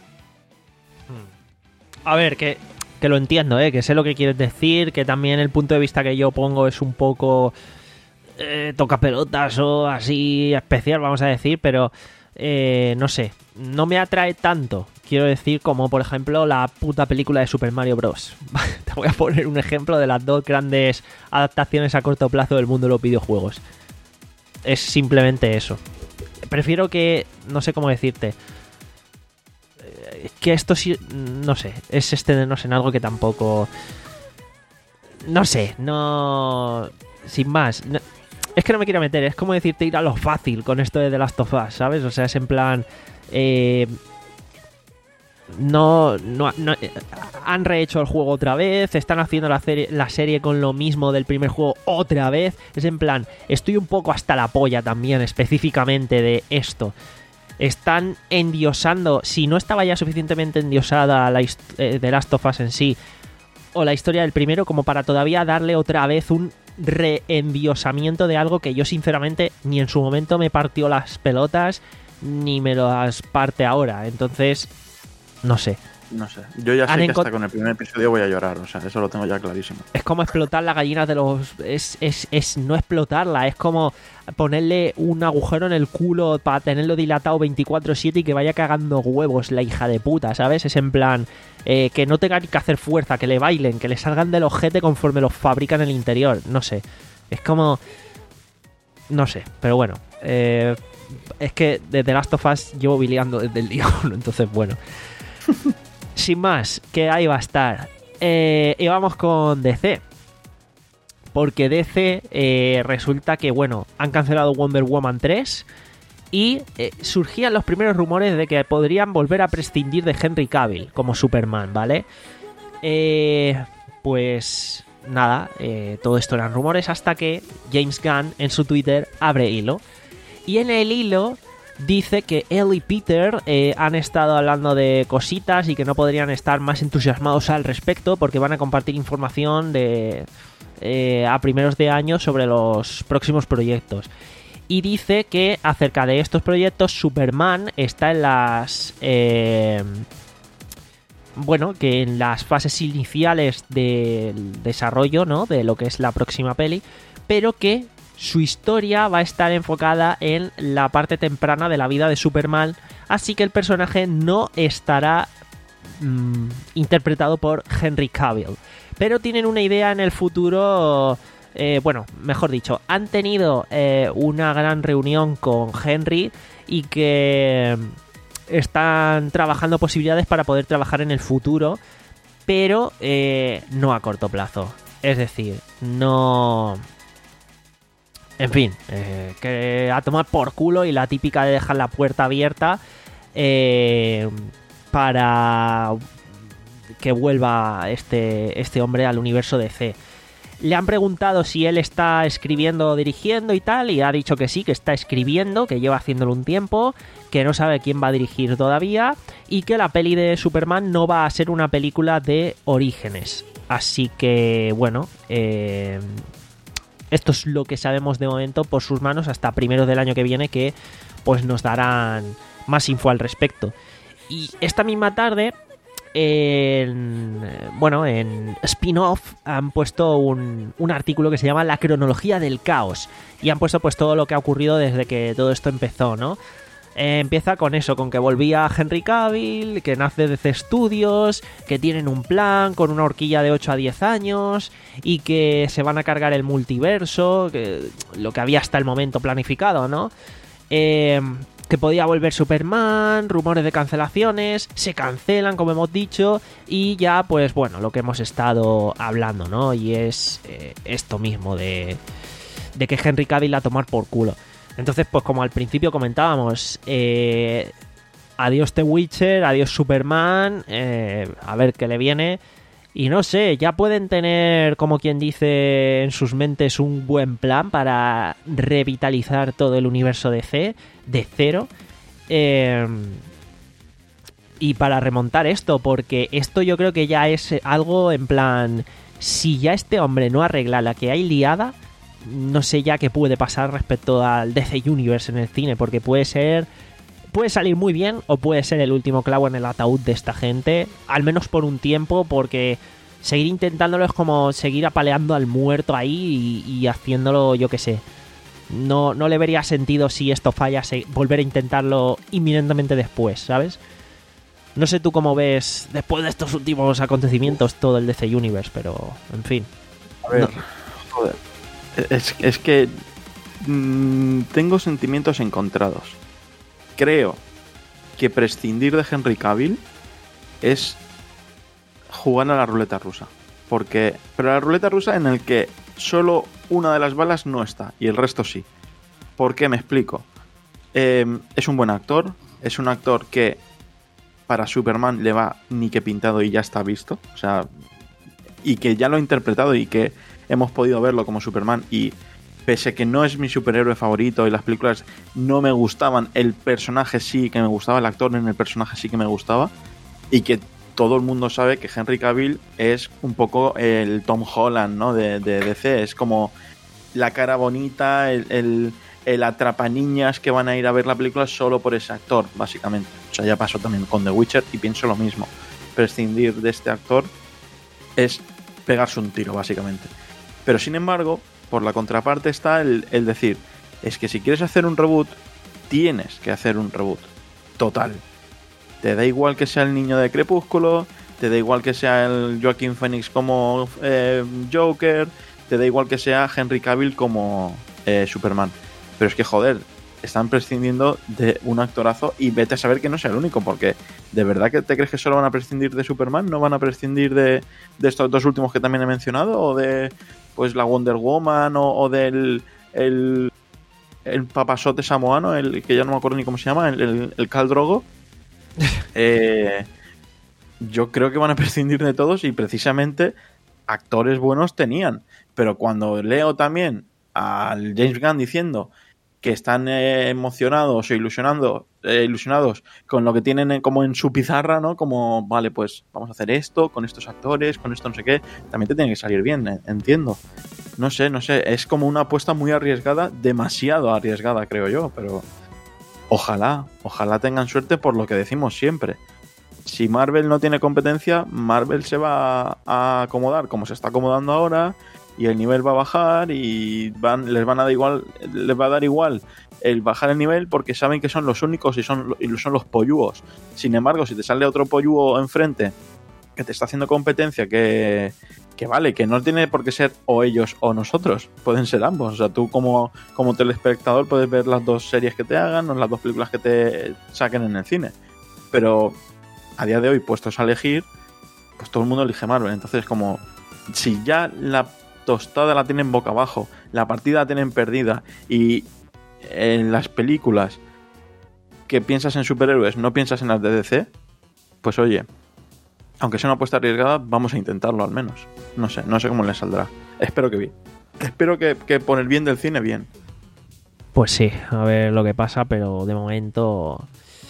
A ver, que, que lo entiendo, ¿eh? Que sé lo que quieres decir, que también el punto de vista que yo pongo es un poco eh, tocapelotas o así especial, vamos a decir, pero eh, no sé, no me atrae tanto, quiero decir, como por ejemplo la puta película de Super Mario Bros. Te voy a poner un ejemplo de las dos grandes adaptaciones a corto plazo del mundo de los videojuegos. Es simplemente eso. Prefiero que... No sé cómo decirte. Que esto sí... No sé. Es extendernos en algo que tampoco... No sé. No... Sin más. No, es que no me quiero meter. Es como decirte ir a lo fácil con esto de The Last of Us, ¿sabes? O sea, es en plan... Eh... No, no, no, han rehecho el juego otra vez, están haciendo la serie, la serie con lo mismo del primer juego otra vez. Es en plan, estoy un poco hasta la polla también específicamente de esto. Están endiosando, si no estaba ya suficientemente endiosada la eh, The Last of Us en sí, o la historia del primero, como para todavía darle otra vez un reendiosamiento de algo que yo sinceramente ni en su momento me partió las pelotas, ni me las parte ahora. Entonces... No sé. No sé. Yo ya sé que hasta con el primer episodio voy a llorar. O sea, eso lo tengo ya clarísimo. Es como explotar la gallina de los... Es, es, es no explotarla. Es como ponerle un agujero en el culo para tenerlo dilatado veinticuatro siete y que vaya cagando huevos la hija de puta, ¿sabes? Es en plan... Eh, que no tengan que hacer fuerza, que le bailen, que le salgan del ojete conforme los fabrican en el interior. No sé. Es como... No sé. Pero bueno. Eh, es que de The Last of Us llevo biliando desde el día uno. Entonces, bueno... Sin más, que ahí va a estar. Eh, y vamos con D C. Porque D C eh, resulta que, bueno, han cancelado Wonder Woman tres. Y eh, surgían los primeros rumores de que podrían volver a prescindir de Henry Cavill como Superman, ¿vale? Eh, pues nada, eh, todo esto eran rumores hasta que James Gunn en su Twitter abre hilo. Y en el hilo... dice que él y Peter eh, han estado hablando de cositas y que no podrían estar más entusiasmados al respecto porque van a compartir información de eh, a primeros de año sobre los próximos proyectos. Y dice que acerca de estos proyectos Superman está en las... Eh, bueno, que en las fases iniciales del desarrollo, ¿no? De lo que es la próxima peli, pero que... su historia va a estar enfocada en la parte temprana de la vida de Superman, así que el personaje no estará mmm, interpretado por Henry Cavill. Pero tienen una idea en el futuro eh, bueno, mejor dicho, han tenido eh, una gran reunión con Henry y que están trabajando posibilidades para poder trabajar en el futuro, pero eh, no a corto plazo. Es decir, no... En fin, eh, que a tomar por culo, y la típica de dejar la puerta abierta eh, para que vuelva este, este hombre al universo D C. Le han preguntado si él está escribiendo o dirigiendo y tal, y ha dicho que sí, que está escribiendo, que lleva haciéndolo un tiempo, que no sabe quién va a dirigir todavía, y que la peli de Superman no va a ser una película de orígenes. Así que, bueno, eh... esto es lo que sabemos de momento por sus manos hasta primeros del año que viene, que pues nos darán más info al respecto. Y esta misma tarde, en, bueno, en Spin-Off han puesto un, un artículo que se llama La cronología del caos, y han puesto pues todo lo que ha ocurrido desde que todo esto empezó, ¿no? Eh, empieza con eso, con que volvía Henry Cavill, que nace D C Studios, que tienen un plan con una horquilla de ocho a diez años y que se van a cargar el multiverso, que, lo que había hasta el momento planificado, ¿no? Eh, que podía volver Superman, rumores de cancelaciones, se cancelan, como hemos dicho, y ya, pues bueno, lo que hemos estado hablando, ¿no? Y es eh, esto mismo de, de que Henry Cavill a tomar por culo. Entonces, pues como al principio comentábamos, eh, adiós The Witcher, adiós Superman, eh, a ver qué le viene. Y no sé, ya pueden tener, como quien dice, en sus mentes un buen plan para revitalizar todo el universo D C de cero. Eh, y para remontar esto, porque esto yo creo que ya es algo en plan, si ya este hombre no arregla la que hay liada, no sé ya qué puede pasar respecto al D C Universe en el cine, porque puede ser... puede salir muy bien o puede ser el último clavo en el ataúd de esta gente, al menos por un tiempo, porque seguir intentándolo es como seguir apaleando al muerto ahí y, y haciéndolo, yo qué sé. No, no le vería sentido, si esto falla, se, volver a intentarlo inminentemente después, ¿sabes? No sé tú cómo ves, después de estos últimos acontecimientos, todo el D C Universe, pero, en fin. A ver, no. joder. Es, es que mmm, tengo sentimientos encontrados. Creo que prescindir de Henry Cavill es jugar a la ruleta rusa. Porque, pero la ruleta rusa en el que solo una de las balas no está y el resto sí. ¿Por qué? Me explico. Eh, es un buen actor. Es un actor que para Superman le va ni que pintado y ya está visto. O sea, y que ya lo ha interpretado y que hemos podido verlo como Superman, y pese a que no es mi superhéroe favorito y las películas no me gustaban, el personaje sí que me gustaba, el actor en el personaje sí que me gustaba, y que todo el mundo sabe que Henry Cavill es un poco el Tom Holland, ¿no? de, de D C, es como la cara bonita, el, el, el atrapaniñas que van a ir a ver la película solo por ese actor, básicamente. O sea, ya pasó también con The Witcher y pienso lo mismo. Prescindir de este actor es pegarse un tiro, básicamente. Pero sin embargo, por la contraparte está el, el decir, es que si quieres hacer un reboot, tienes que hacer un reboot total. Te da igual que sea el niño de Crepúsculo, te da igual que sea el Joaquin Phoenix como eh, Joker, te da igual que sea Henry Cavill como eh, Superman. Pero es que, joder, están prescindiendo de un actorazo, y vete a saber que no sea el único, porque ¿de verdad que te crees que solo van a prescindir de Superman? ¿No van a prescindir de, de estos dos últimos que también he mencionado? ¿O de pues la Wonder Woman? ¿O, o del el, el papasote samoano, el que ya no me acuerdo ni cómo se llama, el, el, el Khal Drogo? eh, yo creo que van a prescindir de todos, y precisamente actores buenos tenían. Pero cuando leo también al James Gunn diciendo que están eh, emocionados o ilusionando, eh, ilusionados con lo que tienen en, como en su pizarra, ¿no? Como, vale, pues vamos a hacer esto con estos actores, con esto no sé qué, también te tiene que salir bien, eh, entiendo. No sé, no sé, es como una apuesta muy arriesgada, demasiado arriesgada, creo yo, pero ojalá, ojalá tengan suerte, por lo que decimos siempre. Si Marvel no tiene competencia, Marvel se va a acomodar como se está acomodando ahora, y el nivel va a bajar, y van, les van a dar igual, les va a dar igual el bajar el nivel, porque saben que son los únicos y son, y son los pollúos. Sin embargo, si te sale otro pollúo enfrente que te está haciendo competencia, que, que vale, que no tiene por qué ser o ellos o nosotros, pueden ser ambos. O sea, tú como, como telespectador puedes ver las dos series que te hagan o las dos películas que te saquen en el cine. Pero a día de hoy, puestos a elegir, pues todo el mundo elige Marvel. Entonces, como si ya la tostada la tienen boca abajo, la partida la tienen perdida y en las películas que piensas en superhéroes no piensas en las de D C, pues oye, aunque sea una apuesta arriesgada, vamos a intentarlo al menos. No sé, no sé cómo les saldrá. Espero que bien. Espero que, que por el bien del cine, bien. Pues sí, a ver lo que pasa, pero de momento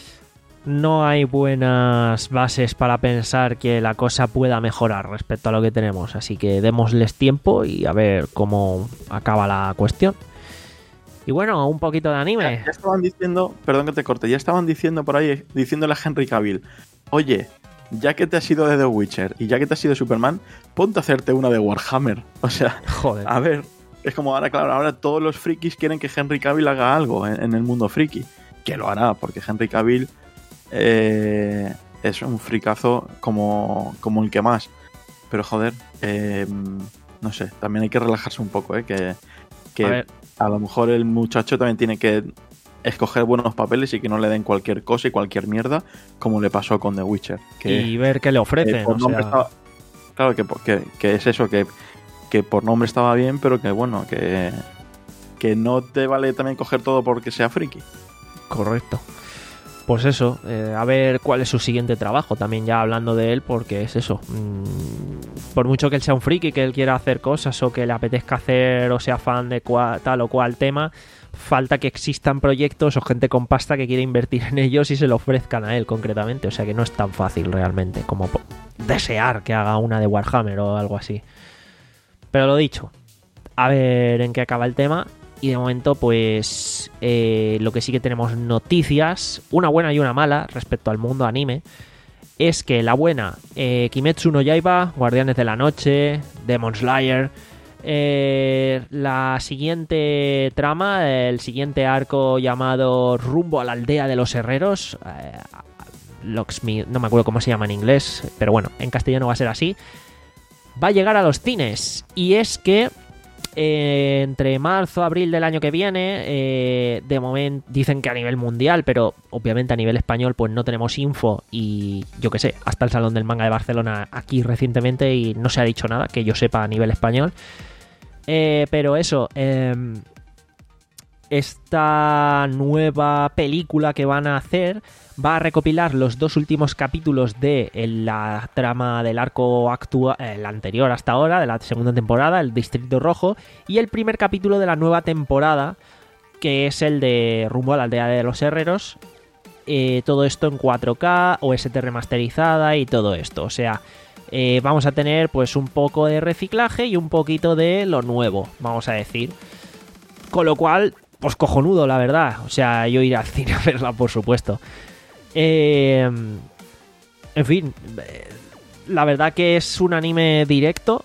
no hay buenas bases para pensar que la cosa pueda mejorar respecto a lo que tenemos. Así que démosles tiempo y a ver cómo acaba la cuestión. Y bueno, un poquito de anime. Ya, ya estaban diciendo, perdón que te corte, ya estaban diciendo por ahí, diciéndole a Henry Cavill, oye, ya que te has ido de The Witcher y ya que te has ido de Superman, ponte a hacerte una de Warhammer. O sea, joder. A ver, es como ahora, claro, ahora todos los frikis quieren que Henry Cavill haga algo en, en el mundo friki. Que lo hará, porque Henry Cavill eh, es un fricazo como, como el que más. Pero joder, eh, no sé, también hay que relajarse un poco, ¿eh? Que, que a, a lo mejor el muchacho también tiene que escoger buenos papeles y que no le den cualquier cosa y cualquier mierda, como le pasó con The Witcher. Que, y ver qué le ofrecen. Eh, por o nombre sea... estaba, claro, que, que, que es eso, que, que por nombre estaba bien, pero que bueno, que, que no te vale también coger todo porque sea friki. Correcto. Pues eso, eh, a ver cuál es su siguiente trabajo, también ya hablando de él, porque es eso. Mmm, por mucho que él sea un friki, que él quiera hacer cosas o que le apetezca hacer o sea fan de cual, tal o cual tema, falta que existan proyectos o gente con pasta que quiera invertir en ellos y se lo ofrezcan a él concretamente. O sea que no es tan fácil realmente como desear que haga una de Warhammer o algo así. Pero lo dicho, a ver en qué acaba el tema. Y de momento, pues, eh, lo que sí que tenemos noticias, una buena y una mala respecto al mundo anime, es que la buena, eh, Kimetsu no Yaiba, Guardianes de la Noche, Demon Slayer, eh, la siguiente trama, el siguiente arco llamado Rumbo a la aldea de los herreros, eh, Locksmith, no me acuerdo cómo se llama en inglés, pero bueno, en castellano va a ser así, va a llegar a los cines. Y es que Eh, entre marzo y abril del año que viene, eh, de momento dicen que a nivel mundial, pero obviamente a nivel español pues no tenemos info y yo que sé, hasta el Salón del Manga de Barcelona aquí recientemente y no se ha dicho nada que yo sepa a nivel español, eh, pero eso, eh, esta nueva película que van a hacer va a recopilar los dos últimos capítulos de la trama del arco actual, el anterior hasta ahora, de la segunda temporada, el Distrito Rojo, y el primer capítulo de la nueva temporada, que es el de Rumbo a la aldea de los herreros. Eh, todo esto en cuatro K, O S T remasterizada y todo esto. O sea, eh, vamos a tener pues un poco de reciclaje y un poquito de lo nuevo, vamos a decir. Con lo cual, pues cojonudo, la verdad. O sea, yo iré al cine a verla, por supuesto. Eh, en fin, la verdad que es un anime directo,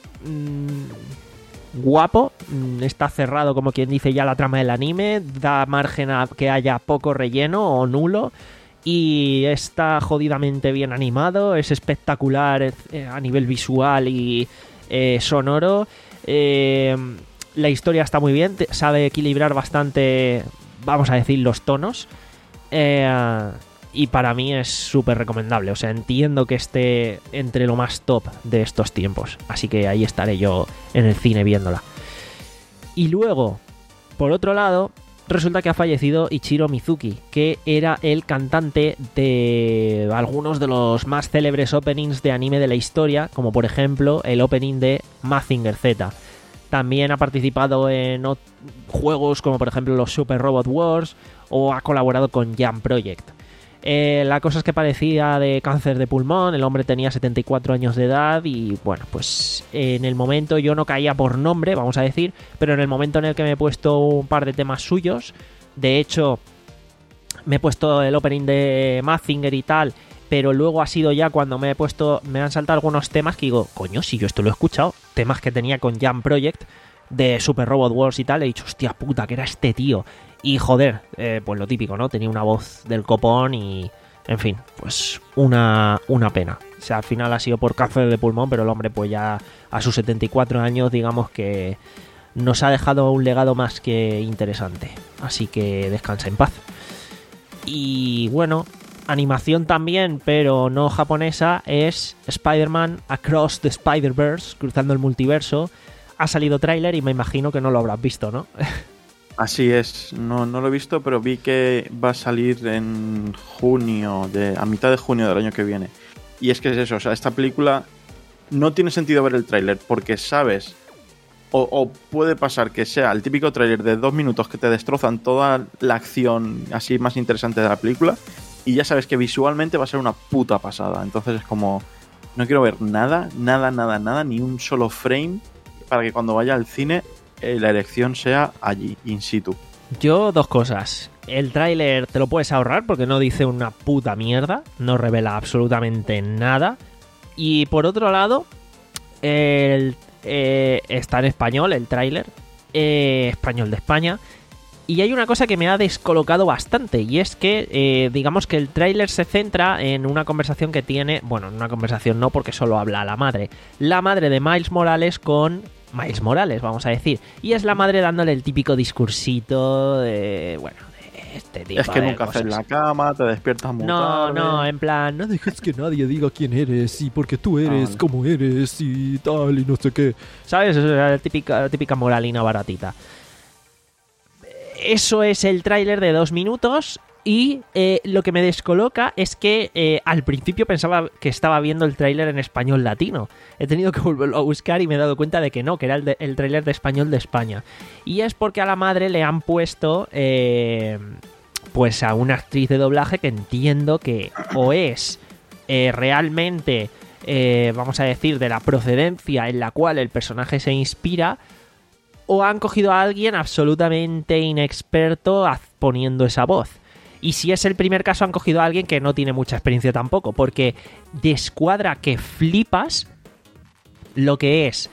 mmm, guapo, mmm, está cerrado como quien dice ya la trama del anime, da margen a que haya poco relleno o nulo y está jodidamente bien animado, es espectacular eh, a nivel visual y eh, sonoro, eh, la historia está muy bien, sabe equilibrar bastante, vamos a decir, los tonos. eh, Y para mí es súper recomendable. O sea, entiendo que esté entre lo más top de estos tiempos. Así que ahí estaré yo en el cine viéndola. Y luego, por otro lado, resulta que ha fallecido Ichiro Mizuki, que era el cantante de algunos de los más célebres openings de anime de la historia, como por ejemplo el opening de Mazinger Z. También ha participado en juegos como por ejemplo los Super Robot Wars o ha colaborado con Jam Project. Eh, la cosa es que padecía de cáncer de pulmón, el hombre tenía setenta y cuatro años de edad y bueno, pues en el momento yo no caía por nombre, vamos a decir, pero en el momento en el que me he puesto un par de temas suyos, de hecho me he puesto el opening de Mazinger y tal, pero luego ha sido ya cuando me he puesto, me han saltado algunos temas que digo, coño, si yo esto lo he escuchado, temas que tenía con Jam Project de Super Robot Wars y tal, he dicho, hostia puta, que era este tío. Y joder, eh, pues lo típico, ¿no? Tenía una voz del copón y En fin, pues una, una pena. O sea, al final ha sido por cáncer de pulmón, pero el hombre pues ya a sus setenta y cuatro años, digamos que nos ha dejado un legado más que interesante. Así que descansa en paz. Y bueno, animación también, pero no japonesa, es Spider-Man Across the Spider-Verse, cruzando el multiverso. Ha salido tráiler y me imagino que no lo habrás visto, ¿no? Así es, no, no lo he visto, pero vi que va a salir en junio, de, a mitad de junio del año que viene. Y es que es eso, o sea, esta película no tiene sentido ver el tráiler porque sabes, o, o puede pasar que sea el típico tráiler de dos minutos que te destrozan toda la acción así más interesante de la película y ya sabes que visualmente va a ser una puta pasada. Entonces es como, no quiero ver nada, nada, nada, nada, ni un solo frame para que cuando vaya al cine eh, la elección sea allí, in situ. Yo, dos cosas. El tráiler te lo puedes ahorrar porque no dice una puta mierda, no revela absolutamente nada. Y por otro lado, el, eh, está en español el tráiler, eh, español de España. Y hay una cosa que me ha descolocado bastante, y es que, eh, digamos que el tráiler se centra en una conversación que tiene, bueno, en una conversación no, porque solo habla la madre, la madre de Miles Morales con Miles Morales, vamos a decir, y es la madre dándole el típico discursito de, bueno, de este tipo es que de nunca cosas. haces la cama, te despiertas muy No, tarde. no, en plan, no dejes que nadie diga quién eres y porque tú eres Ah, vale. como eres y tal y no sé qué, ¿sabes? Es la típica, la típica moralina baratita. Eso es el tráiler de dos minutos y eh, lo que me descoloca es que eh, al principio pensaba que estaba viendo el tráiler en español latino. He tenido que volverlo a buscar y me he dado cuenta de que no, que era el, de, el tráiler de español de España. Y es porque a la madre le han puesto eh, pues a una actriz de doblaje que entiendo que o es eh, realmente, eh, vamos a decir, de la procedencia en la cual el personaje se inspira, o han cogido a alguien absolutamente inexperto poniendo esa voz. Y si es el primer caso, han cogido a alguien que no tiene mucha experiencia tampoco, porque descuadra que flipas lo que es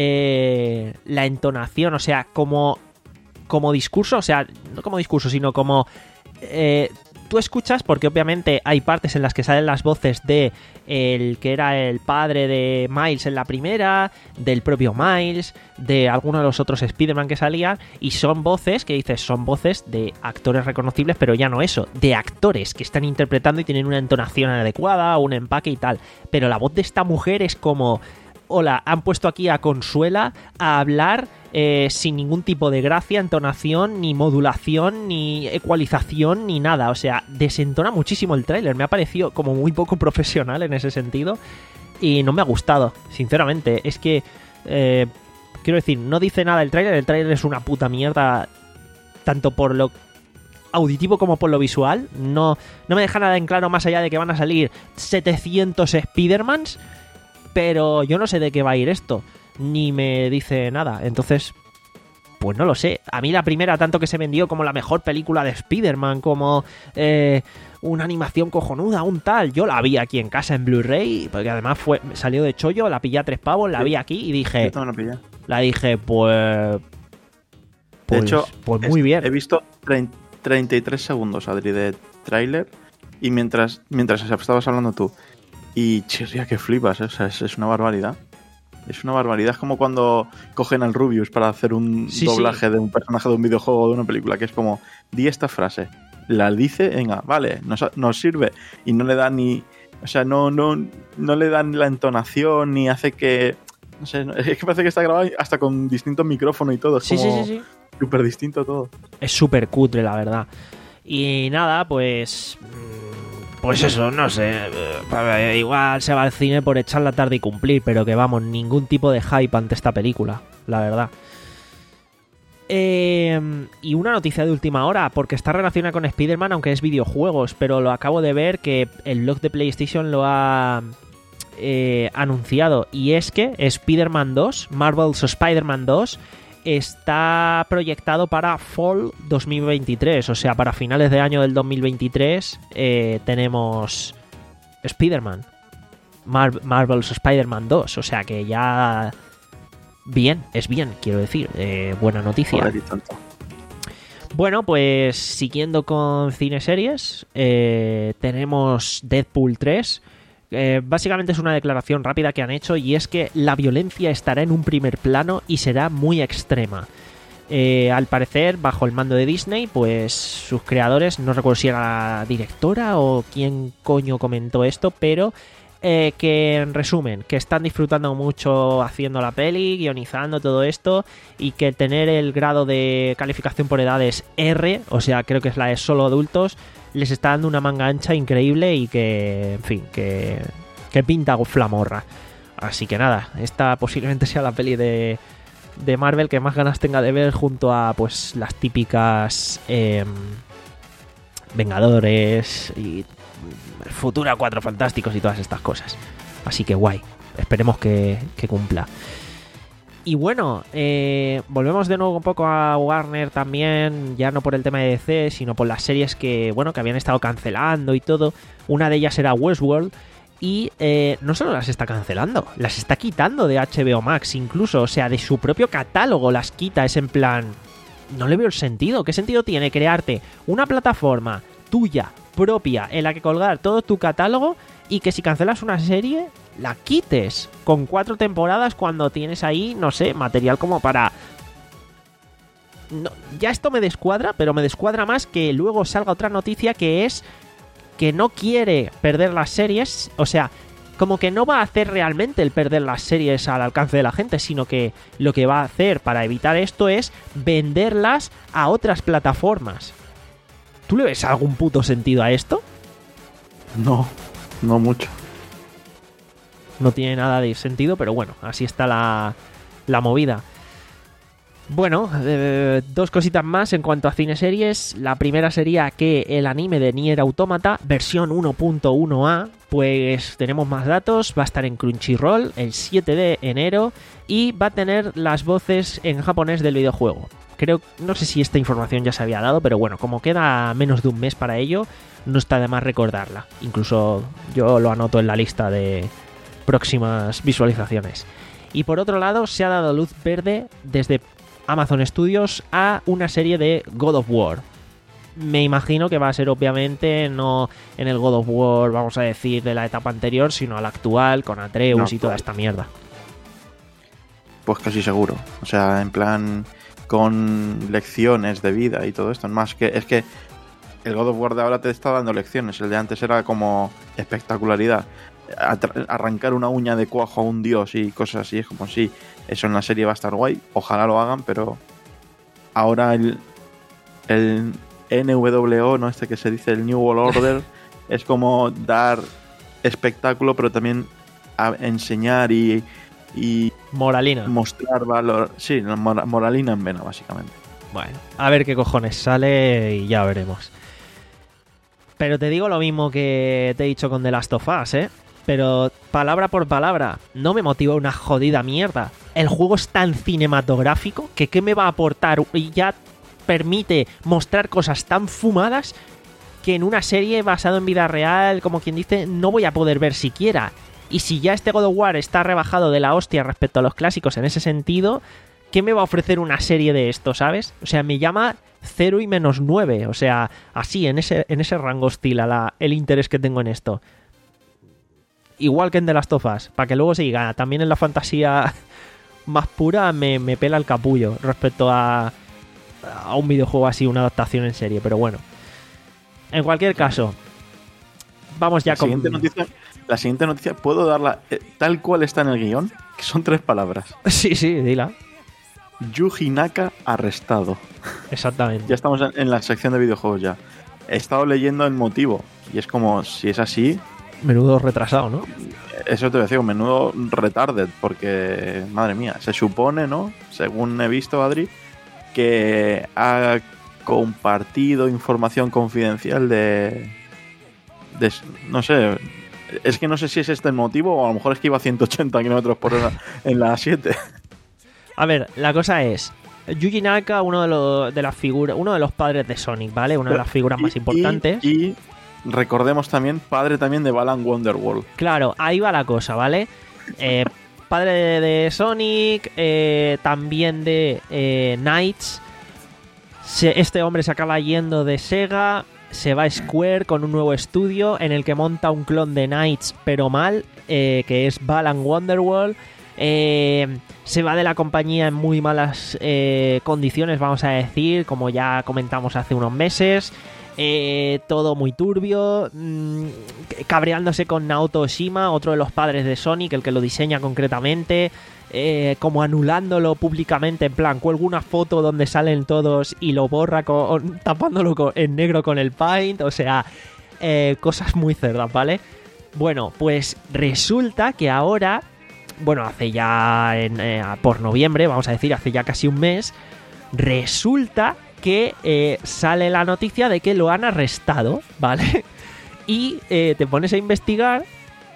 eh, la entonación, o sea, como, como discurso, o sea, no como discurso, sino como... Eh, tú escuchas, porque obviamente hay partes en las que salen las voces de el que era el padre de Miles en la primera, del propio Miles, de alguno de los otros Spider-Man que salían, y son voces que dices, son voces de actores reconocibles, pero ya no eso, de actores que están interpretando y tienen una entonación adecuada, un empaque y tal. Pero la voz de esta mujer es como... Hola, han puesto aquí a Consuela a hablar eh, sin ningún tipo de gracia, entonación, ni modulación, ni ecualización, ni nada. O sea, desentona muchísimo el tráiler. Me ha parecido como muy poco profesional en ese sentido y no me ha gustado, sinceramente. Es que, eh, quiero decir, no dice nada el tráiler. El tráiler es una puta mierda, tanto por lo auditivo como por lo visual. No, no me deja nada en claro más allá de que van a salir setecientos Spider-Mans. Pero yo no sé de qué va a ir esto, ni me dice nada. Entonces, pues no lo sé. A mí la primera, tanto que se vendió como la mejor película de Spider-Man, como eh, una animación cojonuda, un tal. Yo la vi aquí en casa en Blu-ray, porque además fue salió de chollo, la pillé a tres pavos, la vi aquí y dije... Yo también lo pillé. La dije, pues... pues de hecho, pues muy bien. He visto treinta y tres segundos, Adri, de tráiler y mientras, mientras estabas hablando tú... Y chirria que flipas, ¿eh? O sea, es, es una barbaridad. Es una barbaridad. Es como cuando cogen al Rubius para hacer un sí, doblaje sí. de un personaje de un videojuego o de una película, que es como, di esta frase, la dice, venga, vale, nos, nos sirve. Y no le da ni... O sea, no, no, no le dan la entonación, ni hace que... No sé, es que parece que está grabado hasta con distintos micrófonos y todo. Es Sí, como sí, sí, sí. súper distinto todo. Es súper cutre, la verdad. Y nada, pues... Pues eso, no sé, eh, igual se va al cine por echar la tarde y cumplir, pero que vamos, ningún tipo de hype ante esta película, la verdad. Eh, y una noticia de última hora, porque está relacionada con Spider-Man, aunque es videojuegos, pero lo acabo de ver que el blog de PlayStation lo ha eh, anunciado, y es que Spider-Man dos, Marvel's Spider-Man dos, está proyectado para Fall dos mil veintitrés, o sea, para finales de año del dos mil veintitrés eh, tenemos Spider-Man, Mar- Marvel's Spider-Man dos, o sea que ya bien, es bien, quiero decir, eh, buena noticia. Joder, y tanto. Bueno, pues siguiendo con cineseries, eh, tenemos Deadpool tres. Eh, básicamente es una declaración rápida que han hecho, y es que la violencia estará en un primer plano y será muy extrema. Eh, al parecer, bajo el mando de Disney, pues sus creadores, no recuerdo si era la directora o quién coño comentó esto, pero eh, que en resumen, que están disfrutando mucho haciendo la peli, guionizando todo esto, y que tener el grado de calificación por edades R, o sea, creo que es la de solo adultos, les está dando una manga ancha increíble y que, en fin, que, que pinta flamorra. Así que nada, esta posiblemente sea la peli de, de Marvel que más ganas tenga de ver, junto a pues las típicas eh, Vengadores y Futura Cuatro Fantásticos y todas estas cosas. Así que guay, esperemos que, que cumpla. Y bueno, eh, volvemos de nuevo un poco a Warner también, ya no por el tema de D C, sino por las series que, bueno, que habían estado cancelando y todo. Una de ellas era Westworld, y eh, no solo las está cancelando, las está quitando de H B O Max incluso, o sea, de su propio catálogo las quita. Es en plan, no le veo el sentido. ¿Qué sentido tiene crearte una plataforma tuya, propia, en la que colgar todo tu catálogo, y que si cancelas una serie la quites con cuatro temporadas cuando tienes ahí, no sé, material como para... No, ya esto me descuadra, pero me descuadra más que luego salga otra noticia que es que no quiere perder las series, o sea, como que no va a hacer realmente el perder las series al alcance de la gente, sino que lo que va a hacer para evitar esto es venderlas a otras plataformas. ¿Tú le ves algún puto sentido a esto? No, no mucho. No tiene nada de sentido, pero bueno, así está la, la movida. Bueno, eh, dos cositas más en cuanto a cineseries. La primera sería que el anime de Nier Automata, versión uno punto uno a, pues tenemos más datos. Va a estar en Crunchyroll el siete de enero y va a tener las voces en japonés del videojuego. Creo, no sé si esta información ya se había dado, pero bueno, como queda menos de un mes para ello, no está de más recordarla. Incluso yo lo anoto en la lista de próximas visualizaciones. Y por otro lado, se ha dado luz verde desde Amazon Studios a una serie de God of War. Me imagino que va a ser obviamente no en el God of War, vamos a decir, de la etapa anterior, sino al actual, con Atreus no, y toda esta mierda. Pues casi seguro. O sea, en plan, con lecciones de vida y todo esto. Más que es que el God of War de ahora te está dando lecciones. El de antes era como espectacularidad. Arrancar una uña de cuajo a un dios y cosas así. Es como, sí, eso en la serie va a estar guay. Ojalá lo hagan, pero ahora el, el N W O, ¿no? Este que se dice el New World Order, es como dar espectáculo, pero también a enseñar y, y moralina. Mostrar valor. Sí, moralina en vena, básicamente. Bueno, a ver qué cojones sale y ya veremos. Pero te digo lo mismo que te he dicho con The Last of Us, ¿eh? Pero palabra por palabra, no me motiva una jodida mierda. El juego es tan cinematográfico que ¿qué me va a aportar? Y ya permite mostrar cosas tan fumadas que en una serie basada en vida real, como quien dice, no voy a poder ver siquiera. Y si ya este God of War está rebajado de la hostia respecto a los clásicos en ese sentido, ¿qué me va a ofrecer una serie de esto, sabes? O sea, me llama cero y menos nueve. O sea, así, en ese, en ese rango oscila la, el interés que tengo en esto. Igual que en The Last of Us, para que luego se diga, también en la fantasía más pura me, me pela el capullo respecto a, a un videojuego así, una adaptación en serie, pero bueno. En cualquier caso, vamos ya la con... Siguiente noticia, la siguiente noticia, ¿puedo darla eh, tal cual está en el guión? Que son tres palabras. Sí, sí, dila. Yuji Naka arrestado. Exactamente. Ya estamos en, en la sección de videojuegos ya. He estado leyendo el motivo y es como, si es así... Menudo retrasado, ¿no? Eso te decía, un menudo retarded, porque, madre mía, se supone, ¿no? Según he visto, Adri, que ha compartido información confidencial de... de no sé, es que no sé si es este el motivo o a lo mejor es que iba a ciento ochenta kilómetros por hora en la siete. A ver, la cosa es... Yuji Naka, uno de, los, de las figuras, uno de los padres de Sonic, ¿vale? Una de las figuras y, más importantes. Y... y recordemos también, padre también de Balan Wonderworld. Claro, ahí va la cosa, ¿vale? Eh, padre de, de Sonic, eh, también de eh, Knights. Se, este hombre se acaba yendo de Sega, se va a Square con un nuevo estudio en el que monta un clon de Knights, pero mal, eh, que es Balan Wonderworld. Eh, se va de la compañía en muy malas eh, condiciones, vamos a decir, como ya comentamos hace unos meses. Eh, todo muy turbio, mmm, cabreándose con Naoto Oshima, otro de los padres de Sonic, el que lo diseña concretamente, eh, como anulándolo públicamente, en plan, cuelga una foto donde salen todos y lo borra con, tapándolo con, en negro con el paint, o sea, eh, cosas muy cerdas, ¿vale? Bueno, pues resulta que ahora, bueno, hace ya en, eh, por noviembre, vamos a decir, hace ya casi un mes, resulta que eh, sale la noticia de que lo han arrestado, ¿vale? Y eh, te pones a investigar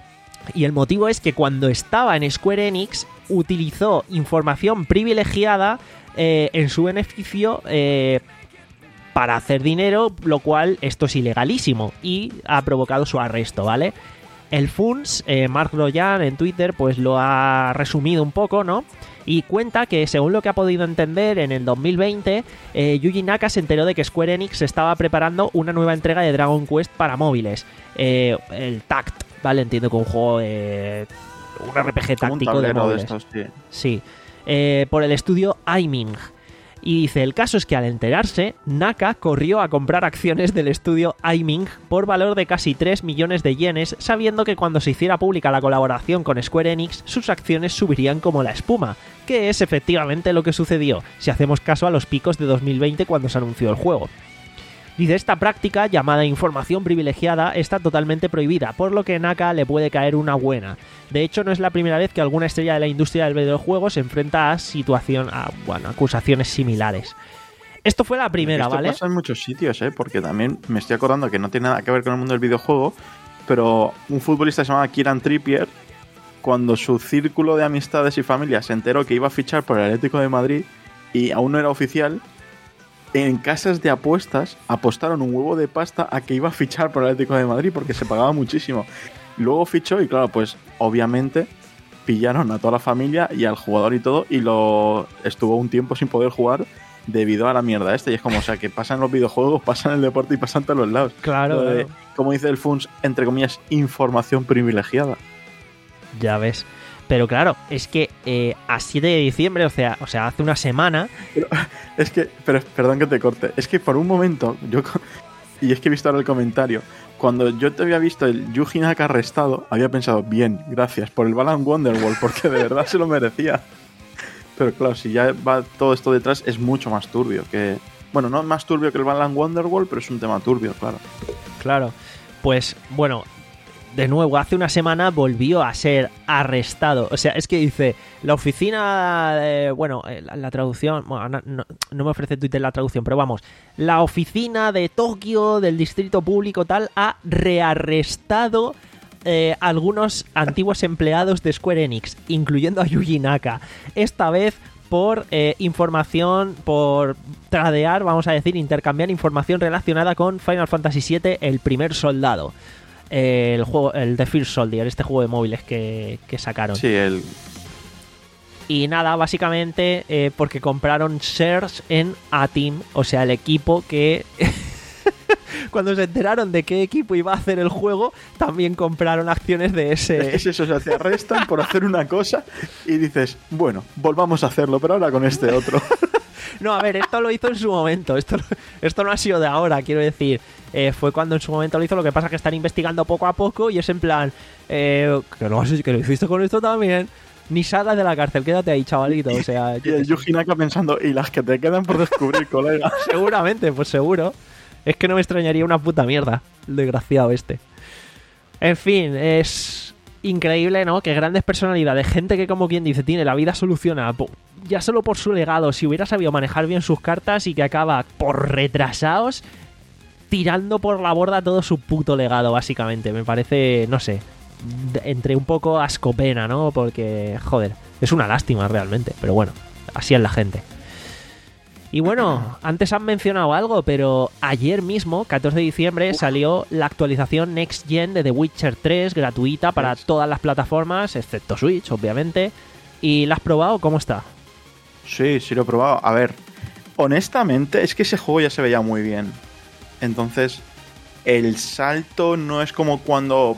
y el motivo es que cuando estaba en Square Enix utilizó información privilegiada eh, en su beneficio eh, para hacer dinero, lo cual esto es ilegalísimo y ha provocado su arresto, ¿vale? El F U N S, eh, Mark Royan en Twitter, pues lo ha resumido un poco, ¿no? Y cuenta que, según lo que ha podido entender, en el dos mil veinte, eh, Yuji Naka se enteró de que Square Enix estaba preparando una nueva entrega de Dragon Quest para móviles. Eh, el Tact, ¿vale? Entiendo que un juego de... un R P G táctico de móviles. De estos, sí. Sí. Eh, por el estudio Aiming. Y dice, el caso es que al enterarse, Naka corrió a comprar acciones del estudio Aiming por valor de casi tres millones de yenes, sabiendo que cuando se hiciera pública la colaboración con Square Enix, sus acciones subirían como la espuma, que es efectivamente lo que sucedió, si hacemos caso a los picos de dos mil veinte cuando se anunció el juego. Dice, esta práctica, llamada información privilegiada, está totalmente prohibida, por lo que a Naka le puede caer una buena. De hecho, no es la primera vez que alguna estrella de la industria del videojuego se enfrenta a situación, a, bueno, acusaciones similares. Esto fue la primera, esto ¿vale? Esto pasa en muchos sitios, ¿eh? Porque también me estoy acordando que no tiene nada que ver con el mundo del videojuego, pero un futbolista se llamaba Kieran Trippier, cuando su círculo de amistades y familia se enteró que iba a fichar por el Atlético de Madrid y aún no era oficial, en casas de apuestas apostaron un huevo de pasta a que iba a fichar por el Atlético de Madrid porque se pagaba muchísimo. Luego fichó y claro, pues obviamente pillaron a toda la familia y al jugador y todo y lo estuvo un tiempo sin poder jugar debido a la mierda esta. Y es como, o sea, que pasan los videojuegos, pasan el deporte y pasan todos los lados. Claro, de, claro. Como dice el F U N S, entre comillas, información privilegiada. Ya ves. Pero claro, es que eh, a siete de diciembre, o sea, o sea, hace una semana... Pero, es que, pero perdón que te corte, es que por un momento, yo y es que he visto ahora el comentario, cuando yo te había visto el Yuji Naka arrestado, había pensado, bien, gracias por el Balan Wonderworld, porque de verdad se lo merecía. Pero claro, si ya va todo esto detrás, es mucho más turbio que... Bueno, no más turbio que el Balan Wonderworld, pero es un tema turbio, claro. Claro, pues bueno... De nuevo, hace una semana volvió a ser arrestado. O sea, es que dice, la oficina... De, bueno, la, la traducción... Bueno, no, no, no me ofrece Twitter la traducción, pero vamos. La oficina de Tokio, del distrito público tal, ha rearrestado eh, algunos antiguos empleados de Square Enix, incluyendo a Yuji Naka. Esta vez por eh, información, por tradear, vamos a decir, intercambiar información relacionada con Final Fantasy siete, el primer soldado. El juego, el The First Soldier, este juego de móviles que, que sacaron. Sí, el... Y nada, básicamente eh, porque compraron shares en A-Team, o sea, el equipo que... Cuando se enteraron de qué equipo iba a hacer el juego, también compraron acciones de ese... Es eso, o sea, te arrestan por hacer una cosa y dices, bueno, volvamos a hacerlo, pero ahora con este otro. No, a ver, esto lo hizo en su momento. Esto, esto no ha sido de ahora, quiero decir. Eh, fue cuando en su momento lo hizo. Lo que pasa es que están investigando poco a poco y es en plan, eh, que, lo, que lo hiciste con esto también. Ni salgas de la cárcel, quédate ahí, chavalito. O sea, y el Yuji Naka pensando, y las que te quedan por descubrir, colega. Seguramente, pues seguro. Es que no me extrañaría una puta mierda, el desgraciado este. En fin, es increíble, ¿no? Que grandes personalidades, gente que, como quien dice, tiene la vida solucionada, ya solo por su legado, si hubiera sabido manejar bien sus cartas, y que acaba por retrasados tirando por la borda todo su puto legado, básicamente. Me parece, no sé, entre un poco ascopena, ¿no? Porque, joder, es una lástima realmente, pero bueno, así es la gente. Y bueno, antes han mencionado algo, pero ayer mismo, catorce de diciembre, salió la actualización Next Gen de The Witcher tres, gratuita para todas las plataformas, excepto Switch, obviamente. ¿Y la has probado? ¿Cómo está? Sí, sí lo he probado. A ver, honestamente, es que ese juego ya se veía muy bien. Entonces, el salto no es como cuando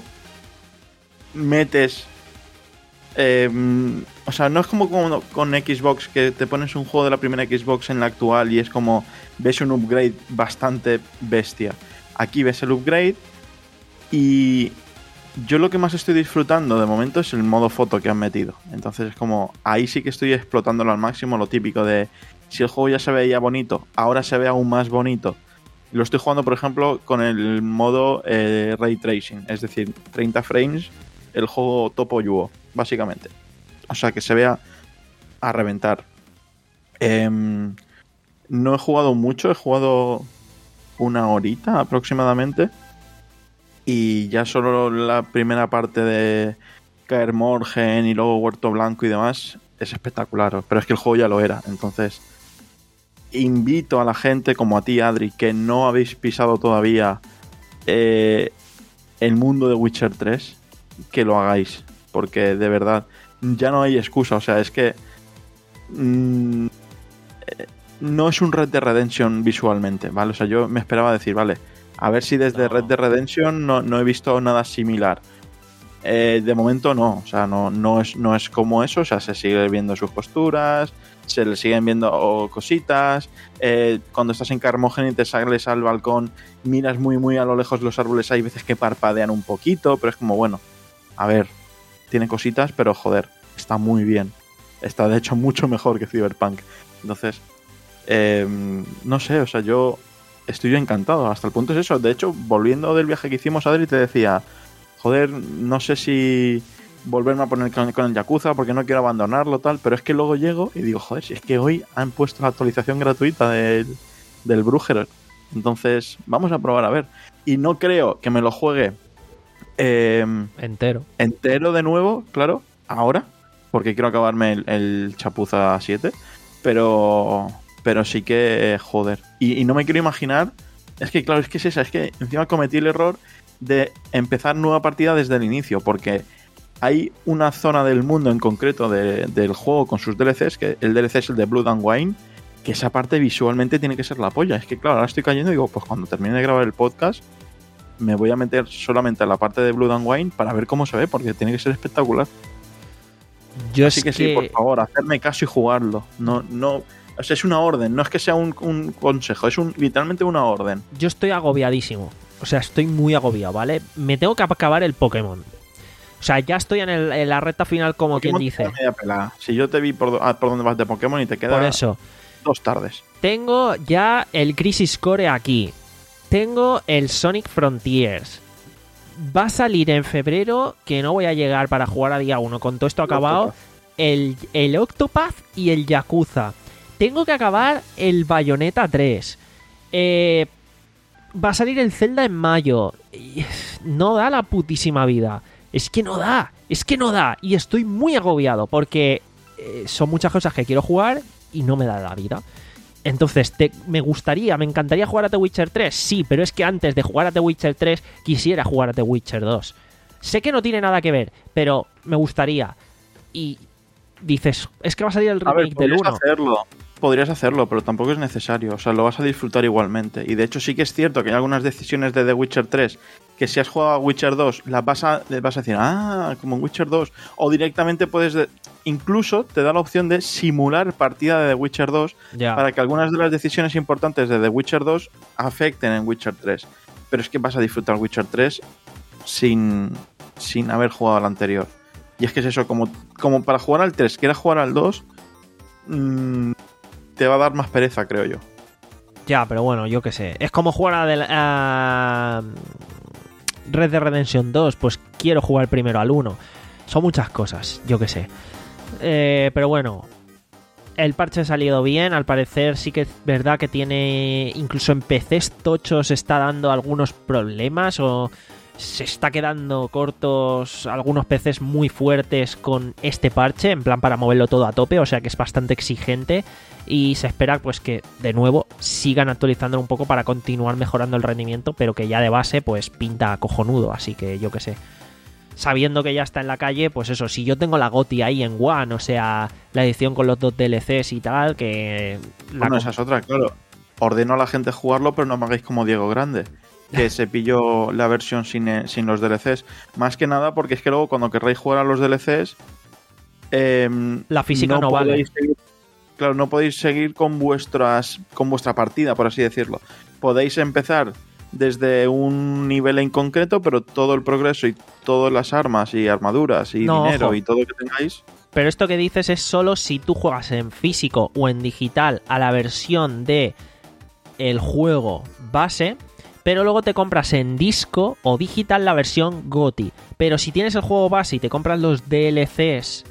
metes... Eh, o sea, no es como con, con Xbox, que te pones un juego de la primera Xbox en la actual y es como ves un upgrade bastante bestia. Aquí ves el upgrade y yo lo que más estoy disfrutando de momento es el modo foto que han metido. Entonces es como, ahí sí que estoy explotándolo al máximo, lo típico de si el juego ya se veía bonito, ahora se ve aún más bonito. Lo estoy jugando, por ejemplo, con el modo eh, Ray Tracing, es decir, treinta frames, el juego Topo Yuo, básicamente. O sea, que se vea a reventar. Eh, no he jugado mucho, he jugado una horita aproximadamente. Y ya solo la primera parte de Kaer Morhen y luego Huerto Blanco y demás es espectacular. Pero es que el juego ya lo era. Entonces, invito a la gente como a ti, Adri, que no habéis pisado todavía eh, el mundo de Witcher tres, que lo hagáis. Porque de verdad, ya no hay excusa. O sea, es que mmm, no es un Red Dead Redemption visualmente, ¿vale? O sea, yo me esperaba decir, vale, a ver si desde no. Red Dead Redemption no, no he visto nada similar. Eh, de momento no, o sea, no, no, es, no es como eso, o sea, se sigue viendo sus posturas, se le siguen viendo cositas. Eh, cuando estás en Kaer Morhen y te sales al balcón, miras muy, muy a lo lejos los árboles, hay veces que parpadean un poquito, pero es como, bueno, a ver, tiene cositas, pero joder, está muy bien. Está de hecho mucho mejor que Cyberpunk. Entonces, eh, no sé, o sea, yo estoy encantado. Hasta el punto es eso. De hecho, volviendo del viaje que hicimos, Adri, te decía, joder, no sé si volverme a poner con, con el Yakuza porque no quiero abandonarlo, tal. Pero es que luego llego y digo, joder, si es que hoy han puesto la actualización gratuita del, del Brugger. Entonces, vamos a probar a ver. Y no creo que me lo juegue eh, entero. Entero de nuevo, claro, ahora. Porque quiero acabarme el, el Chapuza siete. Pero... Pero sí que, joder. Y, y no me quiero imaginar... Es que, claro, es que es esa. Es que encima cometí el error de empezar nueva partida desde el inicio. Porque hay una zona del mundo en concreto de, del juego con sus D L Cs. Que el D L C es el de Blood and Wine. Que esa parte visualmente tiene que ser la polla. Es que, claro, ahora estoy cayendo y digo, pues cuando termine de grabar el podcast... Me voy a meter solamente a la parte de Blood and Wine para ver cómo se ve. Porque tiene que ser espectacular. Yo Así es que, que sí, por favor, hacerme caso y jugarlo. No, no... O sea, es una orden, no es que sea un, un consejo, es un literalmente una orden. Yo estoy agobiadísimo. O sea, estoy muy agobiado, ¿vale? Me tengo que acabar el Pokémon. O sea, ya estoy en, el, en la recta final, como Pokémon quien dice. Si yo te vi por, ah, por dónde vas de Pokémon y te queda por eso, dos tardes. Tengo ya el Crisis Core aquí. Tengo el Sonic Frontiers. Va a salir en febrero, que no voy a llegar para jugar a día uno. Con todo esto acabado, el, el Octopath y el Yakuza. Tengo que acabar el Bayonetta tres. Eh, va a salir el Zelda en mayo. No da la putísima vida. Es que no da. Es que no da. Y estoy muy agobiado porque eh, son muchas cosas que quiero jugar y no me da la vida. Entonces, te, me gustaría, me encantaría jugar a The Witcher tres. Sí, pero es que antes de jugar a The Witcher tres quisiera jugar a The Witcher dos. Sé que no tiene nada que ver, pero me gustaría. Y dices, es que va a salir el remake del uno. Hacerlo. Podrías hacerlo, pero tampoco es necesario. O sea, lo vas a disfrutar igualmente. Y de hecho sí que es cierto que hay algunas decisiones de The Witcher tres que si has jugado a Witcher dos las vas a, vas a decir, ah, como en Witcher dos. O directamente puedes... De... Incluso te da la opción de simular partida de The Witcher dos ya. Para que algunas de las decisiones importantes de The Witcher dos afecten en Witcher tres. Pero es que vas a disfrutar Witcher tres sin, sin haber jugado al anterior. Y es que es eso, como, como para jugar al tres, quieras jugar al dos... Mmm, te va a dar más pereza, creo yo. Ya, pero bueno, yo qué sé. Es como jugar a, de, a Red Dead Redemption dos. Pues quiero jugar primero al uno. Son muchas cosas, yo qué sé. Eh, pero bueno, el parche ha salido bien. Al parecer sí que es verdad que tiene... Incluso en P Cs tochos está dando algunos problemas o... Se está quedando cortos algunos P Cs muy fuertes con este parche, en plan para moverlo todo a tope, o sea que es bastante exigente y se espera pues que de nuevo sigan actualizándolo un poco para continuar mejorando el rendimiento, pero que ya de base pues pinta cojonudo, así que yo qué sé. sabiendo que ya está en la calle, pues eso, si yo tengo la GOTY ahí en One, o sea, la edición con los dos D L Cs y tal, que... La bueno, esa es otra, claro. Ordeno a la gente jugarlo, pero no me hagáis como Diego Grande, que se pilló la versión sin, sin los D L Cs. Más que nada porque es que luego cuando querráis jugar a los D L Cs... Eh, la física no, no vale. Seguir, claro, no podéis seguir con vuestras con vuestra partida, por así decirlo. Podéis empezar desde un nivel en concreto, pero todo el progreso y todas las armas y armaduras y no, dinero ojo. y todo lo que tengáis... Pero esto que dices es solo si tú juegas en físico o en digital a la versión de el juego base, pero luego te compras en disco o digital la versión GOTY. Pero si tienes el juego base y te compras los D L Cs,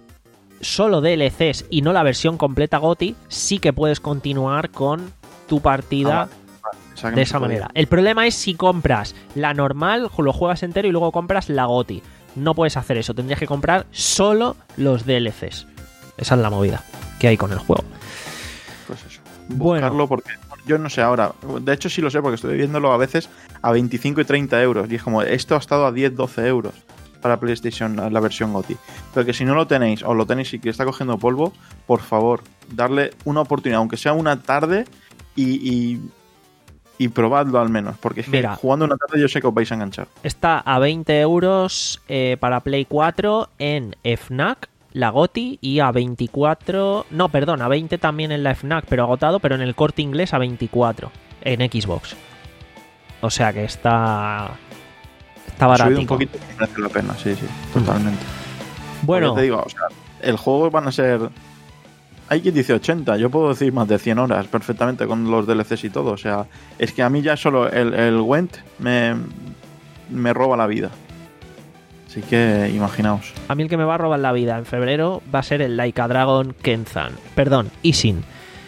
solo D L Cs y no la versión completa GOTY, sí que puedes continuar con tu partida Ah, vale, vale. de esa manera. El problema es si compras la normal, lo juegas entero y luego compras la GOTY. No puedes hacer eso, tendrías que comprar solo los D L Cs. Esa es la movida que hay con el juego. Pues eso. Bueno. Buscarlo porque yo no sé ahora. De hecho sí lo sé porque estoy viéndolo a veces a veinticinco y treinta euros. Y es como, esto ha estado a diez, doce euros para PlayStation, la versión GOTY. Pero que si no lo tenéis o lo tenéis y que está cogiendo polvo, por favor, darle una oportunidad, aunque sea una tarde y... y Y probadlo al menos, porque es que Mira, jugando una tarde yo sé que os vais a enganchar. está a veinte euros eh, para Play cuatro en FNAC, la GOTY, y a veinticuatro... No, perdón, a veinte también en la FNAC, pero agotado, pero en el Corte Inglés a veinticuatro en Xbox. O sea que está... Está Ha subido un baratico. poquito y merece la pena, sí, sí, totalmente. Bueno, Porque te digo, o sea, el juego van a ser... Hay quien dice ochenta, yo puedo decir más de cien horas perfectamente con los D L Cs y todo. O sea, es que a mí ya solo el, el Gwent me, me roba la vida. Así que imaginaos. a mí el que me va a robar la vida en febrero va a ser el Like a Dragon Kenzan. Perdón, Ishin.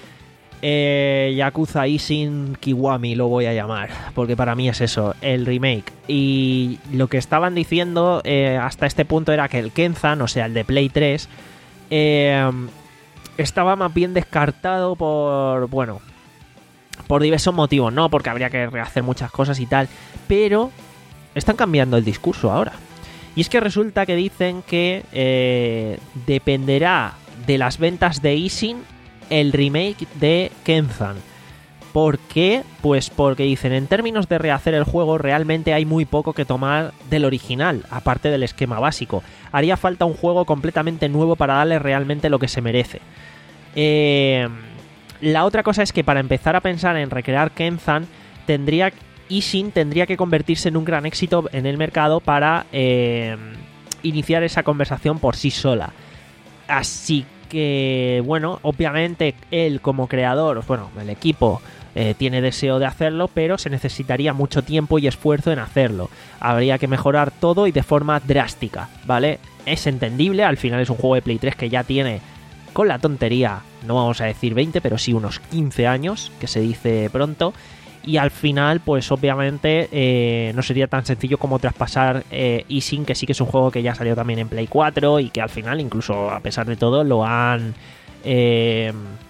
Eh, Yakuza Ishin Kiwami lo voy a llamar, porque para mí es eso, el remake. Y lo que estaban diciendo eh, hasta este punto era que el Kenzan, o sea, el de Play tres, eh, estaba más bien descartado por, bueno, por diversos motivos, ¿no? Porque habría que rehacer muchas cosas y tal, pero están cambiando el discurso ahora. Y es que resulta que dicen que eh, dependerá de las ventas de Ishin el remake de Kenzan. ¿Por qué? Pues porque dicen, en términos de rehacer el juego, realmente hay muy poco que tomar del original, aparte del esquema básico. Haría falta un juego completamente nuevo para darle realmente lo que se merece. Eh, la otra cosa es que para empezar a pensar en recrear Kenzan, tendría, Ishin tendría que convertirse en un gran éxito en el mercado para eh, iniciar esa conversación por sí sola. Así que, bueno, obviamente él como creador, bueno, el equipo eh, tiene deseo de hacerlo, pero se necesitaría mucho tiempo y esfuerzo en hacerlo. Habría que mejorar todo y de forma drástica, ¿vale? Es entendible, al final es un juego de Play tres que ya tiene, con la tontería, no vamos a decir veinte, pero sí unos quince años, que se dice pronto. Y al final, pues obviamente eh, no sería tan sencillo como traspasar eh, Ishin, que sí que es un juego que ya salió también en Play cuatro y que al final, incluso a pesar de todo, lo han eh,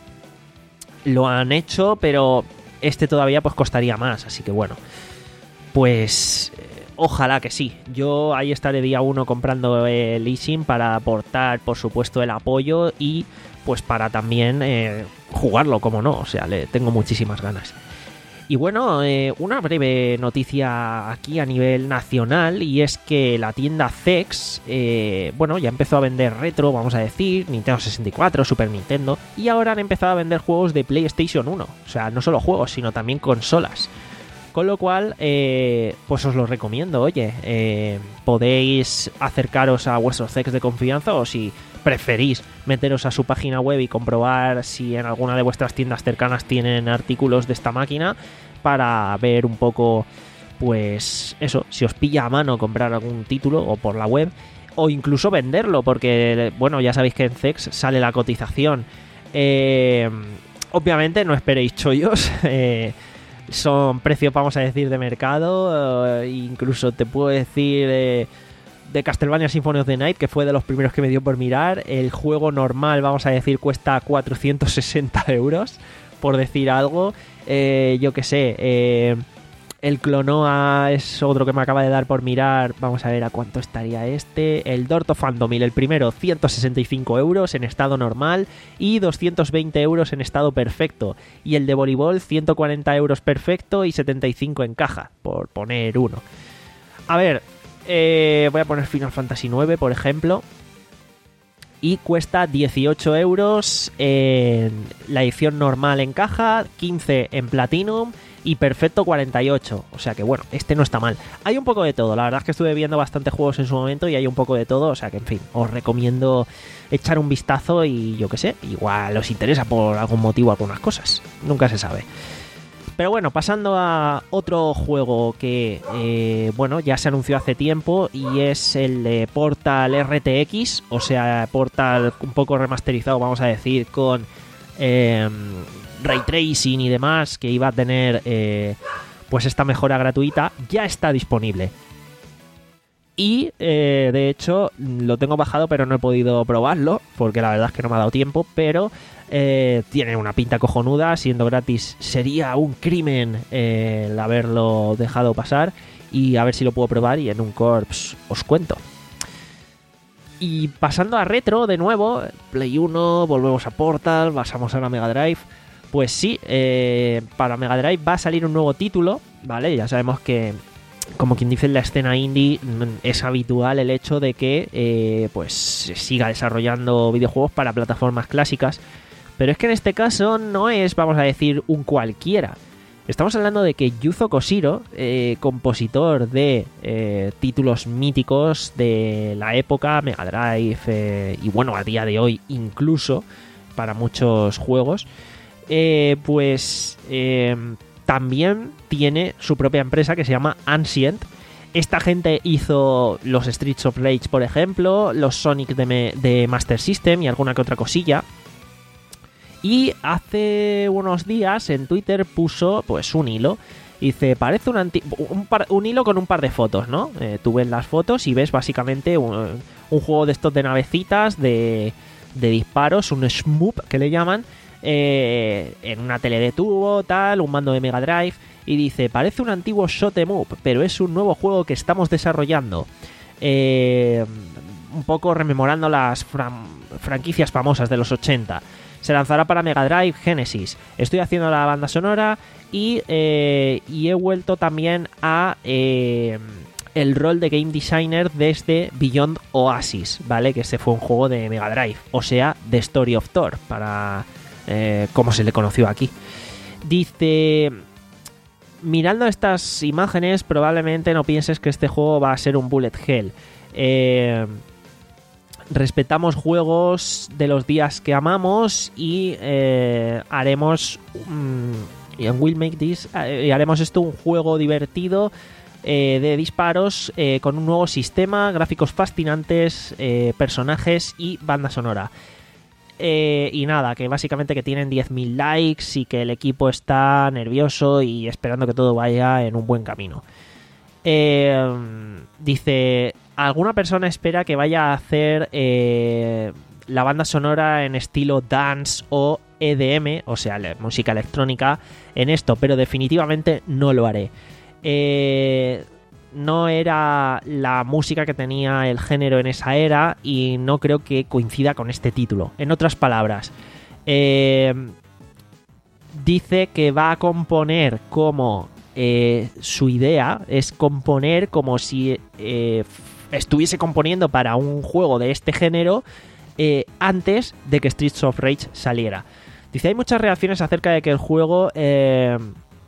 lo han hecho, pero este todavía pues costaría más. Así que bueno, pues eh, ojalá que sí. Yo ahí estaré día uno comprando el Ishin para aportar, por supuesto, el apoyo y pues para también eh, jugarlo, como no. O sea, le tengo muchísimas ganas. Y bueno, eh, una breve noticia aquí a nivel nacional, y es que la tienda Zex, eh, bueno, ya empezó a vender retro, vamos a decir, Nintendo sesenta y cuatro, Super Nintendo, y ahora han empezado a vender juegos de PlayStation uno, o sea, no solo juegos, sino también consolas. Con lo cual, eh, pues os lo recomiendo, oye, eh, podéis acercaros a vuestros Zex de confianza, o si preferís meteros a su página web y comprobar si en alguna de vuestras tiendas cercanas tienen artículos de esta máquina, para ver un poco, pues eso, si os pilla a mano comprar algún título o por la web, o incluso venderlo, porque bueno, ya sabéis que en Zex sale la cotización. Eh, obviamente no esperéis chollos, eh, son precios, vamos a decir, de mercado, eh, incluso te puedo decir eh, de Castlevania Symphony of the Night, que fue de los primeros que me dio por mirar. El juego normal, vamos a decir, cuesta cuatrocientos sesenta euros, por decir algo. Eh, yo que sé, eh, El Clonoa es otro que me acaba de dar por mirar. Vamos a ver a cuánto estaría este. El Dorto Fandomil, el primero, ciento sesenta y cinco euros en estado normal y doscientos veinte euros en estado perfecto. Y el de voleibol, ciento cuarenta euros perfecto y setenta y cinco en caja, por poner uno. A ver, eh, voy a poner Final Fantasy nueve, por ejemplo. Y cuesta dieciocho euros en la edición normal en caja, quince en Platinum y perfecto cuarenta y ocho. O sea que bueno, este no está mal. Hay un poco de todo, la verdad es que estuve viendo bastantes juegos en su momento y hay un poco de todo. O sea que en fin, os recomiendo echar un vistazo y yo qué sé, igual os interesa por algún motivo algunas cosas. Nunca se sabe. Pero bueno, pasando a otro juego que, eh, bueno, ya se anunció hace tiempo y es el de Portal R T X, o sea, Portal un poco remasterizado, vamos a decir, con eh, Ray Tracing y demás, que iba a tener eh, pues esta mejora gratuita, ya está disponible. Y, eh, de hecho, lo tengo bajado, pero no he podido probarlo, porque la verdad es que no me ha dado tiempo, pero eh, tiene una pinta cojonuda, siendo gratis sería un crimen eh, el haberlo dejado pasar, y a ver si lo puedo probar y en un Corps os cuento. Y pasando a retro, de nuevo, Play uno, volvemos a Portal, pasamos a la Mega Drive. Pues sí, eh, para Mega Drive va a salir un nuevo título, ¿vale? Ya sabemos que, como quien dice en la escena indie, es habitual el hecho de que eh, pues se siga desarrollando videojuegos para plataformas clásicas, pero es que en este caso no es, vamos a decir, un cualquiera. Estamos hablando de que Yuzo Koshiro, eh, compositor de eh, títulos míticos de la época, Mega Drive eh, y bueno, a día de hoy incluso para muchos juegos, eh, pues eh, también tiene su propia empresa que se llama Ancient. Esta gente hizo los Streets of Rage, por ejemplo, los Sonic de, me- de Master System y alguna que otra cosilla. Y hace unos días en Twitter puso pues un hilo. Dice, parece un, anti- un, par- un hilo con un par de fotos, ¿no? Eh, tú ves las fotos y ves básicamente un, un juego de estos de navecitas, de, de disparos, un shmup que le llaman, eh, en una tele de tubo, tal, un mando de Mega Drive. Y dice, parece un antiguo shot 'em up, pero es un nuevo juego que estamos desarrollando. Eh, un poco rememorando las fran- franquicias famosas de los ochenta. Se lanzará para Mega Drive, Genesis. Estoy haciendo la banda sonora y, eh, y he vuelto también a eh, el rol de Game Designer desde Beyond Oasis, ¿vale? Que este fue un juego de Mega Drive, o sea, The Story of Thor, para eh, como se le conoció aquí. Dice, mirando estas imágenes, probablemente no pienses que este juego va a ser un bullet hell. Eh... Respetamos juegos de los días que amamos y eh, haremos um, and we'll make this, eh, haremos esto un juego divertido eh, de disparos eh, con un nuevo sistema, gráficos fascinantes, eh, personajes y banda sonora. Eh, y nada, que básicamente que tienen diez mil likes y que el equipo está nervioso y esperando que todo vaya en un buen camino. Eh, dice, alguna persona espera que vaya a hacer eh, la banda sonora en estilo dance o E D M, o sea, música electrónica en esto, pero definitivamente no lo haré. Eh, no era la música que tenía el género en esa era y no creo que coincida con este título. En otras palabras, eh, dice que va a componer como... Eh, su idea es componer como si eh, estuviese componiendo para un juego de este género eh, antes de que Streets of Rage saliera. Dice, hay muchas reacciones acerca de que el juego eh,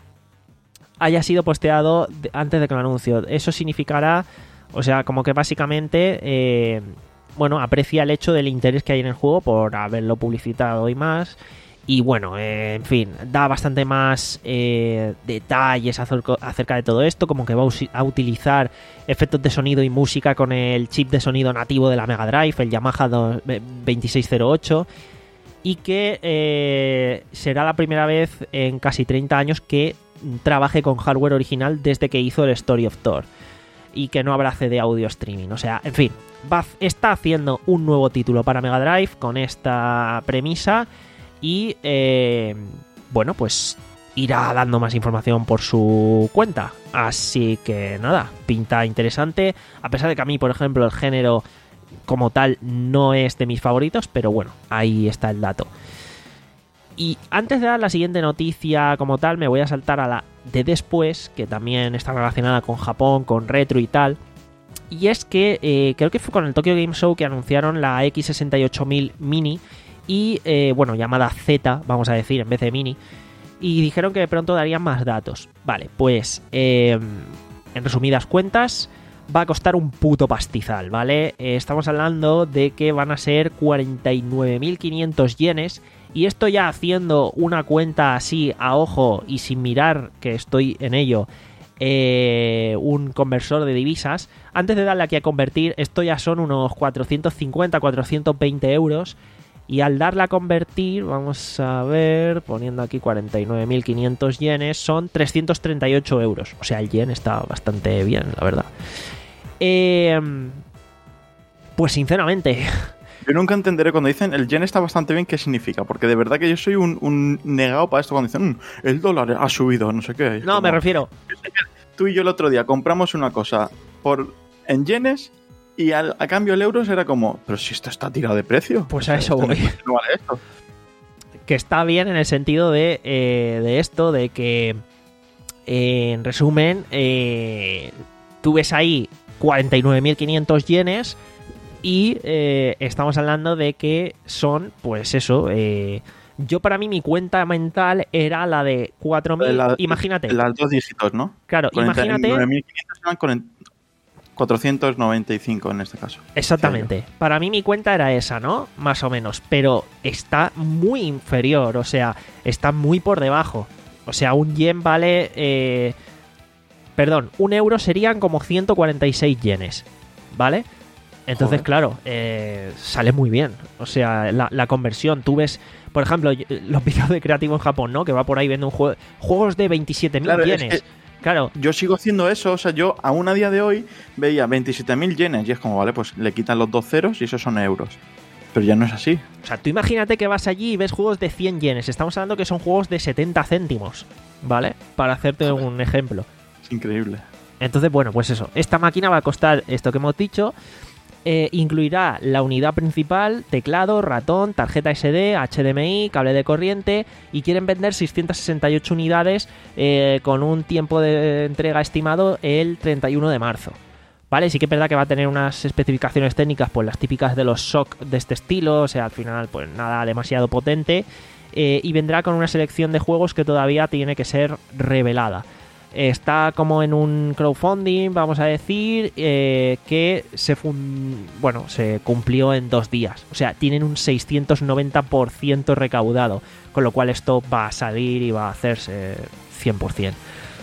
haya sido posteado de, antes de que lo anuncio. Eso significará, o sea, como que básicamente eh, bueno, aprecia el hecho del interés que hay en el juego por haberlo publicitado y más. Y bueno, eh, en fin, da bastante más eh, detalles acerca de todo esto, como que va a utilizar efectos de sonido y música con el chip de sonido nativo de la Mega Drive, el Yamaha veintiséis cero ocho, y que eh, será la primera vez en casi treinta años que trabaje con hardware original desde que hizo el Story of Thor, y que no habrá C D audio streaming. O sea, en fin, va, está haciendo un nuevo título para Mega Drive con esta premisa. Y, eh, bueno, pues irá dando más información por su cuenta. Así que nada, pinta interesante. A pesar de que a mí, por ejemplo, el género como tal no es de mis favoritos, pero bueno, ahí está el dato. Y antes de dar la siguiente noticia como tal, me voy a saltar a la de después, que también está relacionada con Japón, con retro y tal. Y es que eh, creo que fue con el Tokyo Game Show que anunciaron la X sesenta y ocho mil Mini y, eh, bueno, llamada Z, vamos a decir, en vez de Mini. Y dijeron que de pronto darían más datos. Vale, pues eh, en resumidas cuentas va a costar un puto pastizal, ¿vale? Eh, estamos hablando de que van a ser cuarenta y nueve mil quinientos yenes. Y esto ya haciendo una cuenta así a ojo y sin mirar que estoy en ello, eh, un conversor de divisas. Antes de darle aquí a convertir, esto ya son unos cuatrocientos cincuenta, cuatrocientos veinte euros. Y al darle a convertir, vamos a ver, poniendo aquí cuarenta y nueve mil quinientos yenes, son trescientos treinta y ocho euros. O sea, el yen está bastante bien, la verdad. Eh, pues sinceramente... Yo nunca entenderé cuando dicen el yen está bastante bien, ¿qué significa? Porque de verdad que yo soy un, un negado para esto cuando dicen mmm, el dólar ha subido, no sé qué. No, como, me refiero... Tú y yo el otro día compramos una cosa por en yenes y al, a cambio el euros era como, pero si esto está tirado de precio. Pues a eso voy. No vale esto. Que está bien en el sentido de, eh, de esto, de que, eh, en resumen, eh, tú ves ahí cuarenta y nueve mil quinientos yenes y eh, estamos hablando de que son, pues eso, eh, yo para mí mi cuenta mental era la de cuatro mil, la, imagínate. Las dos dígitos, ¿no? Claro, imagínate. cuarenta y nueve mil quinientos eran cuatrocientos noventa y cinco en este caso. Exactamente. Para mí mi cuenta era esa, ¿no? Más o menos. Pero está muy inferior, o sea, está muy por debajo. O sea, un yen vale... Eh, perdón, un euro serían como ciento cuarenta y seis yenes, ¿vale? Entonces, Joder. claro, eh, sale muy bien. O sea, la, la conversión, tú ves... Por ejemplo, los vídeos de Creativo en Japón, ¿no? Que va por ahí viendo un juego, juegos de veintisiete mil claro, yenes. Es que... Claro. Yo sigo haciendo eso, o sea, yo aún a día de hoy veía veintisiete mil yenes y es como, vale, pues le quitan los dos ceros y esos son euros. Pero ya no es así. O sea, tú imagínate que vas allí y ves juegos de cien yenes. Estamos hablando que son juegos de setenta céntimos, ¿vale? Para hacerte Joder. un ejemplo. Es increíble. Entonces, bueno, pues eso. Esta máquina va a costar esto que hemos dicho. Eh, incluirá la unidad principal, teclado, ratón, tarjeta ese de, H D M I, cable de corriente y quieren vender seiscientas sesenta y ocho unidades eh, con un tiempo de entrega estimado el treinta y uno de marzo. Vale, sí que es verdad que va a tener unas especificaciones técnicas, pues las típicas de los S O C de este estilo, o sea, al final pues nada demasiado potente eh, y vendrá con una selección de juegos que todavía tiene que ser revelada. Está como en un crowdfunding, vamos a decir, eh, que se fun- bueno, se cumplió en dos días. O sea, tienen un seiscientos noventa por ciento recaudado, con lo cual esto va a salir y va a hacerse cien por ciento.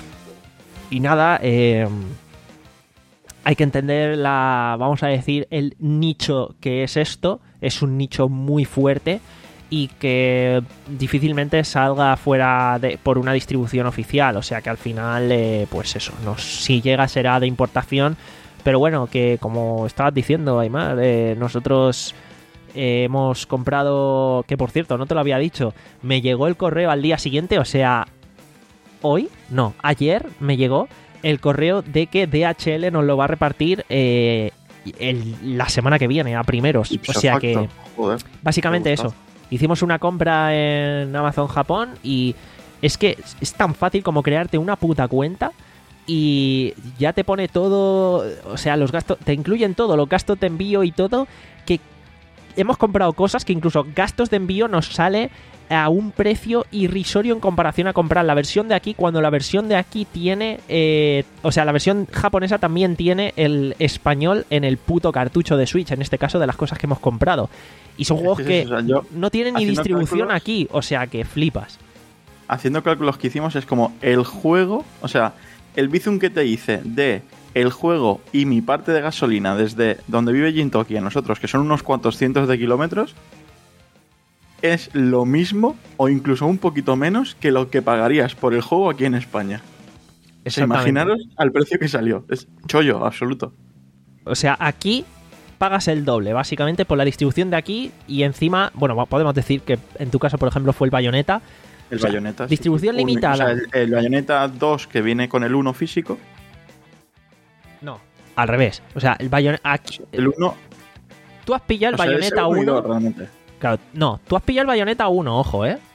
Y nada, eh, hay que entender la, vamos a decir, el nicho que es esto. Es un nicho muy fuerte y que difícilmente salga fuera de, por una distribución oficial, o sea que al final eh, pues eso, no, si llega será de importación, pero bueno, que como estabas diciendo, Aymar, eh, nosotros eh, hemos comprado, que por cierto no te lo había dicho, me llegó el correo al día siguiente, o sea, hoy, no, ayer me llegó el correo de que D H L nos lo va a repartir eh, el, la semana que viene a primeros, o sea que Joder, básicamente eso. Hicimos una compra en Amazon Japón y es que es tan fácil como crearte una puta cuenta y ya te pone todo, o sea, los gastos, te incluyen todo, los gastos de envío y todo, que hemos comprado cosas que incluso gastos de envío nos sale a un precio irrisorio en comparación a comprar la versión de aquí, cuando la versión de aquí tiene, eh, o sea, la versión japonesa también tiene el español en el puto cartucho de Switch, en este caso de las cosas que hemos comprado. Y son juegos es que, es, o sea, yo, no tienen ni distribución cálculos, aquí, o sea que flipas. Haciendo cálculos que hicimos es como el juego, o sea, el bizum que te hice de el juego y mi parte de gasolina desde donde vive Jintoki a nosotros, que son unos cuantos cientos de kilómetros, es lo mismo o incluso un poquito menos que lo que pagarías por el juego aquí en España. O sea, imaginaros al precio que salió. Es chollo, absoluto. O sea, aquí pagas el doble, básicamente, por la distribución de aquí y encima, bueno, podemos decir que en tu caso, por ejemplo, fue el Bayonetta, El O sea, Bayonetta. sí, distribución un- limitada. O sea, el, el Bayonetta dos que viene con el uno físico. No, al revés. O sea, el Bayonetta... El uno. Tú has pillado el o sea, ese Bayonetta uno y dos, uno... realmente. Claro, no, tú has pillado el Bayonetta uno, ojo, ¿eh?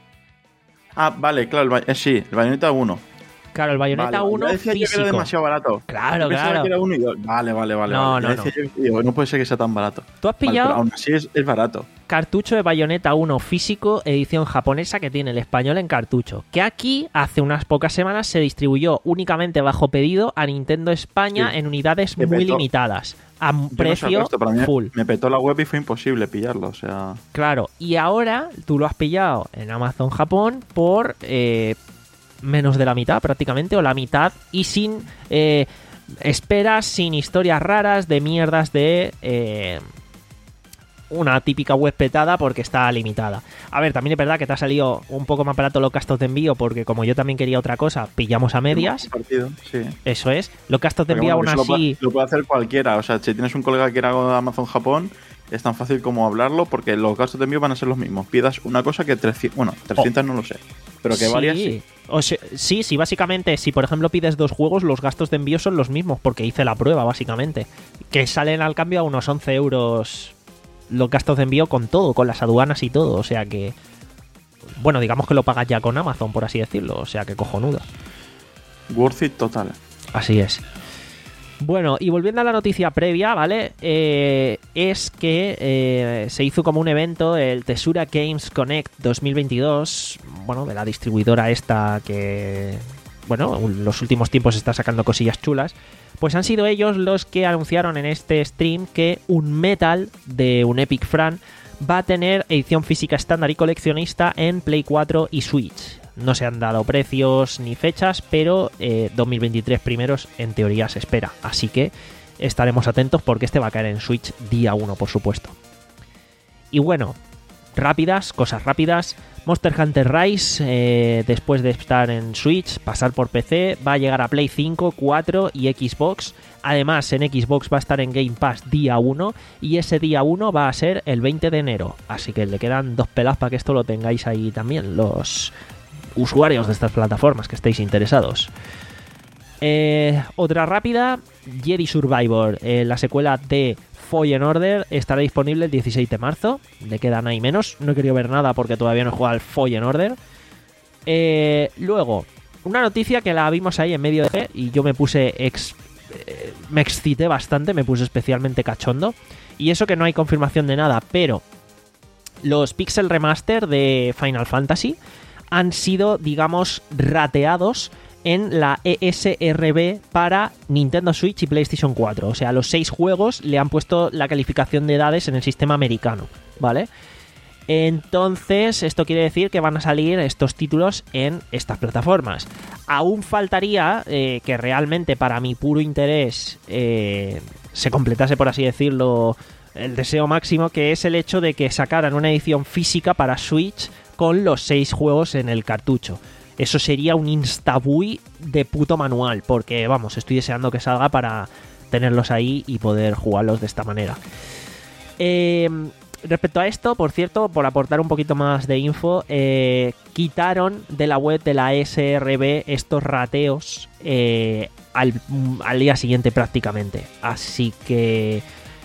Ah, vale, claro, el, Bay- eh, sí, el Bayonetta uno. Claro, el Bayonetta Vale, uno ya decía yo que físico. era demasiado barato. Claro, Yo pensaba claro. que era uno y dos. Vale, vale, vale. No, vale. no, Ya decía yo, digo, no puede ser que sea tan barato. Tú has Vale, pillado pero aún así es, es barato. cartucho de Bayonetta uno físico, edición japonesa, que tiene el español en cartucho. Que aquí, hace unas pocas semanas, se distribuyó únicamente bajo pedido a Nintendo España Sí. en unidades Me muy petó. limitadas. A Yo no sé precio esto, pero a mí full. Me petó la web y fue imposible pillarlo. O sea, Claro, y ahora tú lo has pillado en Amazon Japón por eh, menos de la mitad prácticamente, o la mitad, y sin eh, esperas, sin historias raras de mierdas de eh, una típica web petada porque está limitada. A ver, también es verdad que te ha salido un poco más barato los gastos de envío porque como yo también quería otra cosa, pillamos a medias. partido, sí. Eso es, los gastos de Pero envío bueno, aún que eso así... Lo puede, lo puede hacer cualquiera. O sea, si tienes un colega que quiera algo de Amazon Japón, es tan fácil como hablarlo porque los gastos de envío van a ser los mismos. Pidas una cosa que trescientos. Bueno, trescientos no lo sé. Pero que Sí. varias sí. O sea, sí, sí, básicamente, si por ejemplo pides dos juegos, los gastos de envío son los mismos, porque hice la prueba, básicamente. Que salen al cambio a unos once euros los gastos de envío con todo, con las aduanas y todo. O sea que, bueno, digamos que lo pagas ya con Amazon, por así decirlo. O sea que cojonudo. Worth it total. Así es. Bueno, y volviendo a la noticia previa, ¿vale? Eh, es que eh, se hizo como un evento, el Tesura Games Connect dos mil veintidós, bueno, de la distribuidora esta que, bueno, en los últimos tiempos está sacando cosillas chulas. Pues han sido ellos los que anunciaron en este stream que un Metal de un Epic Fran va a tener edición física estándar y coleccionista en Play cuatro y Switch. No se han dado precios ni fechas, pero eh, dos mil veintitrés primeros en teoría se espera. Así que estaremos atentos porque este va a caer en Switch día uno, por supuesto. Y bueno, rápidas, cosas rápidas. Monster Hunter Rise, eh, después de estar en Switch, pasar por P C, va a llegar a Play cinco, cuatro y Xbox. Además, en Xbox va a estar en Game Pass día uno y ese día uno va a ser el veinte de enero. Así que le quedan dos pelas para que esto lo tengáis ahí también, los usuarios de estas plataformas que estéis interesados. Eh, otra rápida, Jedi Survivor, eh, la secuela de Fallen Order, estará disponible el dieciséis de marzo. Le quedan ahí menos. No he querido ver nada porque todavía no he jugado al Fallen Order. Eh, luego, una noticia que la vimos ahí en medio de... y yo me puse... Ex, eh, me excité bastante, me puse especialmente cachondo. Y eso que no hay confirmación de nada, pero los Pixel Remaster de Final Fantasy han sido, digamos, rateados en la E S R B para Nintendo Switch y PlayStation cuatro. O sea, los seis juegos le han puesto la calificación de edades en el sistema americano, ¿vale? Entonces, esto quiere decir que van a salir estos títulos en estas plataformas. Aún faltaría eh, que realmente, para mi puro interés, eh, se completase, por así decirlo, el deseo máximo, que es el hecho de que sacaran una edición física para Switch con los seis juegos en el cartucho. Eso sería un instabui de puto manual, porque vamos, estoy deseando que salga para tenerlos ahí y poder jugarlos de esta manera. Eh, respecto a esto, por cierto, por aportar un poquito más de info, eh, quitaron de la web de la E S R B estos rateos eh, al, al día siguiente prácticamente. Así que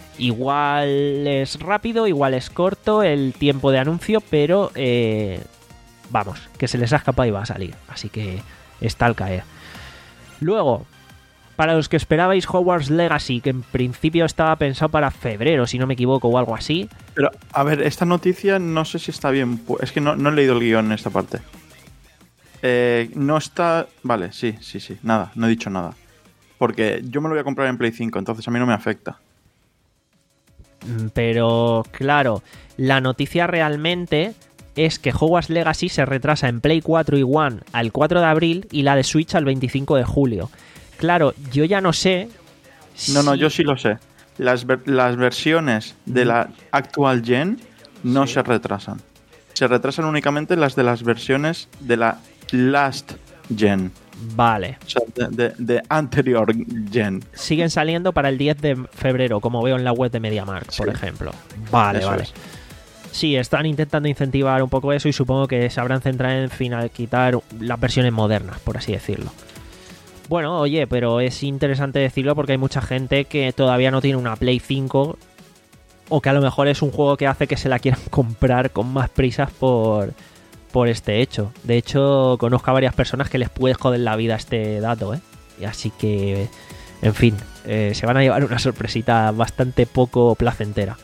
igual es rápido, igual es corto el tiempo de anuncio, pero... Eh, vamos, que se les ha escapado y va a salir. Así que está al caer. Luego, para los que esperabais Hogwarts Legacy, que en principio estaba pensado para febrero, si no me equivoco, o algo así. Pero, a ver, esta noticia no sé si está bien. Es que no, no he leído el guión en esta parte. Eh, no está... Vale, sí, sí, sí. Nada, no he dicho nada. Porque yo me lo voy a comprar en Play cinco, entonces a mí no me afecta. Pero, claro, la noticia realmente es que Hogwarts Legacy se retrasa en Play cuatro y One al cuatro de abril y la de Switch al veinticinco de julio. Claro, yo ya no sé... No, si... no, yo sí lo sé. Las, ver- las versiones de la actual gen no Sí. se retrasan. Se retrasan únicamente las de las versiones de la last gen. Vale. O sea, de, de- de anterior gen. Siguen saliendo para el diez de febrero, como veo en la web de MediaMarkt, por Sí. ejemplo. Vale, Eso vale. es. Sí, están intentando incentivar un poco eso y supongo que se habrán centrado en final quitar las versiones modernas, por así decirlo. Bueno, oye, pero es interesante decirlo porque hay mucha gente que todavía no tiene una Play cinco o que a lo mejor es un juego que hace que se la quieran comprar con más prisas por, por este hecho. De hecho, conozco a varias personas que les puede joder la vida este dato, ¿eh? Y así que, en fin, eh, se van a llevar una sorpresita bastante poco placentera.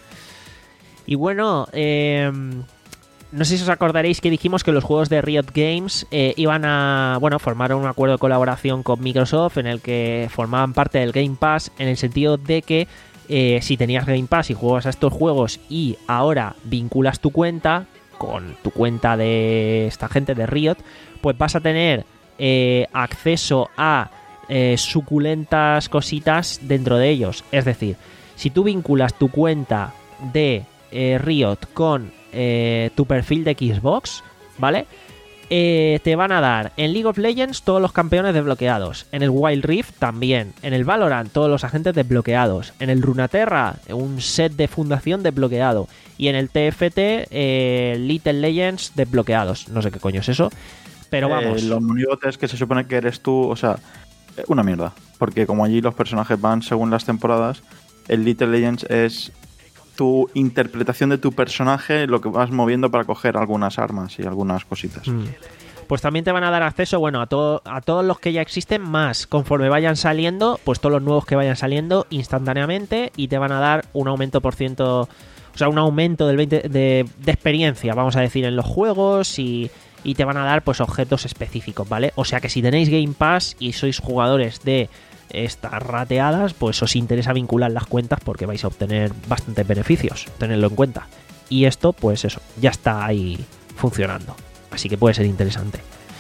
Y bueno, eh, no sé si os acordaréis que dijimos que los juegos de Riot Games eh, iban a, bueno, formar un acuerdo de colaboración con Microsoft en el que formaban parte del Game Pass, en el sentido de que eh, si tenías Game Pass y juegas a estos juegos y ahora vinculas tu cuenta con tu cuenta de esta gente de Riot, pues vas a tener eh, acceso a eh, suculentas cositas dentro de ellos. Es decir, si tú vinculas tu cuenta de eh, Riot con eh, tu perfil de Xbox, ¿vale? Eh, te van a dar en League of Legends todos los campeones desbloqueados, en el Wild Rift también, en el Valorant todos los agentes desbloqueados, en el Runeterra un set de fundación desbloqueado y en el T F T eh, Little Legends desbloqueados. No sé qué coño es eso, pero vamos. Eh, los monigotes que se supone que eres tú, o sea, una mierda, porque como allí los personajes van según las temporadas, el Little Legends es tu interpretación de tu personaje, lo que vas moviendo para coger algunas armas y algunas cositas. Mm. Pues también te van a dar acceso, bueno, a, todo, a todos los que ya existen, más conforme vayan saliendo, pues todos los nuevos que vayan saliendo instantáneamente, y te van a dar un aumento por ciento, o sea, un aumento del veinte de, de experiencia, vamos a decir, en los juegos, y, y te van a dar pues objetos específicos, ¿vale? O sea que si tenéis Game Pass y sois jugadores de estas rateadas, pues os interesa vincular las cuentas porque vais a obtener bastantes beneficios, tenedlo en cuenta. Y esto, pues eso, ya está ahí funcionando, así que puede ser interesante.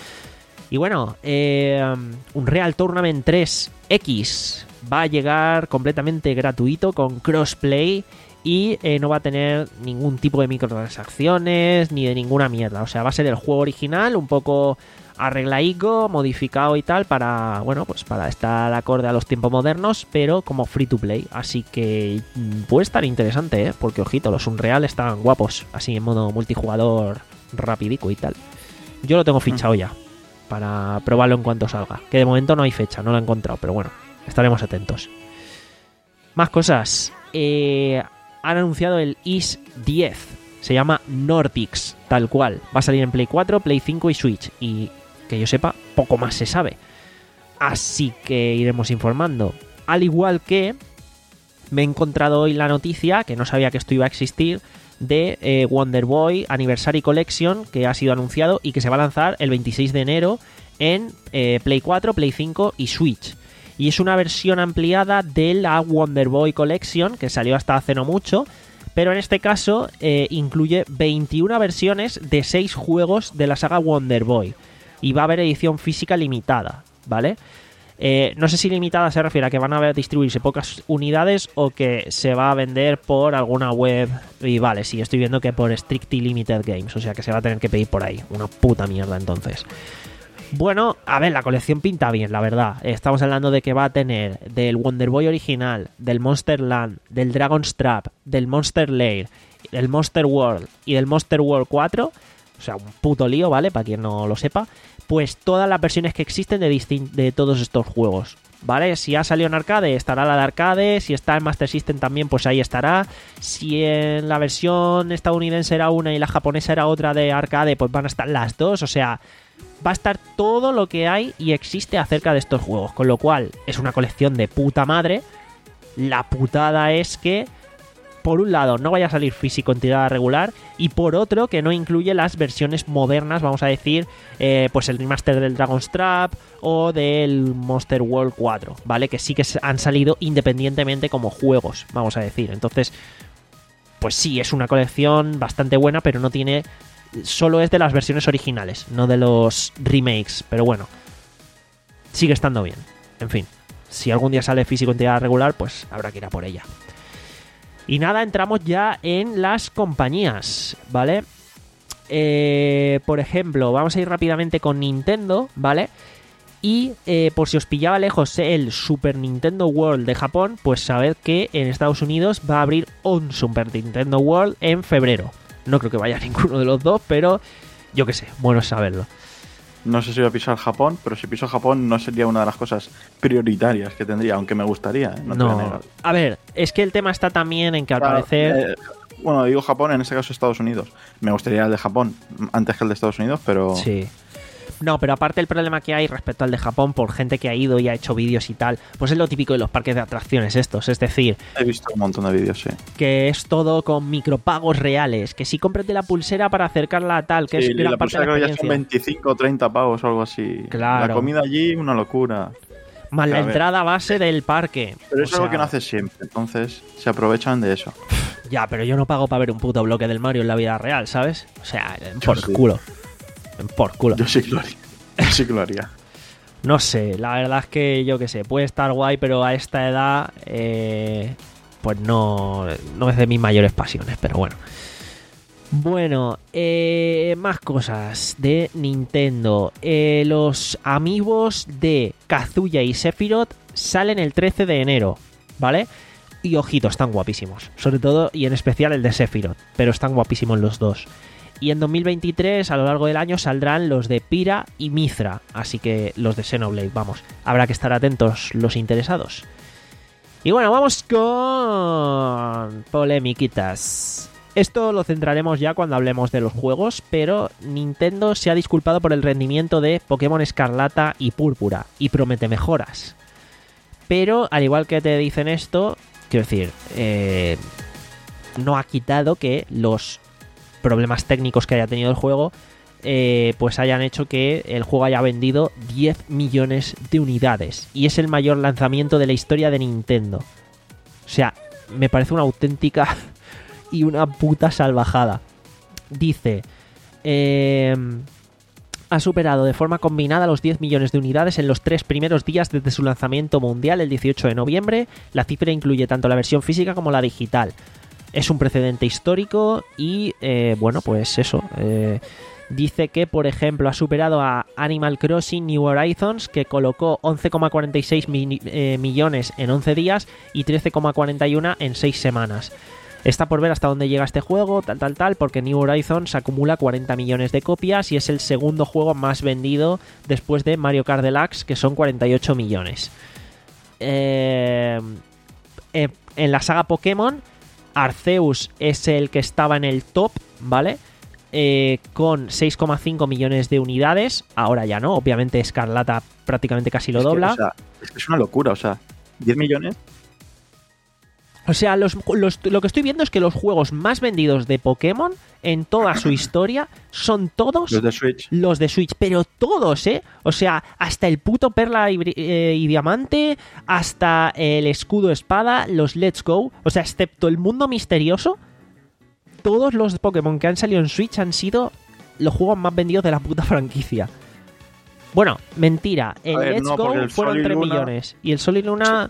Y bueno, eh, Unreal Tournament tres X va a llegar completamente gratuito con crossplay y eh, no va a tener ningún tipo de microtransacciones ni de ninguna mierda. O sea, va a ser el juego original, un poco arreglaico, modificado y tal, para, bueno, pues para estar acorde a los tiempos modernos, pero como free to play. Así que puede estar interesante, ¿eh? Porque, ojito, los Unreal están guapos, así en modo multijugador rapidico y tal. Yo lo tengo fichado ya para probarlo en cuanto salga, que de momento no hay fecha, no lo he encontrado, pero bueno, estaremos atentos. Más cosas. Eh, han anunciado el I S diez, se llama Nordics, tal cual. Va a salir en Play cuatro, Play cinco y Switch, y que yo sepa, poco más se sabe. Así que iremos informando. Al igual que me he encontrado hoy la noticia, que no sabía que esto iba a existir, de eh, Wonder Boy Anniversary Collection, que ha sido anunciado y que se va a lanzar el veintiséis de enero en eh, Play cuatro, Play cinco y Switch. Y es una versión ampliada de la Wonder Boy Collection, que salió hasta hace no mucho, pero en este caso eh, incluye veintiuna versiones de seis juegos de la saga Wonder Boy. Y va a haber edición física limitada, ¿vale? Eh, no sé si limitada se refiere a que van a distribuirse pocas unidades o que se va a vender por alguna web. Y vale, sí, estoy viendo que por Strictly Limited Games, o sea que se va a tener que pedir por ahí. Una puta mierda, entonces. Bueno, a ver, la colección pinta bien, la verdad. Estamos hablando de que va a tener del Wonder Boy original, del Monster Land, del Dragon's Trap, del Monster Lair, del Monster World y del Monster World cuatro. O sea, un puto lío, ¿vale? Para quien no lo sepa. Pues todas las versiones que existen de, distin- de todos estos juegos, ¿vale? Si ha salido en arcade, estará la de arcade. Si está en Master System también, pues ahí estará. Si en la versión estadounidense era una y la japonesa era otra de arcade, pues van a estar las dos. O sea, va a estar todo lo que hay y existe acerca de estos juegos. Con lo cual, es una colección de puta madre. La putada es que, por un lado, no vaya a salir físico en tirada regular, y por otro, que no incluye las versiones modernas, vamos a decir, eh, pues el remaster del Dragon's Trap o del Monster World cuatro, ¿vale? Que sí que han salido independientemente como juegos, vamos a decir. Entonces, pues sí, es una colección bastante buena, pero no tiene... Solo es de las versiones originales, no de los remakes, pero bueno, sigue estando bien. En fin, si algún día sale físico en tirada regular, pues habrá que ir a por ella. Y nada, entramos ya en las compañías, ¿vale? Eh, por ejemplo, vamos a ir rápidamente con Nintendo, ¿vale? Y eh, por si os pillaba lejos el Super Nintendo World de Japón, pues sabed que en Estados Unidos va a abrir un Super Nintendo World en febrero, No creo que vaya ninguno de los dos, pero yo qué sé, bueno saberlo. No sé si voy a pisar Japón, pero si piso Japón no sería una de las cosas prioritarias que tendría, aunque me gustaría, ¿eh? No, te voy a No, negar. a ver, es que el tema está también en que al Claro, parecer... eh, bueno, digo Japón, en ese caso Estados Unidos. Me gustaría el de Japón antes que el de Estados Unidos, pero... Sí. No, pero aparte el problema que hay respecto al de Japón por gente que ha ido y ha hecho vídeos y tal, pues es lo típico de los parques de atracciones estos, es decir, He visto un montón de vídeos, sí. que es todo con micropagos reales, que si cómprate la pulsera para acercarla a tal, que Sí, es gran la parte de la pulsera creo que ya son experiencia. veinticinco o treinta pavos o algo así. Claro. La comida allí, una locura. Más la A ver. entrada base del parque. Pero O es algo sea, que no haces siempre, entonces se aprovechan de eso. Ya, pero yo no pago para ver un puto bloque del Mario en la vida real, ¿sabes? O sea, por sí. culo. Por culo. Yo sí que lo haría. Yo sí que lo haría. No sé, la verdad es que yo qué sé, puede estar guay, pero a esta edad, eh, pues no, no es de mis mayores pasiones, pero bueno. Bueno, eh, más cosas de Nintendo. Eh, los amigos de Kazuya y Sephiroth salen el trece de enero, ¿vale? Y ojito, están guapísimos. Sobre todo y en especial el de Sephiroth, pero están guapísimos los dos. Y en dos mil veintitrés, a lo largo del año, saldrán los de Pyra y Mithra. Así que los de Xenoblade, vamos. Habrá que estar atentos los interesados. Y bueno, vamos con polemiquitas. Esto lo centraremos ya cuando hablemos de los juegos, pero Nintendo se ha disculpado por el rendimiento de Pokémon Escarlata y Púrpura y promete mejoras. Pero, al igual que te dicen esto, quiero decir, eh, no ha quitado que los problemas técnicos que haya tenido el juego eh, pues hayan hecho que el juego haya vendido diez millones de unidades y es el mayor lanzamiento de la historia de Nintendo. O sea, me parece una auténtica y una puta salvajada. Dice, eh, ha superado de forma combinada los diez millones de unidades en los tres primeros días desde su lanzamiento mundial el dieciocho de noviembre. La cifra incluye tanto la versión física como la digital. Es un precedente histórico y, eh, bueno, pues eso. Eh, dice que, por ejemplo, ha superado a Animal Crossing New Horizons, que colocó once coma cuarenta y seis mi- eh, millones en once días y trece coma cuarenta y uno en seis semanas. Está por ver hasta dónde llega este juego, tal, tal, tal, porque New Horizons acumula cuarenta millones de copias y es el segundo juego más vendido después de Mario Kart Deluxe, que son cuarenta y ocho millones. Eh, eh, en la saga Pokémon, Arceus es el que estaba en el top, ¿vale? Eh, con seis coma cinco millones de unidades. Ahora ya no, obviamente Escarlata prácticamente casi lo Es que, dobla. o sea, es que es una locura, o sea, diez millones. O sea, los, los- lo que estoy viendo es que los juegos más vendidos de Pokémon en toda su historia son todos Los de Switch. los de Switch, pero todos, ¿eh? O sea, hasta el puto Perla y, Bri- eh, y Diamante, hasta el Escudo Espada, los Let's Go, o sea, excepto el Mundo Misterioso, todos los Pokémon que han salido en Switch han sido los juegos más vendidos de la puta franquicia. Bueno, mentira, el A ver, Let's no, Go porque el fueron Sol y tres Luna- millones y el Sol y Luna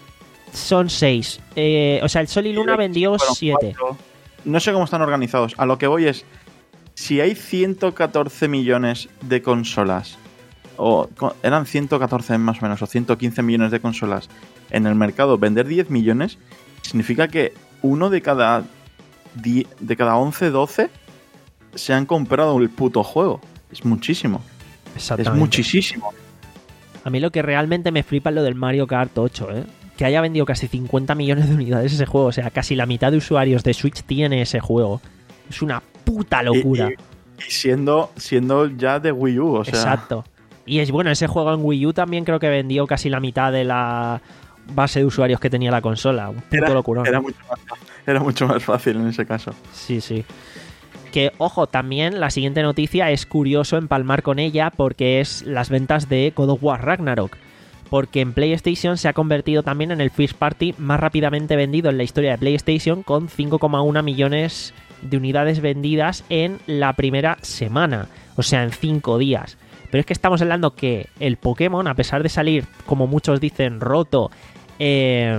son seis. Eh, o sea, el Sol y Luna vendió Fueron siete. cuatro. No sé cómo están organizados. A lo que voy es, si hay ciento catorce millones de consolas, o co- eran ciento catorce más o menos, o ciento quince millones de consolas en el mercado, vender diez millones significa que uno de cada die- de cada once, doce se han comprado el puto juego. Es muchísimo. Es Exactamente. muchísimo. A mí lo que realmente me flipa es lo del Mario Kart ocho, ¿eh? Que haya vendido casi cincuenta millones de unidades ese juego. O sea, casi la mitad de usuarios de Switch tiene ese juego. Es una puta locura. Y, y- y siendo, siendo ya de Wii U, o sea... Exacto. Y es bueno, ese juego en Wii U también creo que vendió casi la mitad de la base de usuarios que tenía la consola. Un puto Era, locurón. era mucho más, era mucho más fácil en ese caso. Sí, sí. Que, ojo, también la siguiente noticia es curioso empalmar con ella porque es las ventas de God of War Ragnarok. Porque en PlayStation se ha convertido también en el first party más rápidamente vendido en la historia de PlayStation con cinco coma uno millones de unidades vendidas en la primera semana. O sea, en cinco días. Pero es que estamos hablando que el Pokémon, a pesar de salir, como muchos dicen, roto, eh,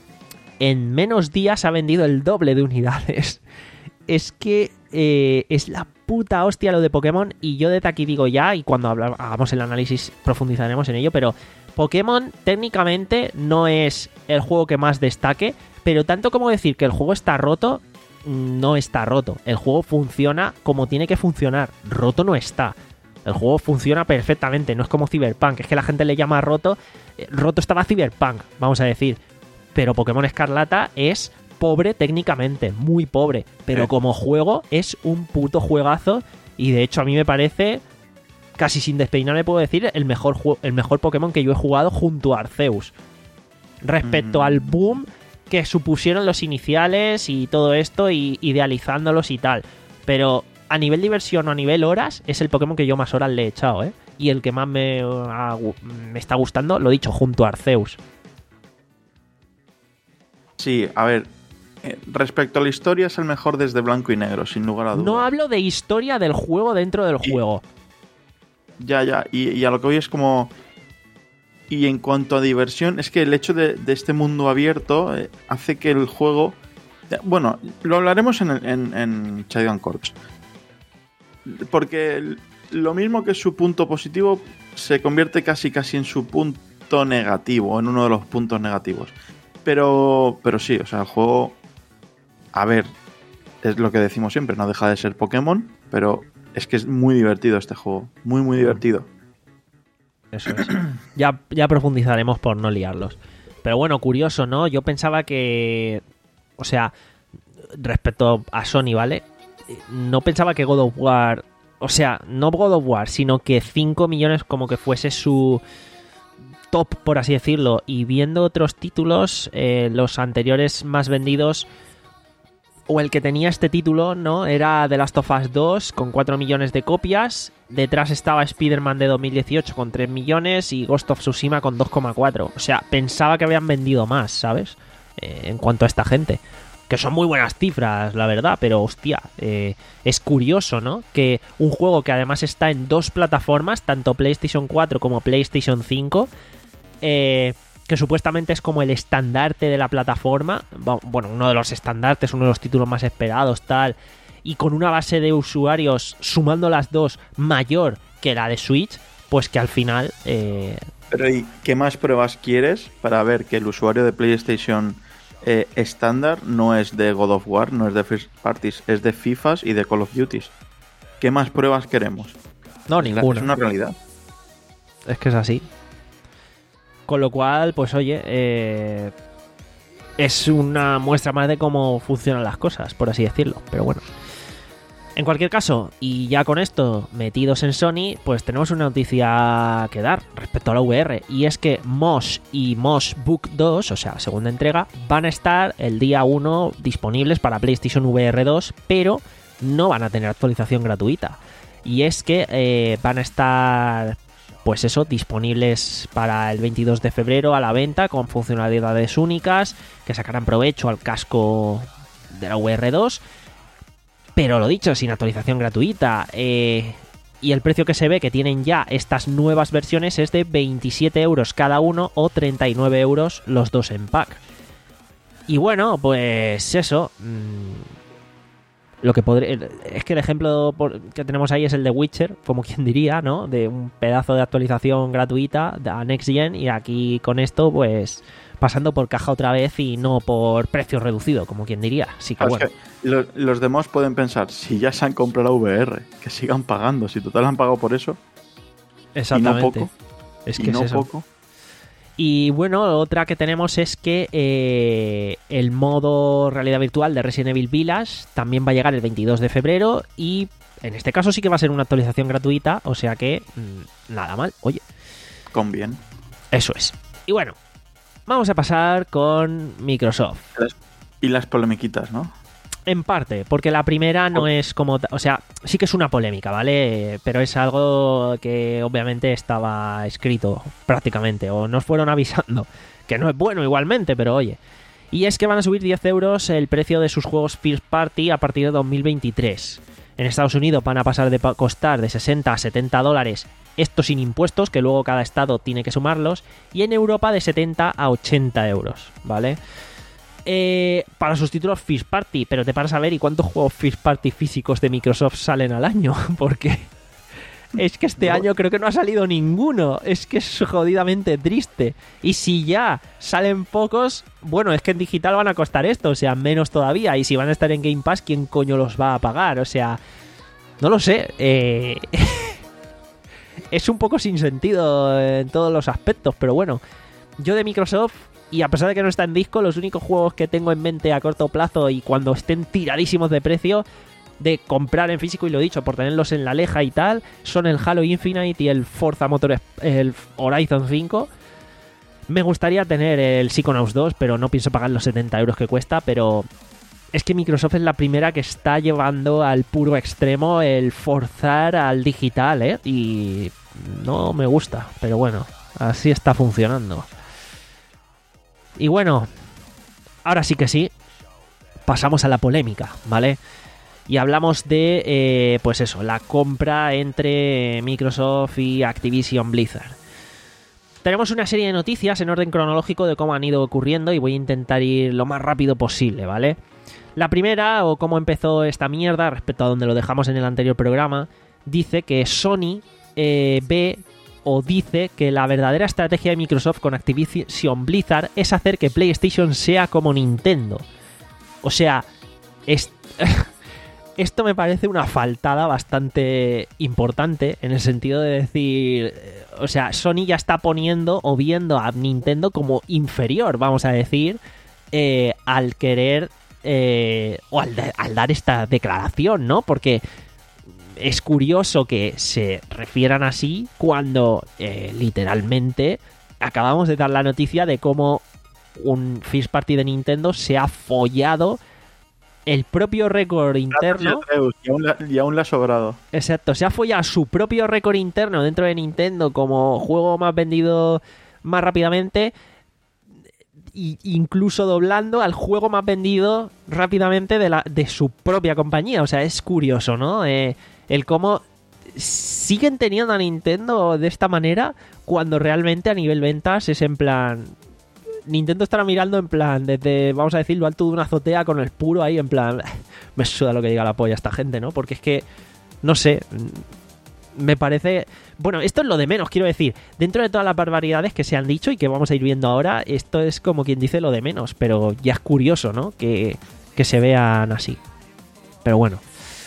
en menos días ha vendido el doble de unidades. Es que eh, es la puta hostia lo de Pokémon y yo desde aquí digo ya, y cuando habla- hagamos el análisis profundizaremos en ello, pero Pokémon técnicamente no es el juego que más destaque, pero tanto como decir que el juego está roto, no está roto. El juego funciona como tiene que funcionar. Roto no está. El juego funciona perfectamente. No es como Cyberpunk. Es que la gente le llama roto. Roto estaba Cyberpunk, vamos a decir. Pero Pokémon Escarlata es pobre técnicamente. Muy pobre. Pero Sí. como juego es un puto juegazo. Y de hecho a mí me parece, casi sin despeinarme puedo decir, el mejor, ju- el mejor Pokémon que yo he jugado junto a Arceus. Respecto Mm. al boom que supusieron los iniciales y todo esto, y idealizándolos y tal. Pero a nivel diversión o a nivel horas, es el Pokémon que yo más horas le he echado, ¿eh? Y el que más me, ha gu- me está gustando, lo dicho, junto a Arceus. Sí, a ver, eh, respecto a la historia es el mejor desde blanco y negro, sin lugar a dudas. No hablo de historia del juego dentro del Y- juego. Ya, ya, y, y a lo que voy es como... Y en cuanto a diversión, es que el hecho de, de este mundo abierto eh, hace que el juego... eh, Bueno, lo hablaremos en, el- en, en Chaigan Corps. Porque el- lo mismo que su punto positivo se convierte casi casi en su punto negativo, en uno de los puntos negativos. Pero, pero sí, o sea, el juego... A ver, es lo que decimos siempre, no deja de ser Pokémon, pero es que es muy divertido este juego. Muy, muy divertido. Eso es. Ya, ya profundizaremos por no liarlos. Pero bueno, curioso, ¿no? Yo pensaba que... O sea, respecto a Sony, ¿vale? No pensaba que God of War... O sea, no God of War, sino que cinco millones como que fuese su top, por así decirlo. Y viendo otros títulos, eh, los anteriores más vendidos... O el que tenía este título, ¿no? Era The Last of Us dos con cuatro millones de copias. Detrás estaba Spider-Man de dos mil dieciocho con tres millones y Ghost of Tsushima con dos coma cuatro. O sea, pensaba que habían vendido más, ¿sabes? Eh, en cuanto a esta gente. Que son muy buenas cifras, la verdad, pero hostia, eh, es curioso, ¿no? Que un juego que además está en dos plataformas, tanto PlayStation cuatro como PlayStation cinco, eh... que supuestamente es como el estandarte de la plataforma, bueno, uno de los estandartes, uno de los títulos más esperados, tal, y con una base de usuarios, sumando las dos, mayor que la de Switch, pues que al final... Eh... Pero ¿y qué más pruebas quieres para ver que el usuario de PlayStation eh, estándar no es de God of War, no es de First Parties, es de FIFAs y de Call of Duties? ¿Qué más pruebas queremos? No, Es la- ninguna. Es una realidad. Es que es así. Con lo cual, pues oye, eh, es una muestra más de cómo funcionan las cosas, por así decirlo. Pero bueno. En cualquier caso, y ya con esto metidos en Sony, pues tenemos una noticia que dar respecto a la V R. Y es que Mosh y Mosh Book dos, o sea, segunda entrega, van a estar el día uno disponibles para PlayStation V R dos, pero no van a tener actualización gratuita. Y es que eh, van a estar... Pues eso, disponibles para el veintidós de febrero a la venta con funcionalidades únicas que sacarán provecho al casco de la V R dos. Pero lo dicho, sin actualización gratuita. Eh, y el precio que se ve que tienen ya estas nuevas versiones es de veintisiete euros cada uno o treinta y nueve euros los dos en pack. Y bueno, pues eso... Mmm, Lo que podría, es que el ejemplo por, que tenemos ahí es el de Witcher, como quien diría, ¿no? De un pedazo de actualización gratuita a Next Gen, y aquí con esto, pues pasando por caja otra vez y no por precio reducido, como quien diría. Así que Es bueno. que los, los demás pueden pensar, si ya se han comprado la V R, que sigan pagando, si total han pagado por eso, Exactamente. y no poco, Es y que no es eso. poco. Y bueno, otra que tenemos es que eh, el modo realidad virtual de Resident Evil Village también va a llegar el veintidós de febrero, y en este caso sí que va a ser una actualización gratuita, o sea que mmm, nada mal, oye, Con bien. eso es. Y bueno, vamos a pasar con Microsoft. Y las polemiquitas, ¿no? En parte, porque la primera no es como... ta- O sea, sí que es una polémica, ¿vale? Pero es algo que obviamente estaba escrito prácticamente, o nos fueron avisando, que no es bueno igualmente, pero oye. Y es que van a subir diez euros el precio de sus juegos First Party a partir de dos mil veintitrés. En Estados Unidos van a pasar de pa- costar de sesenta a setenta dólares, esto sin impuestos, que luego cada estado tiene que sumarlos, y en Europa de setenta a ochenta euros, ¿vale? Eh, para sus títulos First Party, pero te paras a ver y cuántos juegos First Party físicos de Microsoft salen al año, porque Es que este No. año creo que no ha salido ninguno. Es que es jodidamente triste. Y si ya salen pocos, bueno, es que en digital van a costar esto, o sea, menos todavía. Y si van a estar en Game Pass, ¿quién coño los va a pagar? O sea, no lo sé. Eh... es un poco sin sentido en todos los aspectos, pero bueno. Yo de Microsoft, y a pesar de que no está en disco, los únicos juegos que tengo en mente a corto plazo y cuando estén tiradísimos de precio de comprar en físico, y lo he dicho, por tenerlos en la leja y tal, son el Halo Infinite y el Forza Motor, el Horizon cinco. Me gustaría tener el Psychonauts dos, pero no pienso pagar los setenta euros que cuesta, pero es que Microsoft es la primera que está llevando al puro extremo el forzar al digital, ¿eh? Y no me gusta, pero bueno, así está funcionando. Y bueno, ahora sí que sí, pasamos a la polémica, ¿vale? Y hablamos de, eh, pues eso, la compra entre Microsoft y Activision Blizzard. Tenemos una serie de noticias en orden cronológico de cómo han ido ocurriendo y voy a intentar ir lo más rápido posible, ¿vale? La primera, o cómo empezó esta mierda respecto a donde lo dejamos en el anterior programa, dice que Sony eh, ve... o dice que la verdadera estrategia de Microsoft con Activision Blizzard es hacer que PlayStation sea como Nintendo. O sea, es... esto me parece una faltada bastante importante en el sentido de decir... O sea, Sony ya está poniendo o viendo a Nintendo como inferior, vamos a decir, eh, al querer... Eh, o al, de, al dar esta declaración, ¿no? Porque... es curioso que se refieran así cuando eh, literalmente acabamos de dar la noticia de cómo un first party de Nintendo se ha follado el propio récord interno. Y aún, la, y aún le ha sobrado. Exacto, se ha follado su propio récord interno dentro de Nintendo como juego más vendido más rápidamente, e incluso doblando al juego más vendido rápidamente de, la, de su propia compañía. O sea, es curioso, ¿no? Eh, el cómo siguen teniendo a Nintendo de esta manera cuando realmente a nivel ventas es en plan... Nintendo estará mirando en plan desde, vamos a decir, lo alto de una azotea con el puro ahí en plan... Me suda lo que diga la polla esta gente, ¿no? Porque es que, no sé, me parece... Bueno, esto es lo de menos, quiero decir. Dentro de todas las barbaridades que se han dicho y que vamos a ir viendo ahora, esto es como quien dice lo de menos, pero ya es curioso, ¿no? Que, que se vean así. Pero bueno.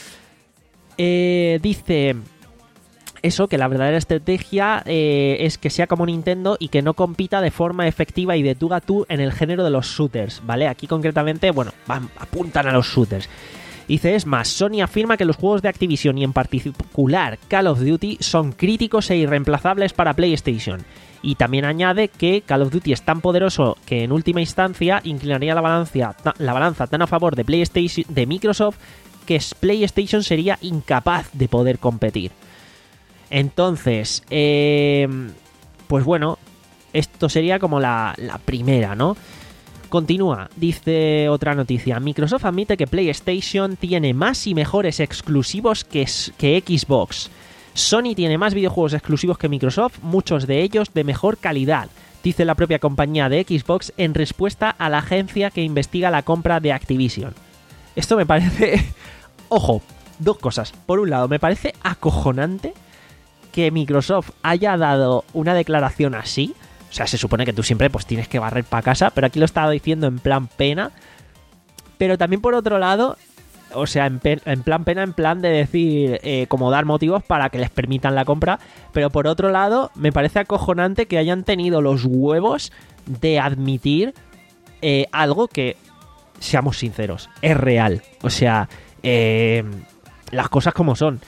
Eh, dice eso, que la verdadera estrategia eh, es que sea como Nintendo y que no compita de forma efectiva y de tú a tú en el género de los shooters, ¿vale? Aquí concretamente, bueno, van, apuntan a los shooters. Dice, es más, Sony afirma que los juegos de Activision y en particular Call of Duty son críticos e irreemplazables para PlayStation. Y también añade que Call of Duty es tan poderoso que en última instancia inclinaría la balanza, la balanza tan a favor de PlayStation, de Microsoft, que PlayStation sería incapaz de poder competir. Entonces, eh, pues bueno, esto sería como la, la primera, ¿no? Continúa, dice otra noticia. Microsoft admite que PlayStation tiene más y mejores exclusivos que, que Xbox. Sony tiene más videojuegos exclusivos que Microsoft, muchos de ellos de mejor calidad, dice la propia compañía de Xbox en respuesta a la agencia que investiga la compra de Activision. Esto me parece... Ojo, dos cosas. Por un lado, me parece acojonante que Microsoft haya dado una declaración así. O sea, se supone que tú siempre pues tienes que barrer para casa, pero aquí lo estaba diciendo en plan pena. Pero también por otro lado, o sea, en, pe en plan pena, en plan de decir, eh, como dar motivos para que les permitan la compra. Pero por otro lado, me parece acojonante que hayan tenido los huevos de admitir eh, algo que, seamos sinceros, es real. O sea... Eh, las cosas como son.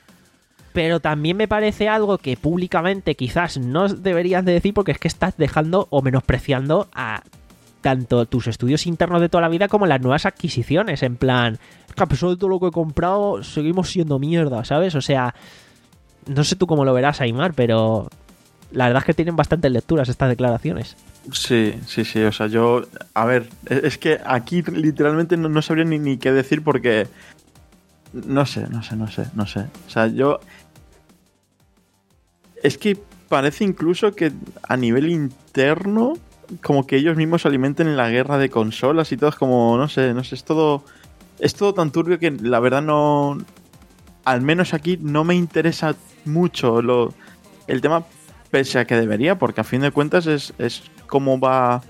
Pero también me parece algo que públicamente quizás no deberías de decir, porque es que estás dejando o menospreciando a tanto tus estudios internos de toda la vida como las nuevas adquisiciones. En plan, es que a pesar de todo lo que he comprado seguimos siendo mierda, ¿sabes? O sea, no sé tú cómo lo verás, Aymar, pero la verdad es que tienen bastantes lecturas estas declaraciones. Sí, sí, sí, o sea, yo, a ver, es que aquí literalmente no, no sabría ni, ni qué decir porque, no sé, no sé, no sé, no sé, o sea, yo, es que parece incluso que a nivel interno, como que ellos mismos se alimenten la guerra de consolas y todo, es como, no sé, no sé, es todo, es todo tan turbio que la verdad no, al menos aquí no me interesa mucho lo, el tema, pese a que debería, porque a fin de cuentas es, es cómo va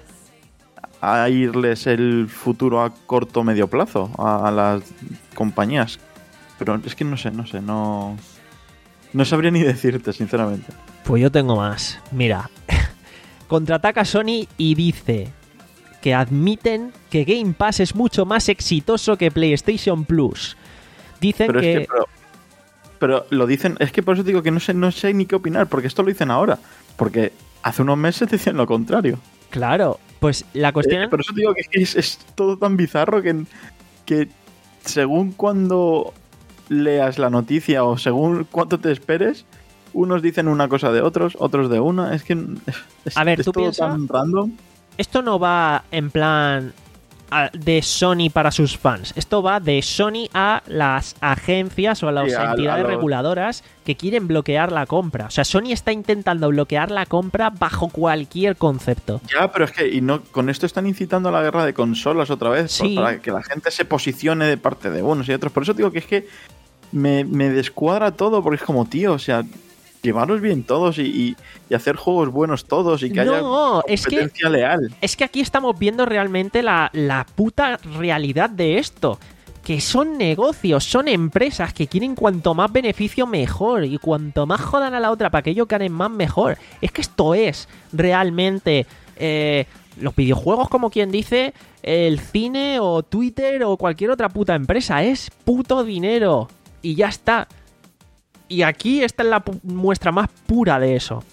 a irles el futuro a corto o medio plazo a, a las compañías. Pero es que no sé, no sé, no, no sabría ni decirte, sinceramente. Pues yo tengo más. Mira, contraataca Sony y dice que admiten que Game Pass es mucho más exitoso que PlayStation Plus. Dicen pero que... Es que pero, pero lo dicen, es que por eso digo que no sé, no sé ni qué opinar, porque esto lo dicen ahora. Porque hace unos meses decían lo contrario. Claro, pues la cuestión... Eh, por eso digo que es, es todo tan bizarro que, que según cuando leas la noticia o según cuánto te esperes, unos dicen una cosa de otros, otros de una. Es que es, a ver, es ¿tú todo piensas? tan random. Esto no va en plan de Sony para sus fans. Esto va de Sony a las agencias o a las sí, a, entidades a los... reguladoras que quieren bloquear la compra. O sea, Sony está intentando bloquear la compra bajo cualquier concepto. Ya, pero es que y no con esto están incitando a la guerra de consolas otra vez, sí. para que la gente se posicione de parte de unos y otros. Por eso digo que es que me, me descuadra todo, porque es como, tío, o sea, llevaros bien todos y, y, y hacer juegos buenos todos y que no, haya competencia es que, leal. Es que aquí estamos viendo realmente la, la puta realidad de esto. Que son negocios, son empresas que quieren cuanto más beneficio mejor. Y cuanto más jodan a la otra para que ellos ganen más mejor. Es que esto es realmente eh, los videojuegos, como quien dice, el cine o Twitter o cualquier otra puta empresa. Es puto dinero. Y ya está. Y aquí esta es la pu- muestra más pura de eso.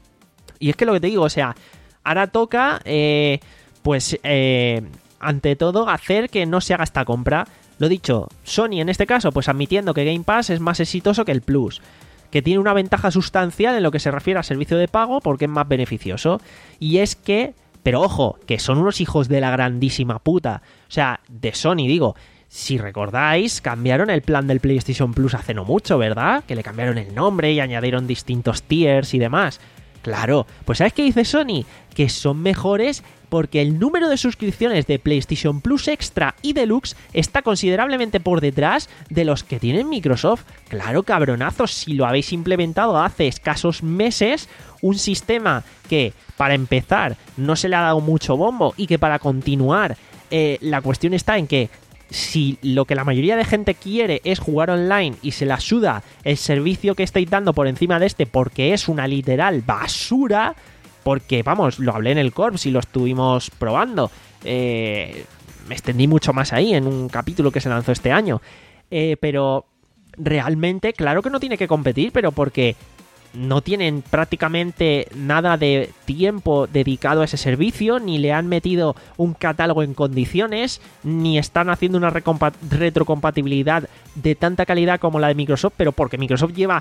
Y es que lo que te digo, o sea, ahora toca, eh, pues, eh, ante todo, hacer que no se haga esta compra. Lo dicho, Sony en este caso, pues admitiendo que Game Pass es más exitoso que el Plus, que tiene una ventaja sustancial en lo que se refiere a servicio de pago porque es más beneficioso. Y es que, pero ojo, que son unos hijos de la grandísima puta. O sea, de Sony, digo... Si recordáis, cambiaron el plan del PlayStation Plus hace no mucho, ¿verdad? Que le cambiaron el nombre y añadieron distintos tiers y demás. Claro, pues ¿sabes qué dice Sony? Que son mejores porque el número de suscripciones de PlayStation Plus Extra y Deluxe está considerablemente por detrás de los que tiene Microsoft. Claro, cabronazos, si lo habéis implementado hace escasos meses, un sistema que, para empezar, no se le ha dado mucho bombo y que para continuar, eh, la cuestión está en que si lo que la mayoría de gente quiere es jugar online y se la suda el servicio que estáis dando por encima de este porque es una literal basura, porque vamos, lo hablé en el Corps y lo estuvimos probando, eh, me extendí mucho más ahí en un capítulo que se lanzó este año, eh, pero realmente claro que no tiene que competir, pero porque no tienen prácticamente nada de tiempo dedicado a ese servicio, ni le han metido un catálogo en condiciones, ni están haciendo una retrocompatibilidad de tanta calidad como la de Microsoft, pero porque Microsoft lleva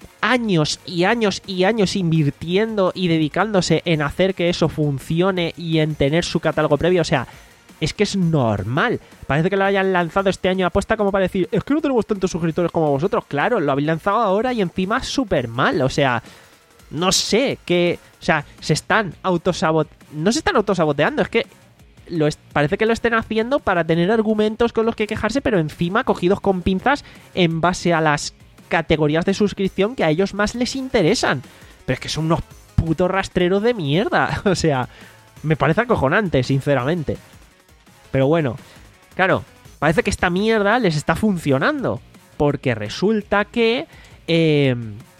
años y años y años invirtiendo y dedicándose en hacer que eso funcione y en tener su catálogo previo. O sea, es que es normal. Parece que lo hayan lanzado este año apuesta como para decir, es que no tenemos tantos suscriptores como vosotros. Claro, lo habéis lanzado ahora y encima súper mal. O sea, no sé, que... O sea, se están autosaboteando. No se están autosaboteando, es que lo es... parece que lo estén haciendo para tener argumentos con los que quejarse, pero encima cogidos con pinzas en base a las categorías de suscripción que a ellos más les interesan. Pero es que son unos putos rastreros de mierda. O sea, me parece acojonante, sinceramente. Pero bueno, claro, parece que esta mierda les está funcionando. Porque resulta que eh,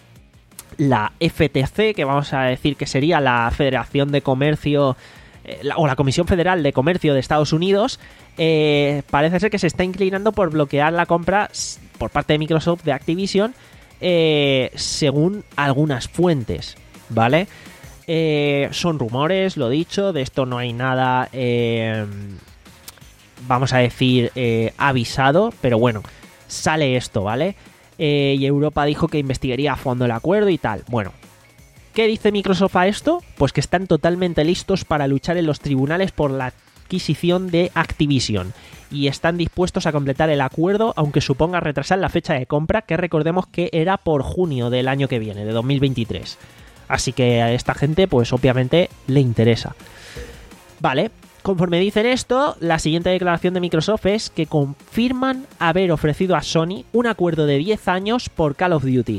la F T C, que vamos a decir que sería la Federación de Comercio, eh, la, o la Comisión Federal de Comercio de Estados Unidos, eh, parece ser que se está inclinando por bloquear la compra por parte de Microsoft de Activision, eh, según algunas fuentes, ¿vale? Eh, son rumores, lo dicho, de esto no hay nada... Eh, vamos a decir, eh, avisado, pero bueno, sale esto, ¿vale? Eh, y Europa dijo que investigaría a fondo el acuerdo y tal. Bueno, ¿qué dice Microsoft a esto? Pues que están totalmente listos para luchar en los tribunales por la adquisición de Activision y están dispuestos a completar el acuerdo, aunque suponga retrasar la fecha de compra, que recordemos que era por junio del año que viene, de dos mil veintitrés. Así que a esta gente, pues obviamente le interesa. Vale. Conforme dicen esto, la siguiente declaración de Microsoft es que confirman haber ofrecido a Sony un acuerdo de diez años por Call of Duty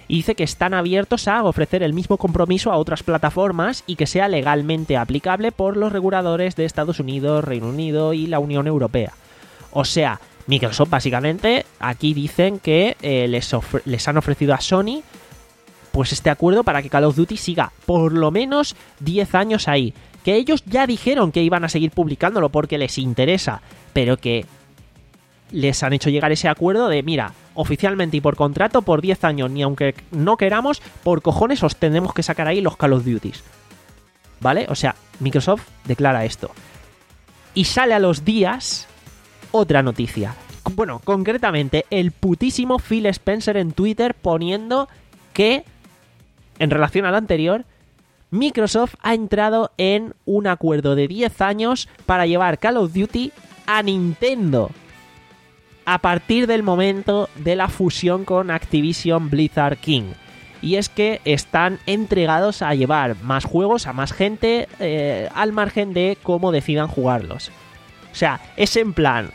Y dice que están abiertos a ofrecer el mismo compromiso a otras plataformas y que sea legalmente aplicable por los reguladores de Estados Unidos, Reino Unido y la Unión Europea. O sea, Microsoft básicamente aquí dicen que eh, les, ofre- les han ofrecido a Sony pues este acuerdo para que Call of Duty siga por lo menos diez años ahí. Que ellos ya dijeron que iban a seguir publicándolo porque les interesa, pero que les han hecho llegar ese acuerdo de, mira, oficialmente y por contrato por diez años, ni aunque no queramos, por cojones os tenemos que sacar ahí los Call of Duties. ¿Vale? O sea, Microsoft declara esto. Y sale a los días otra noticia. Bueno, concretamente, el putísimo Phil Spencer en Twitter poniendo que, en relación al anterior, Microsoft ha entrado en un acuerdo de diez años para llevar Call of Duty a Nintendo a partir del momento de la fusión con Activision Blizzard King. Y es que están entregados a llevar más juegos a más gente, eh, al margen de cómo decidan jugarlos. O sea, es en plan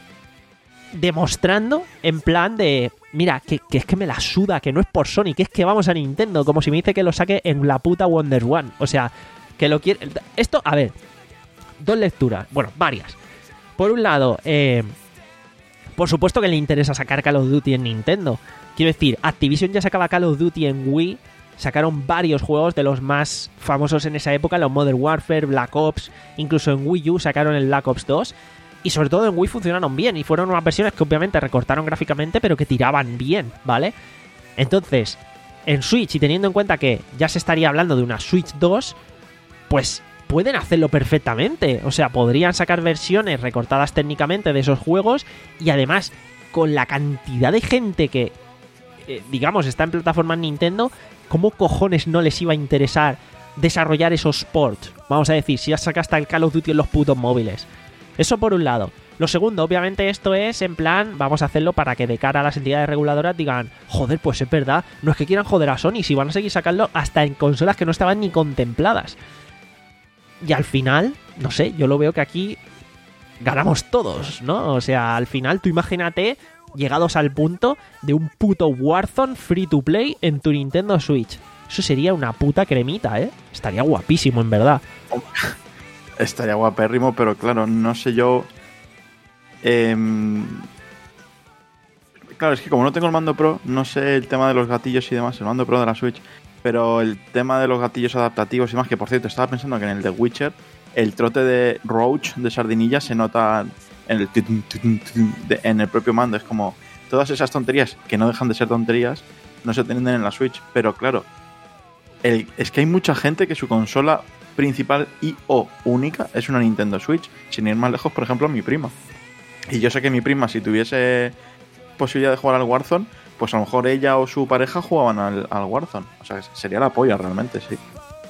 demostrando, en plan de, mira, que, que es que me la suda, que no es por Sony, que es que vamos a Nintendo, como si me dice que lo saque en la puta Wonder One. O sea, que lo quiere... Esto, a ver, dos lecturas, bueno, varias. Por un lado, eh, por supuesto que le interesa sacar Call of Duty en Nintendo. Quiero decir, Activision ya sacaba Call of Duty en Wii, sacaron varios juegos de los más famosos en esa época, los Modern Warfare, Black Ops, incluso en Wii U sacaron el Black Ops dos. Y sobre todo en Wii funcionaron bien. Y fueron unas versiones que obviamente recortaron gráficamente, pero que tiraban bien, ¿vale? Entonces, en Switch, y teniendo en cuenta que ya se estaría hablando de una Switch dos, pues pueden hacerlo perfectamente. O sea, podrían sacar versiones recortadas técnicamente de esos juegos. Y además, con la cantidad de gente que, eh, digamos, está en plataformas Nintendo, ¿cómo cojones no les iba a interesar desarrollar esos ports? Vamos a decir, si ya sacaste el Call of Duty en los putos móviles. Eso por un lado. Lo segundo, obviamente esto es en plan, vamos a hacerlo para que de cara a las entidades reguladoras digan, joder, pues es verdad, no es que quieran joder a Sony, si van a seguir sacando hasta en consolas que no estaban ni contempladas. Y al final, no sé, yo lo veo que aquí ganamos todos, ¿no? O sea, al final tú imagínate llegados al punto de un puto Warzone free to play en tu Nintendo Switch. Eso sería una puta cremita, ¿eh? Estaría guapísimo, en verdad. Estaría guapérrimo, pero claro, no sé yo... Eh, claro, es que como no tengo el mando Pro, no sé el tema de los gatillos y demás, el mando Pro de la Switch, pero el tema de los gatillos adaptativos y más, que por cierto, estaba pensando que en el de Witcher, el trote de Roach de Sardinilla se nota en el, de, en el propio mando. Es como todas esas tonterías, que no dejan de ser tonterías, no se tienen en la Switch. Pero claro, el, es que hay mucha gente que su consola principal y o única es una Nintendo Switch, sin ir más lejos, por ejemplo, mi prima. Y yo sé que mi prima, si tuviese posibilidad de jugar al Warzone, pues a lo mejor ella o su pareja jugaban al, al Warzone. O sea, sería la polla realmente, sí.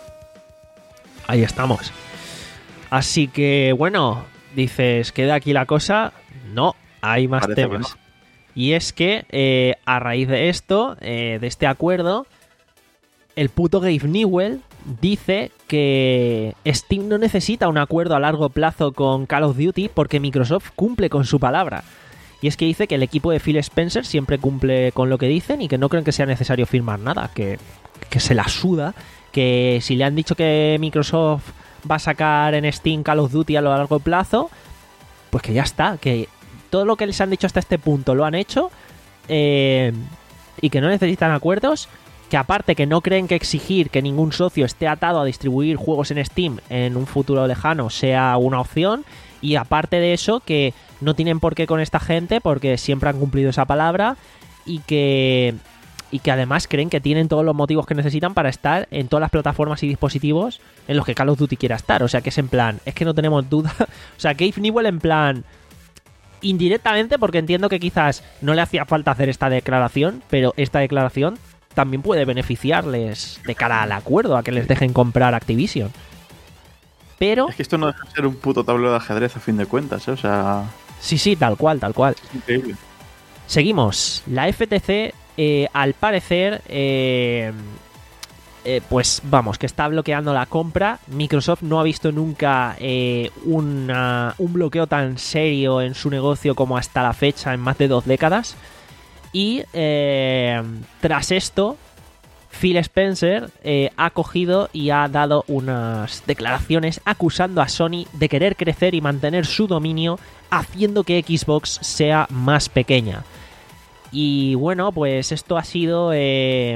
Ahí estamos. Así que, bueno, dices, ¿queda aquí la cosa? No, hay más Parece temas. que no. Y es que, eh, a raíz de esto, eh, de este acuerdo, el puto Gabe Newell dice que Steam no necesita un acuerdo a largo plazo con Call of Duty porque Microsoft cumple con su palabra. Y es que dice que el equipo de Phil Spencer siempre cumple con lo que dicen y que no creen que sea necesario firmar nada, que, que se la suda, que si le han dicho que Microsoft va a sacar en Steam Call of Duty a lo largo plazo, pues que ya está, que todo lo que les han dicho hasta este punto lo han hecho, eh, y que no necesitan acuerdos, que aparte que no creen que exigir que ningún socio esté atado a distribuir juegos en Steam en un futuro lejano sea una opción, y aparte de eso que no tienen por qué con esta gente porque siempre han cumplido esa palabra, y que y que además creen que tienen todos los motivos que necesitan para estar en todas las plataformas y dispositivos en los que Call of Duty quiera estar. O sea que es en plan, es que no tenemos duda. O sea, Gabe Newell en plan indirectamente, porque entiendo que quizás no le hacía falta hacer esta declaración, pero esta declaración también puede beneficiarles de cara al acuerdo, a que les dejen comprar Activision. Pero... Es que esto no deja de ser un puto tablero de ajedrez a fin de cuentas, ¿eh? O sea... Sí, sí, tal cual, tal cual. Es increíble. Seguimos. La F T C, eh, al parecer, eh, eh, pues vamos, que está bloqueando la compra. Microsoft no ha visto nunca eh, una, un bloqueo tan serio en su negocio como hasta la fecha, en más de dos décadas. Y eh, tras esto, Phil Spencer eh, ha cogido y ha dado unas declaraciones acusando a Sony de querer crecer y mantener su dominio, haciendo que Xbox sea más pequeña. Y bueno, pues esto ha sido eh,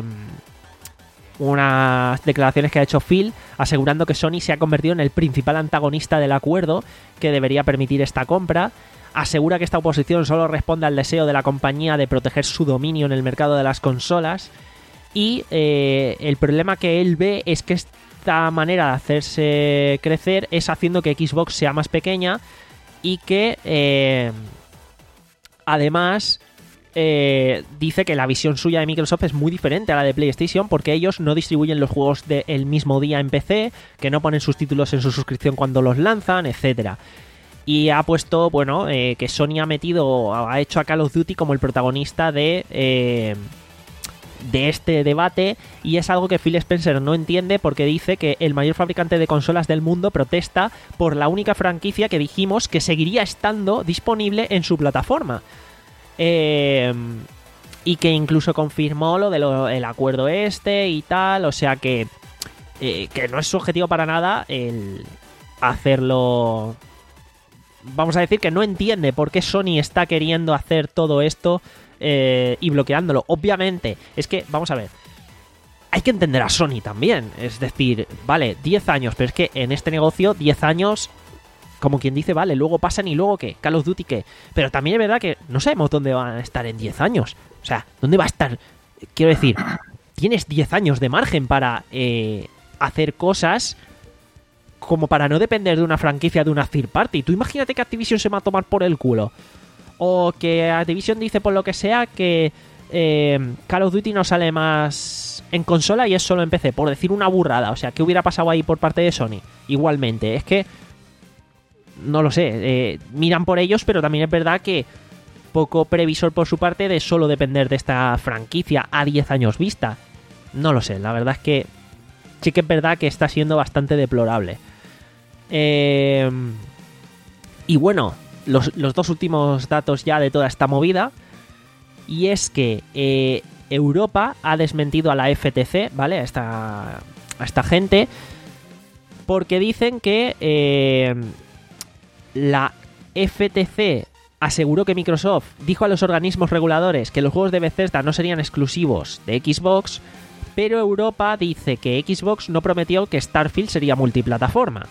unas declaraciones que ha hecho Phil, asegurando que Sony se ha convertido en el principal antagonista del acuerdo que debería permitir esta compra. Asegura que esta oposición solo responde al deseo de la compañía de proteger su dominio en el mercado de las consolas. Y eh, el problema que él ve es que esta manera de hacerse crecer es haciendo que Xbox sea más pequeña y que eh, además eh, dice que la visión suya de Microsoft es muy diferente a la de PlayStation, porque ellos no distribuyen los juegos del mismo día en P C, que no ponen sus títulos en su suscripción cuando los lanzan, etcétera. Y ha puesto, bueno, eh, que Sony ha metido, ha hecho a Call of Duty como el protagonista de... Eh, de este debate, y es algo que Phil Spencer no entiende, porque dice que el mayor fabricante de consolas del mundo protesta por la única franquicia que dijimos que seguiría estando disponible en su plataforma. Eh, y que incluso confirmó lo del acuerdo este y tal, o sea que, eh, que no es su objetivo para nada el hacerlo. Vamos a decir que no entiende por qué Sony está queriendo hacer todo esto eh, y bloqueándolo. Obviamente, es que, vamos a ver, hay que entender a Sony también. Es decir, vale, diez años, pero es que en este negocio diez años, como quien dice, vale, luego pasan y luego ¿qué? Call of Duty ¿qué? Pero también es verdad que no sabemos dónde van a estar en diez años. O sea, ¿dónde va a estar? Quiero decir, tienes diez años de margen para eh, hacer cosas como para no depender de una franquicia de una third party. Tú imagínate que Activision se va a tomar por el culo, o que Activision dice por lo que sea que eh, Call of Duty no sale más en consola y es solo en P C, por decir una burrada. O sea, ¿qué hubiera pasado ahí por parte de Sony? Igualmente, es que no lo sé, eh, miran por ellos, pero también es verdad que poco previsor por su parte de solo depender de esta franquicia a diez años vista. No lo sé, la verdad es que sí que es verdad que está siendo bastante deplorable. Eh, y bueno, los, los dos últimos datos ya de toda esta movida, y es que eh, Europa ha desmentido a la F T C, ¿vale? A esta, a esta gente, porque dicen que eh, la F T C aseguró que Microsoft dijo a los organismos reguladores que los juegos de Bethesda no serían exclusivos de Xbox, pero Europa dice que Xbox no prometió que Starfield sería multiplataforma.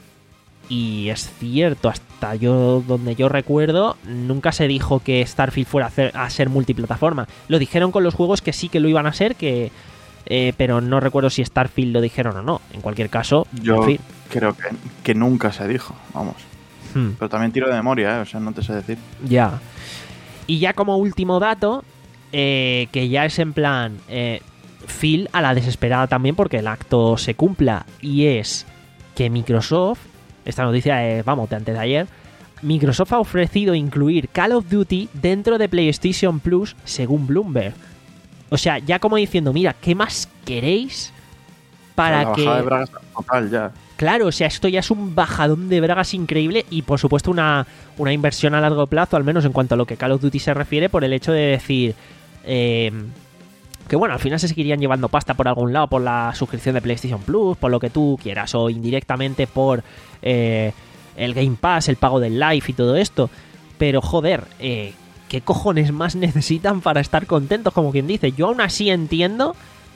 Y es cierto, hasta yo donde yo recuerdo, nunca se dijo que Starfield fuera a, hacer, a ser multiplataforma. Lo dijeron con los juegos que sí que lo iban a ser, que eh, pero no recuerdo si Starfield lo dijeron o no. En cualquier caso, yo en fin. creo que, que nunca se dijo, vamos. Hmm. Pero también tiro de memoria, ¿eh? O sea, no te sé decir. Ya. Y ya como último dato, eh, que ya es en plan... Eh, Phil a la desesperada también porque el acto se cumpla, y es que Microsoft, esta noticia es, vamos, de antes de ayer, Microsoft ha ofrecido incluir Call of Duty dentro de PlayStation Plus según Bloomberg. O sea, ya como diciendo, mira, ¿qué más queréis para la que... bajada de bragas total ya. Claro, o sea, esto ya es un bajadón de bragas increíble, y por supuesto una, una inversión a largo plazo, al menos en cuanto a lo que Call of Duty se refiere, por el hecho de decir... Eh, que bueno, al final se seguirían llevando pasta por algún lado, por la suscripción de PlayStation Plus, por lo que tú quieras, o indirectamente por eh, el Game Pass, el pago del Live y todo esto. Pero joder, eh, ¿qué cojones más necesitan para estar contentos, como quien dice? Yo aún así entiendo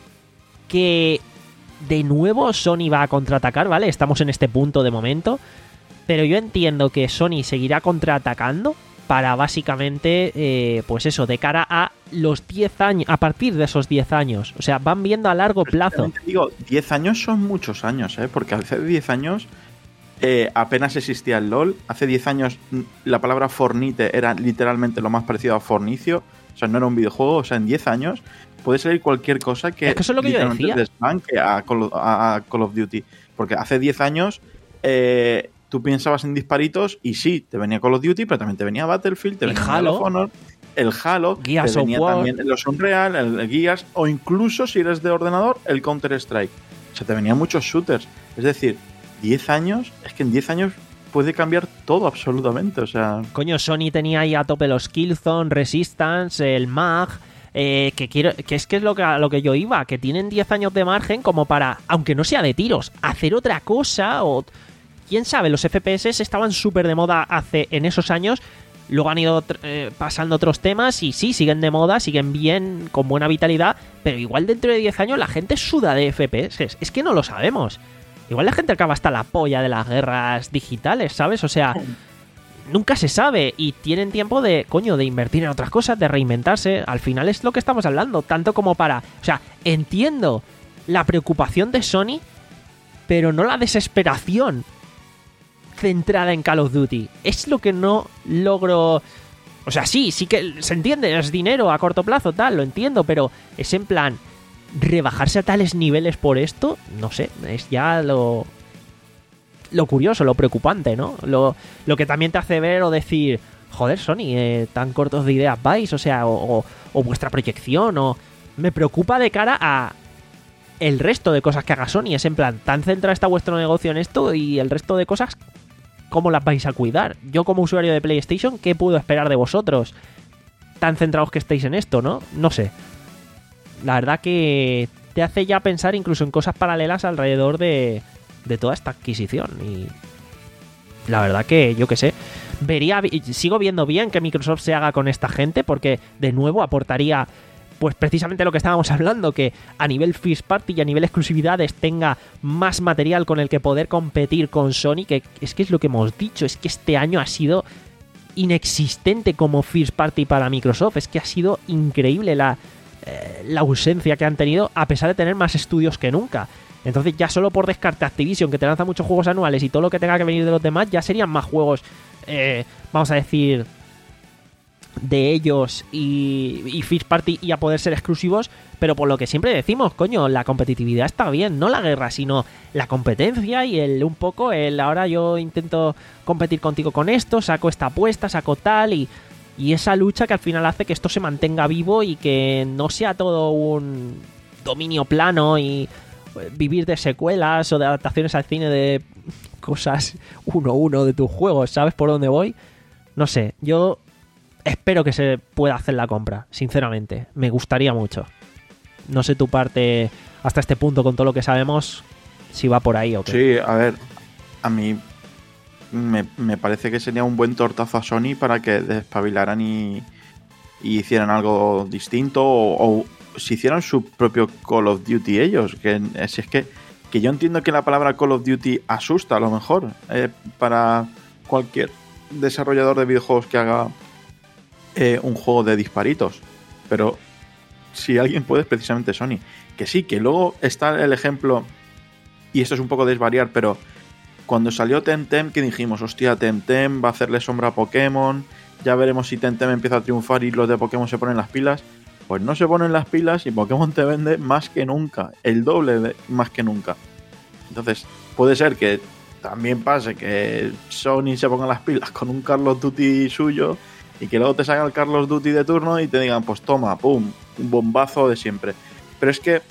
que de nuevo Sony va a contraatacar, ¿vale? Estamos en este punto de momento, pero yo entiendo que Sony seguirá contraatacando para básicamente, eh, pues eso, de cara a los diez años, a partir de esos diez años. O sea, van viendo a largo plazo. Te digo, diez años son muchos años, ¿eh? Porque hace diez años eh, apenas existía el LoL. Hace diez años la palabra Fornite era literalmente lo más parecido a Fornicio. O sea, no era un videojuego. O sea, en diez años puede salir cualquier cosa que... Es que eso es lo que yo decía. Desbanque a Call of, a Call of Duty. Porque hace diez años... Eh, tú pensabas en disparitos y sí, te venía Call of Duty, pero también te venía Battlefield, te venía Medal of Honor, el Halo, Gears te venía of War, también los Unreal, el, el Gears, o incluso si eres de ordenador, el Counter-Strike. O sea, te venían muchos shooters. Es decir, diez años, es que en diez años puede cambiar todo absolutamente, o sea... Coño, Sony tenía ahí a tope los Killzone, Resistance, el M A G, Eh, que quiero, que es que es lo que, a lo que yo iba, que tienen diez años de margen como para, aunque no sea de tiros, hacer otra cosa o... Quién sabe, los F P S estaban súper de moda hace en esos años, luego han ido eh, pasando otros temas y sí, siguen de moda, siguen bien, con buena vitalidad, pero igual dentro de diez años la gente suda de F P S, es que no lo sabemos. Igual la gente acaba hasta la polla de las guerras digitales, ¿sabes? O sea... Nunca se sabe y tienen tiempo de, coño, de invertir en otras cosas, de reinventarse. Al final es lo que estamos hablando, tanto como para... O sea, entiendo la preocupación de Sony, pero no la desesperación centrada en Call of Duty. Es lo que no logro... O sea, sí, sí que se entiende, es dinero a corto plazo, tal, lo entiendo, pero es en plan... Rebajarse a tales niveles por esto, no sé, es ya lo... lo curioso, lo preocupante, ¿no? Lo, lo que también te hace ver o decir, joder, Sony, eh, tan cortos de ideas vais, o sea, o, o, o vuestra proyección, o... Me preocupa de cara a el resto de cosas que haga Sony, es en plan, tan centrado está vuestro negocio en esto y el resto de cosas, ¿cómo las vais a cuidar? Yo como usuario de PlayStation, ¿qué puedo esperar de vosotros? Tan centrados que estéis en esto, ¿no? No sé. La verdad que te hace ya pensar incluso en cosas paralelas alrededor de... de toda esta adquisición y la verdad que yo que sé, vería, sigo viendo bien que Microsoft se haga con esta gente porque de nuevo aportaría pues precisamente lo que estábamos hablando, que a nivel first party y a nivel exclusividades tenga más material con el que poder competir con Sony, que es que es lo que hemos dicho, es que este año ha sido inexistente como first party para Microsoft, es que ha sido increíble la, eh, la ausencia que han tenido a pesar de tener más estudios que nunca. Entonces ya solo por descarte Activision, que te lanza muchos juegos anuales y todo lo que tenga que venir de los demás, ya serían más juegos, eh, vamos a decir, de ellos y, y first party y a poder ser exclusivos, pero por lo que siempre decimos, coño, la competitividad está bien, no la guerra, sino la competencia y el un poco, el ahora yo intento competir contigo con esto, saco esta apuesta, saco tal y... Y esa lucha que al final hace que esto se mantenga vivo y que no sea todo un dominio plano y... vivir de secuelas o de adaptaciones al cine de cosas uno a uno de tus juegos, ¿sabes por dónde voy? No sé, yo espero que se pueda hacer la compra, sinceramente, me gustaría mucho. No sé tu parte hasta este punto con todo lo que sabemos, si va por ahí o qué. Sí, a ver, a mí me, me parece que sería un buen tortazo a Sony para que despabilaran y, y hicieran algo distinto o, o si hicieran su propio Call of Duty ellos, que si es que, que yo entiendo que la palabra Call of Duty asusta a lo mejor eh, para cualquier desarrollador de videojuegos que haga eh, un juego de disparitos, pero si alguien puede es precisamente Sony, que sí, que luego está el ejemplo, y esto es un poco desvariar, pero cuando salió Temtem, que dijimos, hostia, Temtem va a hacerle sombra a Pokémon, ya veremos si Temtem empieza a triunfar y los de Pokémon se ponen las pilas. Pues no se ponen las pilas y Pokémon te vende más que nunca, el doble de, más que nunca. Entonces, puede ser que también pase que Sony se ponga las pilas con un Call of Duty suyo y que luego te salga el Call of Duty de turno y te digan, pues toma, pum, un bombazo de siempre. Pero es que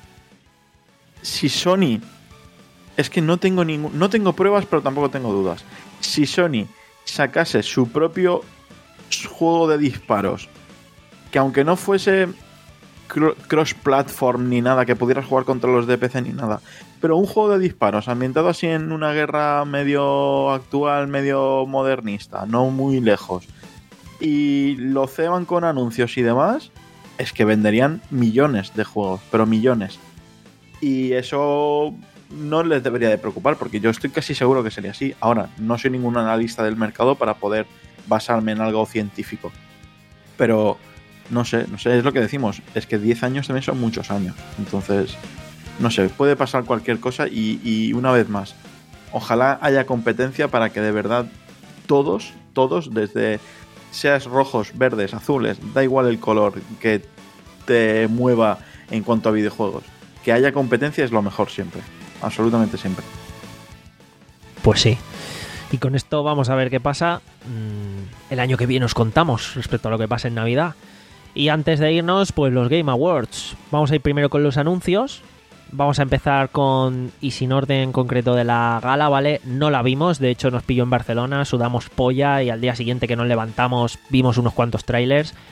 si Sony, es que no tengo ningún, no tengo pruebas, pero tampoco tengo dudas. Si Sony sacase su propio juego de disparos, que aunque no fuese cross-platform ni nada, que pudieras jugar contra los de P C ni nada, pero un juego de disparos ambientado así en una guerra medio actual, medio modernista, no muy lejos, y lo ceban con anuncios y demás, es que venderían millones de juegos, pero millones. Y eso no les debería de preocupar, porque yo estoy casi seguro que sería así. Ahora, no soy ningún analista del mercado para poder basarme en algo científico, pero no sé, no sé, es lo que decimos, es que diez años también son muchos años, entonces, no sé, puede pasar cualquier cosa y, y una vez más, ojalá haya competencia para que de verdad todos, todos, desde seas rojos, verdes, azules, da igual el color que te mueva en cuanto a videojuegos, que haya competencia es lo mejor siempre, absolutamente siempre. Pues sí. Y con esto vamos a ver qué pasa. El año que viene os contamos respecto a lo que pasa en Navidad. Y antes de irnos, pues los Game Awards. Vamos a ir primero con los anuncios. Vamos a empezar con, y sin orden concreto de la gala, ¿vale? No la vimos, de hecho nos pilló en Barcelona, sudamos polla y al día siguiente que nos levantamos vimos unos cuantos trailers.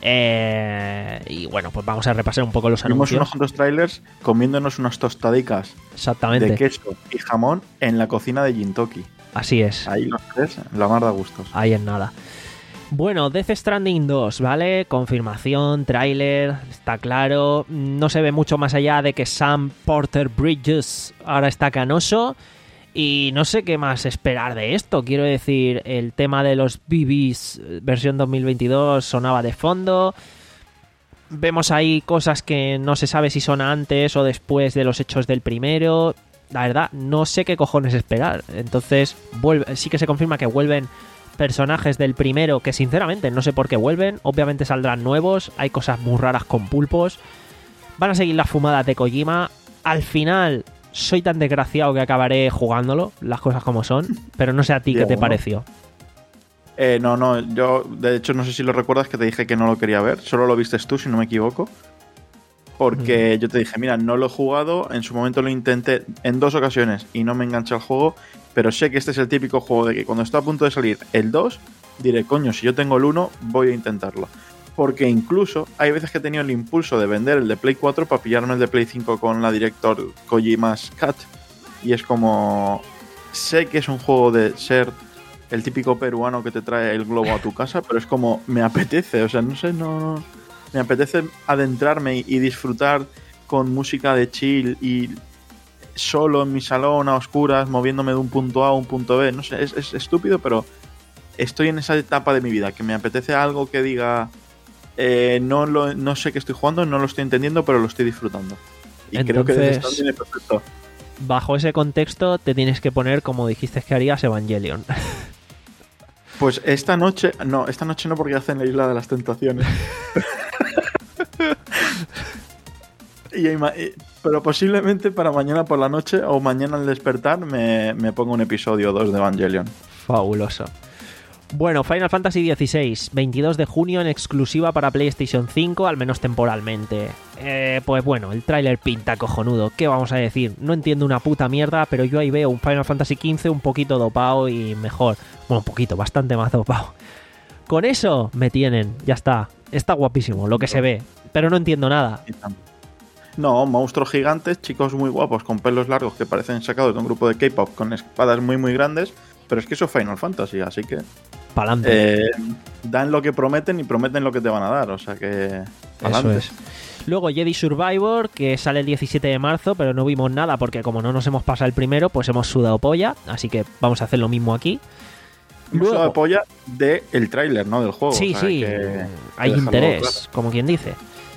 Eh, y bueno, pues vamos a repasar un poco los Vimos anuncios. unos cuantos trailers comiéndonos unas tostadicas Exactamente. de queso y jamón en la cocina de Gintoki. Así es. Ahí los tres, la mar da gustos. Ahí en nada. Bueno, Death Stranding dos, ¿vale? Confirmación, tráiler, está claro. No se ve mucho más allá de que Sam Porter Bridges ahora está canoso. Y no sé qué más esperar de esto. Quiero decir, el tema de los B Bs versión dos mil veintidós sonaba de fondo. Vemos ahí cosas que no se sabe si son antes o después de los hechos del primero. La verdad, no sé qué cojones esperar. Entonces, vuelve, sí que se confirma que vuelven personajes del primero, que sinceramente no sé por qué vuelven. Obviamente saldrán nuevos. Hay cosas muy raras con pulpos. Van a seguir las fumadas de Kojima. Al final, soy tan desgraciado que acabaré jugándolo, las cosas como son. Pero no sé a ti Bien, qué te bueno. pareció. Eh, no, no, yo de hecho no sé si lo recuerdas que te dije que no lo quería ver. Solo lo vistes tú, si no me equivoco. Porque yo te dije, mira, no lo he jugado, en su momento lo intenté en dos ocasiones y no me engancha el juego, pero sé que este es el típico juego de que cuando está a punto de salir el dos, diré, coño, si yo tengo el uno, voy a intentarlo. Porque incluso hay veces que he tenido el impulso de vender el de Play cuatro para pillarme el de Play cinco con la Director Kojima's Cut. Y es como, sé que es un juego de ser el típico peruano que te trae el globo a tu casa, pero es como, me apetece, o sea, no sé, no... Me apetece adentrarme y, y disfrutar con música de chill y solo en mi salón a oscuras, moviéndome de un punto A a un punto B. No sé, es, es estúpido, pero estoy en esa etapa de mi vida que me apetece algo que diga eh, no, lo, no sé qué estoy jugando, no lo estoy entendiendo, pero lo estoy disfrutando. Y creo que Entonces, Death Stranding es perfecto. Bajo ese contexto te tienes que poner, como dijiste que harías, Evangelion. Pues esta noche, no, esta noche no, porque hacen la Isla de las Tentaciones. y, y, pero posiblemente para mañana por la noche o mañana al despertar me, me pongo un episodio dos de Evangelion. Fabuloso. Bueno, Final Fantasy dieciséis, veintidós de junio en exclusiva para PlayStation cinco, al menos temporalmente. Eh, pues bueno, el tráiler pinta cojonudo. ¿Qué vamos a decir? No entiendo una puta mierda, pero yo ahí veo un Final Fantasy quince un poquito dopado y mejor. Bueno, un poquito, bastante más dopado. Con eso me tienen, ya está. Está guapísimo lo que se ve, pero no entiendo nada. No, monstruos gigantes, chicos muy guapos con pelos largos que parecen sacados de un grupo de K-pop con espadas muy muy grandes, pero es que eso es Final Fantasy, así que Pa'lante. Eh, dan lo que prometen y prometen lo que te van a dar, o sea que eso es. Luego Jedi Survivor, que sale el diecisiete de marzo, pero no vimos nada porque como no nos hemos pasado el primero, pues hemos sudado polla, así que vamos a hacer lo mismo aquí. Hemos sudado de polla del tráiler, ¿no? Del juego. Sí, o sea, sí, que, hay que interés, claro. como quien dice.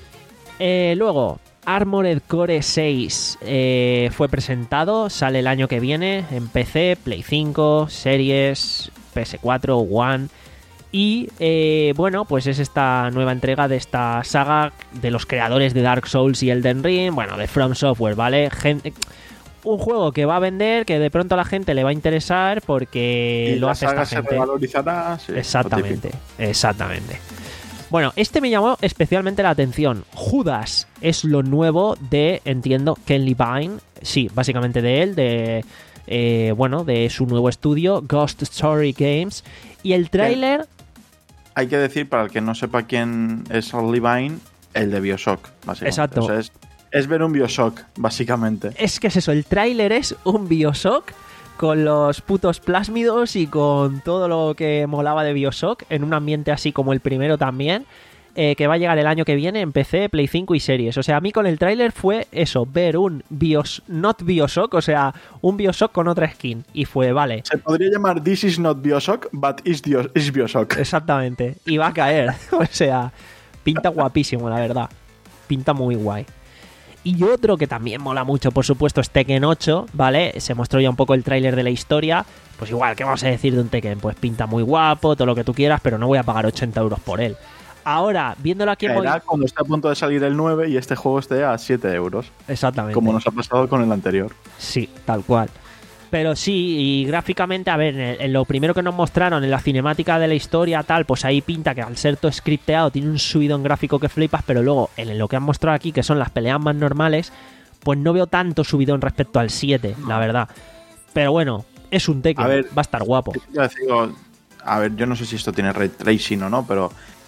Eh, luego, Armored Core seis eh, fue presentado, sale el año que viene en P C, Play cinco, Series, P S cuatro, One. Y eh, bueno, pues es esta nueva entrega de esta saga de los creadores de Dark Souls y Elden Ring, bueno, de From Software, ¿vale? Gente, un juego que va a vender, que de pronto a la gente le va a interesar porque y lo la hace saga esta se gente. revalorizará, sí, Exactamente, exactamente. Bueno, este me llamó especialmente la atención. Judas es lo nuevo de, entiendo, Ken Levine. Sí, básicamente de él, de eh, bueno, de su nuevo estudio, Ghost Story Games. Y el tráiler... Hay que decir, para el que no sepa quién es Levine, el de BioShock, básicamente. Exacto. O sea, es, es ver un BioShock, básicamente. Es que es eso, el tráiler es un BioShock con los putos plásmidos y con todo lo que molaba de BioShock en un ambiente así como el primero también, eh, que va a llegar el año que viene en P C, Play cinco y Series. O sea, a mí con el tráiler fue eso, ver un Bios, not BioShock, o sea, un BioShock con otra skin. Y fue, vale. Se podría llamar This is not BioShock, but is, Dio- is BioShock. Exactamente. Y va a caer. O sea, pinta guapísimo, la verdad. Pinta muy guay. Y otro que también mola mucho, por supuesto, es Tekken ocho, ¿vale? Se mostró ya un poco el tráiler de la historia. Pues igual, ¿qué vamos a decir de un Tekken? Pues pinta muy guapo, todo lo que tú quieras, pero no voy a pagar ochenta euros por él. Ahora, viéndolo aquí en Era movi- cuando esté a punto de salir el nueve y este juego esté a siete euros. Exactamente. Como nos ha pasado con el anterior. Sí, tal cual. Pero sí, y gráficamente, a ver, en, en lo primero que nos mostraron, en la cinemática de la historia, tal, pues ahí pinta que al ser todo scripteado tiene un subidón gráfico que flipas, pero luego en lo que han mostrado aquí, que son las peleas más normales, pues no veo tanto subidón respecto al siete, la verdad. Pero bueno, es un Tekken, A ver, va a estar guapo. Ya digo, a ver, yo no sé si esto tiene ray tracing o no, pero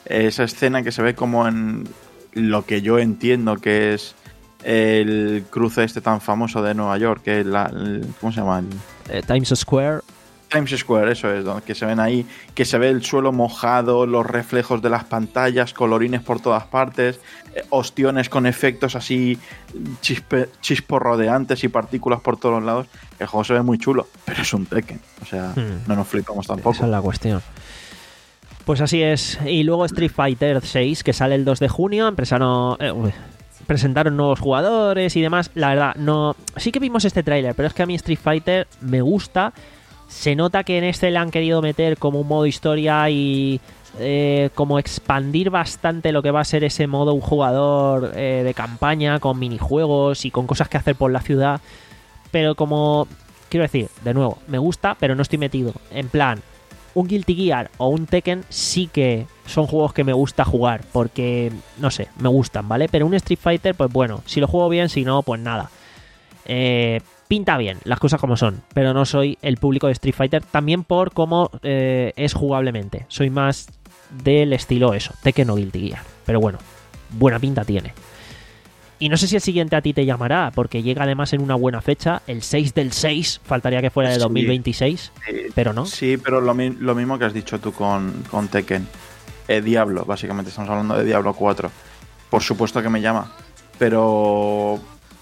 esa escena que se ve como en lo que yo entiendo que es el cruce este tan famoso de Nueva York, que es la, el, ¿cómo se llama? El, eh, Times Square. Times Square, eso es, donde que se ven ahí, que se ve el suelo mojado, los reflejos de las pantallas, colorines por todas partes, eh, ostiones con efectos así chispe, chisporrodeantes y partículas por todos lados. El juego se ve muy chulo, pero es un Tekken, o sea, hmm. no nos flipamos tampoco. Esa es la cuestión. Pues así es. Y luego Street Fighter seis, que sale el dos de junio, empezaron... Eh, presentaron nuevos jugadores y demás. La verdad, no... Sí que vimos este tráiler, pero es que a mí Street Fighter me gusta. Se nota que en este le han querido meter como un modo historia y eh, como expandir bastante lo que va a ser ese modo un jugador eh, de campaña con minijuegos y con cosas que hacer por la ciudad. Pero como... Quiero decir, de nuevo, me gusta, pero no estoy metido. En plan, un Guilty Gear o un Tekken sí que son juegos que me gusta jugar porque, no sé, me gustan, ¿vale? Pero un Street Fighter, pues bueno, si lo juego bien, si no, pues nada. Eh... Pinta bien, las cosas como son, pero no soy el público de Street Fighter, también por cómo eh, es jugablemente. Soy más del estilo eso, Tekken o Guilty Gear. Pero bueno, buena pinta tiene. Y no sé si el siguiente a ti te llamará, porque llega además en una buena fecha, el seis del seis, faltaría que fuera de dos mil veintiséis, sí, pero no. Sí, pero lo, lo mismo que has dicho tú con, con Tekken. Eh, Diablo, básicamente, estamos hablando de Diablo cuatro. Por supuesto que me llama, pero...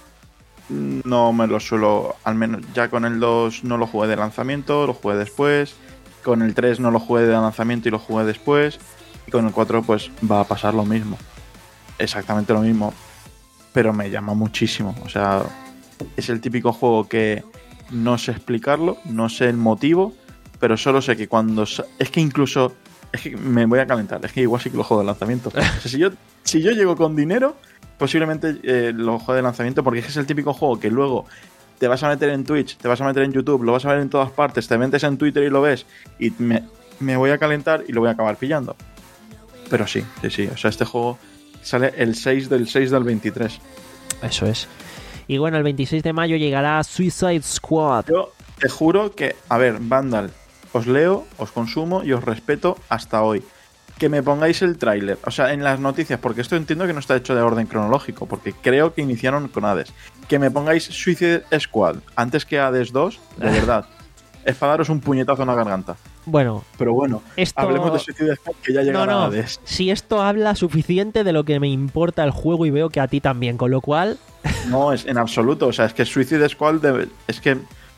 no me lo suelo, al menos ya con el dos no lo jugué de lanzamiento, lo jugué después, con el tres no lo jugué de lanzamiento y lo jugué después, y con el cuatro pues va a pasar lo mismo, exactamente lo mismo, pero me llama muchísimo. O sea, es el típico juego que no sé explicarlo, no sé el motivo, pero solo sé que cuando... Es que incluso... Es que me voy a calentar, es que igual sí que lo juego de lanzamiento. O sea, si yo, si yo llego con dinero... posiblemente eh, lo juegue de lanzamiento, porque es el típico juego que luego te vas a meter en Twitch, te vas a meter en YouTube, lo vas a ver en todas partes, te metes en Twitter y lo ves, y me, me voy a calentar y lo voy a acabar pillando. Pero sí, sí, sí, o sea, este juego sale el seis del seis del veintitrés. Eso es. Y bueno, el veintiséis de mayo llegará Suicide Squad. Yo te juro que, a ver, Vandal, os leo, os consumo y os respeto hasta hoy. Que me pongáis el tráiler, o sea, en las noticias, porque esto entiendo que no está hecho de orden cronológico, porque creo que iniciaron con Hades. Que me pongáis Suicide Squad antes que Hades dos, de verdad, es para daros un puñetazo en la garganta. Bueno, pero bueno, esto... hablemos de Suicide Squad, que ya llegará no, no. Hades. Si esto habla suficiente de lo que me importa el juego y veo que a ti también, con lo cual... No, es en absoluto, o sea, es que Suicide Squad debe... es que...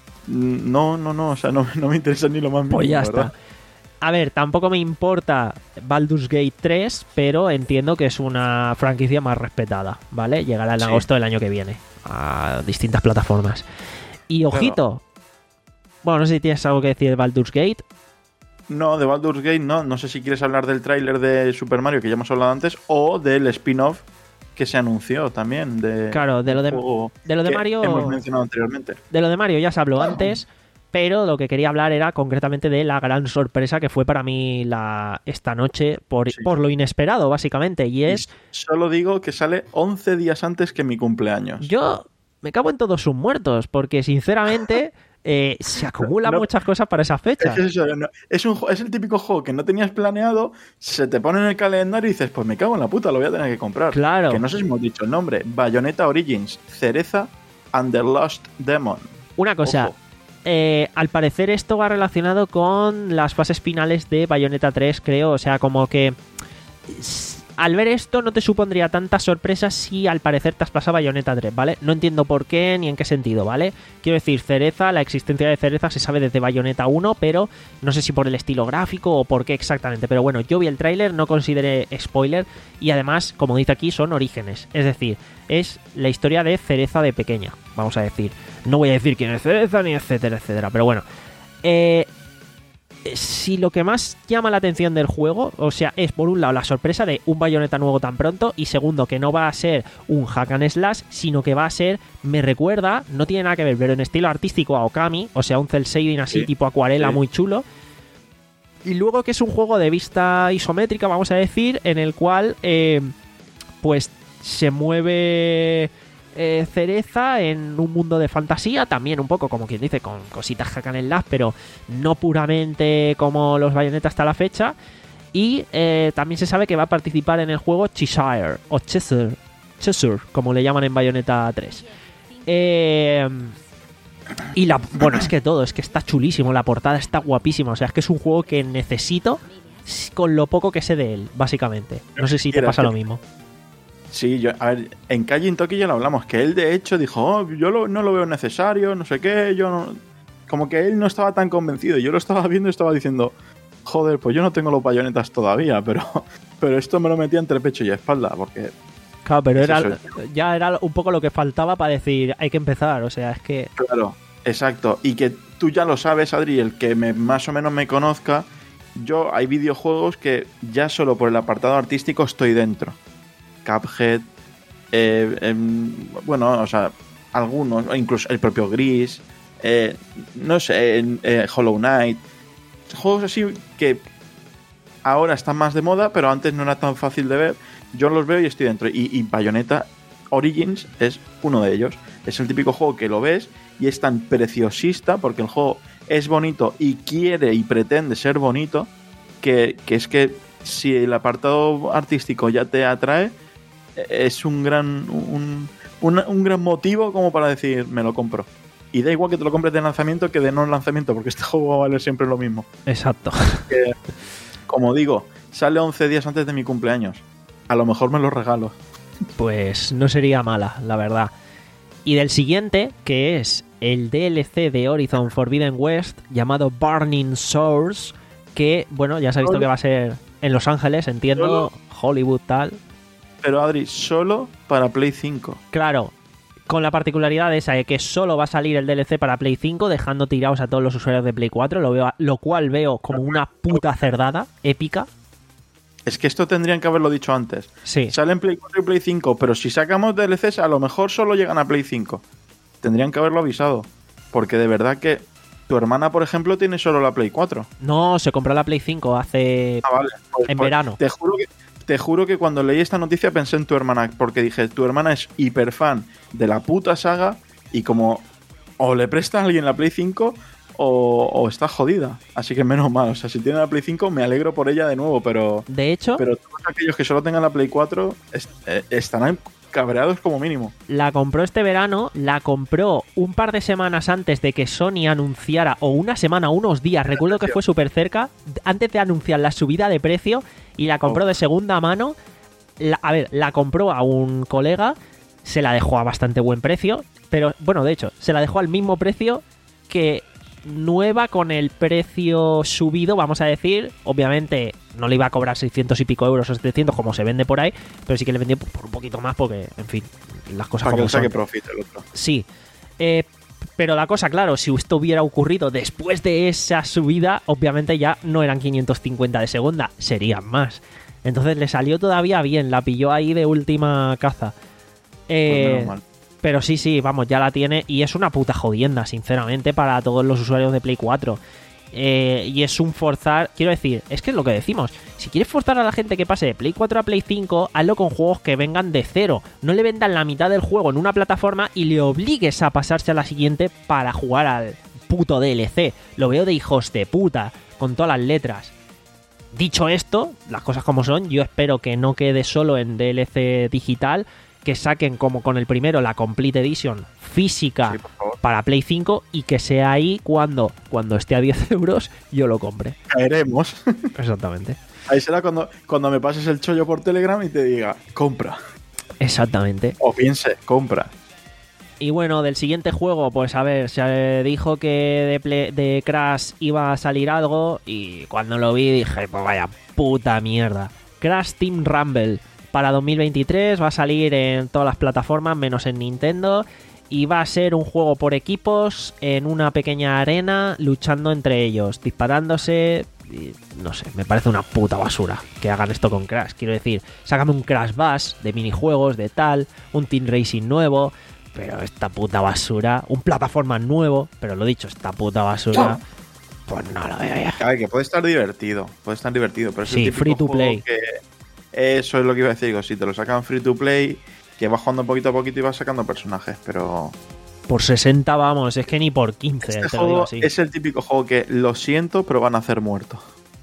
No, no, no, o sea, no, no me interesa ni lo más mínimo, pues ya ¿verdad? Está. A ver, tampoco me importa Baldur's Gate tres, pero entiendo que es una franquicia más respetada, ¿vale? Llegará en sí. agosto del año que viene a distintas plataformas. Y ojito, pero... bueno, no sé si tienes algo que decir de Baldur's Gate. No, de Baldur's Gate no. No sé si quieres hablar del tráiler de Super Mario, que ya hemos hablado antes, o del spin-off que se anunció también. De claro, de lo de, de, lo de Mario... hemos mencionado anteriormente. De lo de Mario ya se habló ah. antes... Pero lo que quería hablar era concretamente de la gran sorpresa que fue para mí la esta noche por, sí. por lo inesperado, básicamente. Y es... Solo digo que sale once días antes que mi cumpleaños. Yo me cago en todos sus muertos, porque sinceramente eh, se acumulan no, muchas cosas para esa fecha. Es, eso, no, es, un, es el típico juego que no tenías planeado, se te pone en el calendario y dices, pues me cago en la puta, lo voy a tener que comprar. Claro. Que no sé si hemos dicho el nombre. Bayonetta Origins, Cereza and the Lost Demon. Una cosa... Ojo. Eh, al parecer esto va relacionado con las fases finales de Bayonetta tres, creo. O sea, como que al ver esto no te supondría tanta sorpresa si al parecer te has pasado Bayonetta tres, ¿vale? No entiendo por qué ni en qué sentido, ¿vale? Quiero decir, Cereza, la existencia de Cereza se sabe desde Bayonetta uno, pero no sé si por el estilo gráfico o por qué exactamente. Pero bueno, yo vi el tráiler, no consideré spoiler y además, como dice aquí, son orígenes. Es decir, es la historia de Cereza de pequeña, vamos a decir. No voy a decir quién es Cereza ni etcétera, etcétera, pero bueno. Eh... Si lo que más llama la atención del juego, o sea, es por un lado la sorpresa de un Bayonetta nuevo tan pronto, y segundo, que no va a ser un hack and slash, sino que va a ser, me recuerda, no tiene nada que ver, pero en estilo artístico a Okami, o sea, un cel shading así, sí, tipo acuarela, sí, muy chulo. Y luego que es un juego de vista isométrica, vamos a decir, en el cual, eh, pues, se mueve... Eh, Cereza en un mundo de fantasía, también un poco como quien dice, con cositas hack and slash, pero no puramente como los Bayonetta hasta la fecha. Y eh, también se sabe que va a participar en el juego Cheshire, o Cheshire, Cheshire, como le llaman en Bayonetta tres. Eh, y la, bueno, es que todo, es que está chulísimo, la portada está guapísima, o sea, es que es un juego que necesito con lo poco que sé de él, básicamente. No sé si te pasa lo mismo. Sí, yo, a ver, en Calle Intoki ya lo hablamos, que él de hecho dijo, oh, yo lo, no lo veo necesario, no sé qué, yo no... Como que él no estaba tan convencido, yo lo estaba viendo y estaba diciendo, joder, pues yo no tengo los bayonetas todavía, pero, pero esto me lo metía entre pecho y espalda, porque... Claro, pero era, eso? ya era un poco lo que faltaba para decir, hay que empezar, o sea, es que... Claro, exacto, y que tú ya lo sabes, Adri, el que me, más o menos me conozca, yo hay videojuegos que ya solo por el apartado artístico estoy dentro. Cuphead, eh, eh, bueno, o sea, algunos, incluso el propio Gris, eh, no sé, eh, Hollow Knight, juegos así que ahora están más de moda, pero antes no era tan fácil de ver. Yo los veo y estoy dentro. Y, y Bayonetta Origins es uno de ellos. Es el típico juego que lo ves y es tan preciosista porque el juego es bonito y quiere y pretende ser bonito que, que es que si el apartado artístico ya te atrae, es un gran un, un, un gran motivo como para decir me lo compro. Y da igual que te lo compres de lanzamiento que de no lanzamiento, porque este juego va a valer siempre lo mismo. Exacto. Que, como digo, sale once días antes de mi cumpleaños. A lo mejor me lo regalo. Pues no sería mala, la verdad. Y del siguiente, que es el D L C de Horizon Forbidden West, llamado Burning Source, que, bueno, ya se ha visto que va a ser en Los Ángeles, entiendo, Hollywood, tal. Pero, Adri, solo para Play cinco. Claro, con la particularidad esa de que solo va a salir el D L C para Play cinco, dejando tirados a todos los usuarios de Play cuatro, lo, veo, lo cual veo como una puta cerdada épica. Es que esto tendrían que haberlo dicho antes. Sí. Sale en Play cuatro y Play cinco, pero si sacamos D L Cs, a lo mejor solo llegan a Play cinco. Tendrían que haberlo avisado. Porque de verdad que tu hermana, por ejemplo, tiene solo la Play cuatro. No, se compró la Play cinco hace... Ah, vale. Pues, en pues, verano. Te juro que... Te juro que cuando leí esta noticia pensé en tu hermana, porque dije, tu hermana es hiper fan de la puta saga y como o le presta a alguien la Play cinco o, o está jodida. Así que menos mal, o sea, si tiene la Play cinco me alegro por ella de nuevo, pero... De hecho... Pero todos aquellos que solo tengan la Play cuatro est eh, estarán cabreados como mínimo. La compró este verano, la compró un par de semanas antes de que Sony anunciara, o una semana, unos días, recuerdo que fue súper cerca, antes de anunciar la subida de precio, y la compró de segunda mano. La, a ver, la compró a un colega, se la dejó a bastante buen precio, pero bueno, de hecho, se la dejó al mismo precio que nueva con el precio subido, vamos a decir. Obviamente no le iba a cobrar seiscientos y pico euros o setecientos como se vende por ahí, pero sí que le vendió por un poquito más porque, en fin, las cosas para como que saque son. profit el otro. Sí, eh, pero la cosa, claro, si esto hubiera ocurrido después de esa subida, obviamente ya no eran quinientos cincuenta de segunda, serían más. Entonces le salió todavía bien, la pilló ahí de última caza. Eh, pues menos mal. Pero sí, sí, vamos, ya la tiene y es una puta jodienda, sinceramente, para todos los usuarios de Play cuatro. Eh, y es un forzar, quiero decir, es que es lo que decimos, si quieres forzar a la gente que pase de Play cuatro a Play cinco, hazlo con juegos que vengan de cero. No le vendan la mitad del juego en una plataforma y le obligues a pasarse a la siguiente para jugar al puto D L C. Lo veo de hijos de puta, con todas las letras. Dicho esto, las cosas como son, yo espero que no quede solo en D L C digital, que saquen como con el primero la Complete Edition física Sí, por favor. para Play cinco y que sea ahí cuando, cuando esté a diez euros yo lo compre. Caeremos. Exactamente. Ahí será cuando, cuando me pases el chollo por Telegram y te diga, compra. Exactamente. O piense, compra. Y bueno, del siguiente juego, pues a ver, se dijo que de, Play, de Crash iba a salir algo y cuando lo vi dije, pues vaya puta mierda. Crash Team Rumble. Para dos mil veintitrés va a salir en todas las plataformas menos en Nintendo y va a ser un juego por equipos en una pequeña arena luchando entre ellos, disparándose y, no sé, me parece una puta basura que hagan esto con Crash. Quiero decir, sácame un Crash Bash de minijuegos, de tal, un Team Racing nuevo, pero esta puta basura, un plataforma nuevo, pero lo dicho, esta puta basura, pues no lo veo ya. A ver, que puede estar divertido, puede estar divertido, pero es Sí, el típico free to juego play. que... Eso es lo que iba a decir, digo, si te lo sacan free to play, que vas jugando poquito a poquito y vas sacando personajes, pero... Por sesenta vamos, es que ni por quince, Este te lo digo juego así. es el típico juego que, lo siento, pero van a hacer muerto.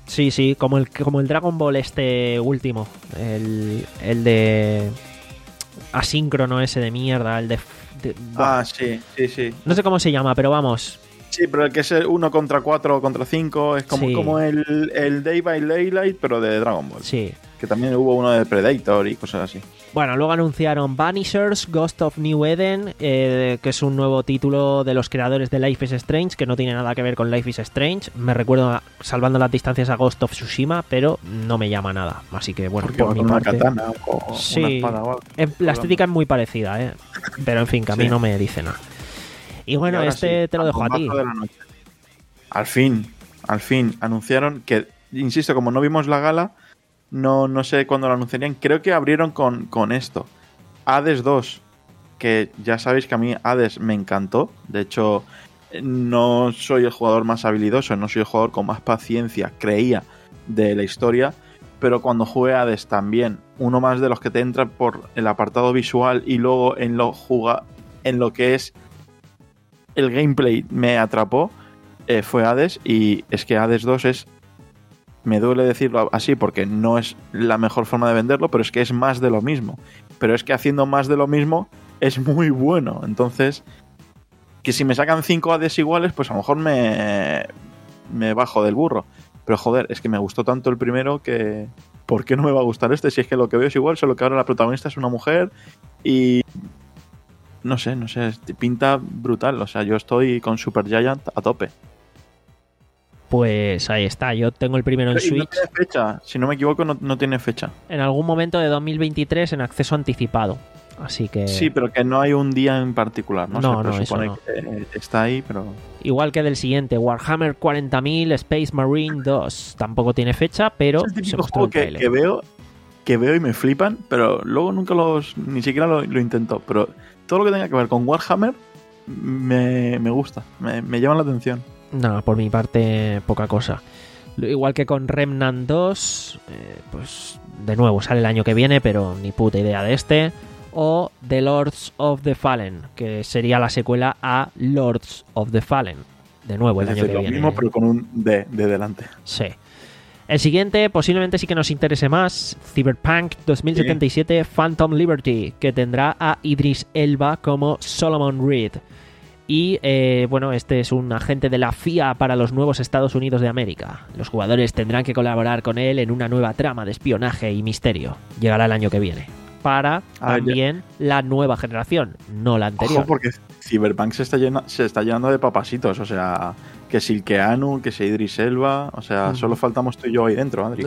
Sí, sí, como el, como el Dragon Ball este último. El, el de... asíncrono ese de mierda, el de... de ah, sí, sí, sí. No sé cómo se llama, pero vamos. Sí, pero el que es el uno contra cuatro o contra cinco es como, Sí. como el, el Day by Daylight, pero de Dragon Ball. Sí. Que también hubo uno de Predator y cosas así. Bueno, luego anunciaron Vanishers, Ghost of New Eden, eh, que es un nuevo título de los creadores de Life is Strange, que no tiene nada que ver con Life is Strange. Me recuerdo, a- salvando las distancias, a Ghost of Tsushima, pero no me llama nada. Así que, bueno, Porque por va mi con una parte... katana o Sí. una espada o algo. En- la estética es muy parecida, ¿eh? Pero, en fin, que a mí Sí. no me dice nada. Y bueno, Y ahora este sí, te lo al dejo a ti. bombazo de la noche. Al fin, al fin, anunciaron que, insisto, como no vimos la gala, no, no sé cuándo lo anunciarían. Creo que abrieron con, con esto. Hades dos, que ya sabéis que a mí Hades me encantó. De hecho, no soy el jugador más habilidoso, no soy el jugador con más paciencia, creía, de la historia. Pero cuando jugué Hades también, uno más de los que te entra por el apartado visual y luego en lo, juga, en lo que es el gameplay me atrapó, eh, fue Hades. Y es que Hades dos es... Me duele decirlo así porque no es la mejor forma de venderlo, pero es que es más de lo mismo. Pero es que haciendo más de lo mismo es muy bueno. Entonces, que si me sacan cinco Hades iguales, pues a lo mejor me, me bajo del burro. Pero joder, es que me gustó tanto el primero que... ¿Por qué no me va a gustar este? Si es que lo que veo es igual, solo que ahora la protagonista es una mujer y... No sé, no sé, pinta brutal. O sea, yo estoy con Supergiant a tope. Pues ahí está, yo tengo el primero en Y no Switch. tiene fecha, si no me equivoco, no, no tiene fecha. En algún momento de dos mil veintitrés en acceso anticipado. Así que... Sí, pero que no hay un día en particular, ¿no? No, Se no, eso presupone no. que eh, está ahí, pero... Igual que del siguiente, Warhammer cuarenta mil Space Marine dos. Tampoco tiene fecha, pero es el se típico mostró juego el que, tráiler. que veo que veo y me flipan, pero luego nunca los... Ni siquiera lo, lo intento. Pero todo lo que tenga que ver con Warhammer me, me gusta, me, me llama la atención. No, por mi parte, poca cosa. Igual que con Remnant dos, eh, pues de nuevo sale el año que viene, pero ni puta idea de este. O The Lords of the Fallen, que sería la secuela a Lords of the Fallen. De nuevo el Es año decir, que lo viene. mismo, pero con un D de delante. Sí. El siguiente posiblemente sí que nos interese más, Cyberpunk dos mil setenta y siete Phantom Liberty, que tendrá a Idris Elba como Solomon Reed. Y eh, bueno, este es un agente de la F I A para los nuevos Estados Unidos de América. Los jugadores tendrán que colaborar con él en una nueva trama de espionaje y misterio. Llegará el año que viene. Para Ah, también la nueva generación, no la anterior. Ojo, porque Cyberpunk se está, llena, se está llenando de papasitos. O sea, que Silkeanu, que si Idris Elba. O sea, Mm. solo faltamos tú y yo ahí dentro, Adri.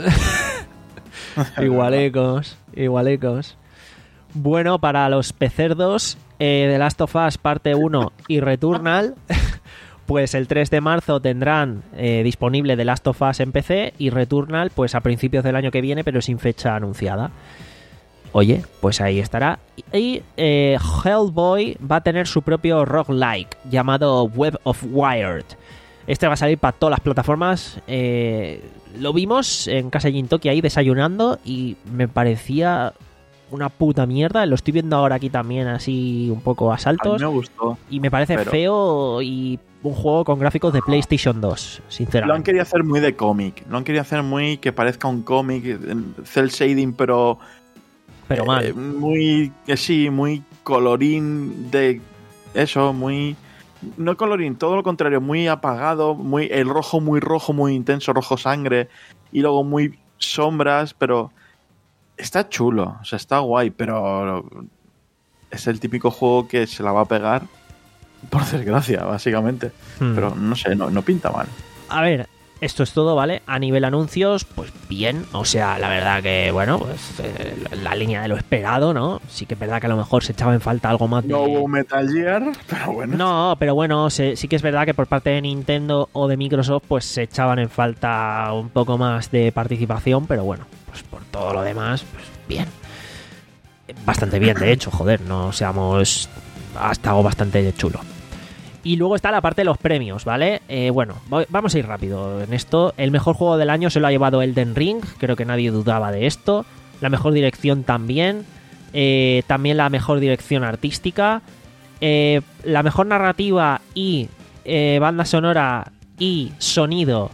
Igualecos, igualecos. Bueno, para los pecerdos, eh, The Last of Us parte uno y Returnal, pues el tres de marzo tendrán eh, disponible The Last of Us en P C y Returnal pues a principios del año que viene, pero sin fecha anunciada. Oye, pues ahí estará. Y eh, Hellboy va a tener su propio roguelike llamado Web of Wired. Este va a salir para todas las plataformas. Eh, lo vimos en casa de Jintoki ahí desayunando y me parecía una puta mierda. Lo estoy viendo ahora aquí también así un poco a A mí saltos. me gustó. Y me parece pero- feo y un juego con gráficos de PlayStation dos, Lo han sinceramente. querido hacer muy de cómic. Lo han querido hacer muy que parezca un cómic, cel shading, pero... Pero eh, mal. muy, eh, sí, muy colorín de... Eso, muy... No colorín, todo lo contrario, muy apagado, muy el rojo muy rojo, muy intenso, rojo sangre, y luego muy sombras, pero... Está chulo, o sea, está guay, pero... Es el típico juego que se la va a pegar, por desgracia, básicamente. Hmm. Pero no sé, no, no pinta mal. A ver, esto es todo, ¿vale? A nivel anuncios, pues bien. O sea, la verdad que, bueno, pues eh, la línea de lo esperado, ¿no? Sí que es verdad que a lo mejor se echaba en falta algo más de... No hubo Metal Gear, pero bueno. No, pero bueno, se- sí que es verdad que por parte de Nintendo o de Microsoft, pues se echaban en falta un poco más de participación, pero bueno, pues por todo lo demás, pues bien. Bastante bien, de hecho, joder, no seamos... Ha estado bastante chulo. Y luego está la parte de los premios, ¿vale? Eh, bueno, voy- vamos a ir rápido en esto. El mejor juego del año se lo ha llevado Elden Ring, creo que nadie dudaba de esto. La mejor dirección también. Eh, también la mejor dirección artística. Eh, la mejor narrativa y eh, banda sonora y sonido